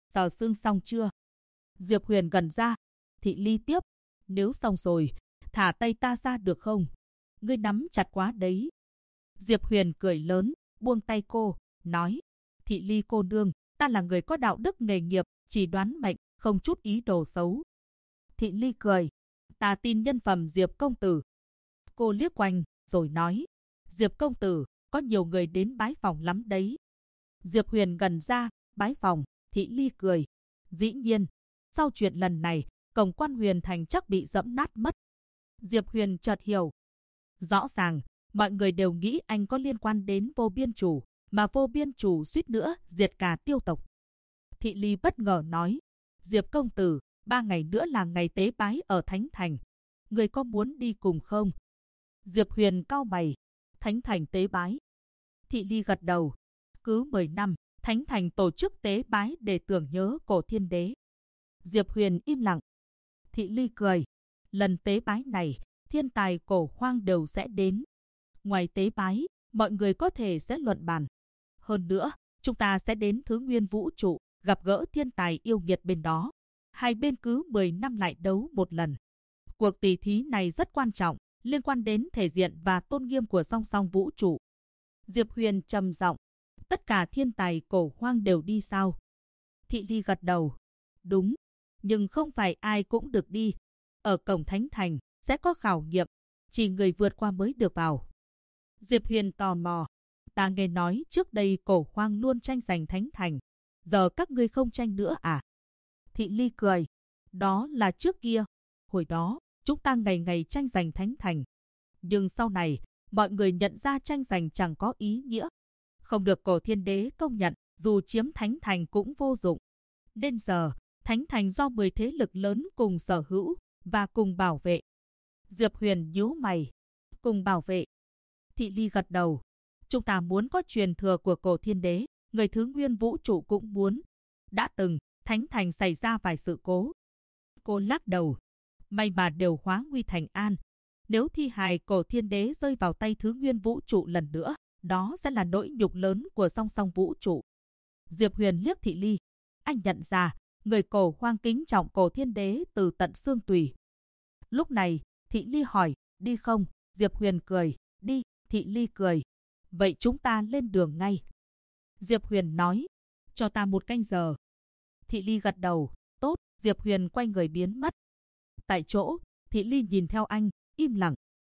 Giờ xương xong chưa? Diệp Huyền gần ra. Thị Ly tiếp. Nếu xong rồi, thả tay ta ra được không? Ngươi nắm chặt quá đấy. Diệp Huyền cười lớn, buông tay cô, nói. Thị Ly cô nương, ta là người có đạo đức nghề nghiệp, chỉ đoán mệnh, không chút ý đồ xấu. Thị Ly cười. Ta tin nhân phẩm Diệp công tử. Cô liếc quanh, rồi nói. Diệp công tử, có nhiều người đến bái phòng lắm đấy. Diệp Huyền gần ra, bái phòng. Thị Ly cười. Dĩ nhiên, sau chuyện lần này, cổng quan Huyền Thành chắc bị dẫm nát mất. Diệp Huyền chợt hiểu. Rõ ràng, mọi người đều nghĩ anh có liên quan đến Vô Biên Chủ, mà Vô Biên Chủ suýt nữa diệt cả tiêu tộc. Thị Ly bất ngờ nói. Diệp công tử, 3 ngày nữa là ngày tế bái ở Thánh Thành. Người có muốn đi cùng không? Diệp Huyền cau mày. Thánh Thành tế bái. Thị Ly gật đầu. Cứ 10 năm, Thánh Thành tổ chức tế bái để tưởng nhớ cổ thiên đế. Diệp Huyền im lặng. Thị Ly cười. Lần tế bái này, thiên tài cổ hoang đều sẽ đến. Ngoài tế bái, mọi người có thể sẽ luận bàn. Hơn nữa, chúng ta sẽ đến Thứ Nguyên Vũ Trụ, gặp gỡ thiên tài yêu nghiệt bên đó. Hai bên cứ 10 năm lại đấu một lần. Cuộc tỷ thí này rất quan trọng, liên quan đến thể diện và tôn nghiêm của song song vũ trụ. Diệp Huyền trầm giọng. Tất cả thiên tài cổ hoang đều đi sao? Thị Ly gật đầu. Đúng, nhưng không phải ai cũng được đi. Ở cổng Thánh Thành sẽ có khảo nghiệm, chỉ người vượt qua mới được vào. Diệp Huyền tò mò. Ta nghe nói trước đây cổ hoang luôn tranh giành Thánh Thành. Giờ các ngươi không tranh nữa à? Thị Ly cười. Đó là trước kia. Hồi đó, chúng ta ngày ngày tranh giành Thánh Thành. Nhưng sau này, mọi người nhận ra tranh giành chẳng có ý nghĩa. Không được cổ thiên đế công nhận, dù chiếm Thánh Thành cũng vô dụng. Đến giờ, Thánh Thành do 10 thế lực lớn cùng sở hữu và cùng bảo vệ. Diệp Huyền nhíu mày. Cùng bảo vệ. Thị Ly gật đầu. Chúng ta muốn có truyền thừa của cổ thiên đế, người Thứ Nguyên Vũ Trụ cũng muốn. Đã từng, Thánh Thành xảy ra vài sự cố. Cô lắc đầu. May mà đều hóa nguy thành an. Nếu thi hài cổ thiên đế rơi vào tay Thứ Nguyên Vũ Trụ lần nữa, đó sẽ là nỗi nhục lớn của song song vũ trụ. Diệp Huyền liếc Thị Ly. Anh nhận ra, người cổ hoang kính trọng cổ thiên đế từ tận xương tủy. Lúc này, Thị Ly hỏi, đi không? Diệp Huyền cười, đi. Thị Ly cười. Vậy chúng ta lên đường ngay. Diệp Huyền nói, cho ta 1 canh giờ. Thị Ly gật đầu, tốt. Diệp Huyền quay người biến mất. Tại chỗ, Thị Ly nhìn theo anh, im lặng.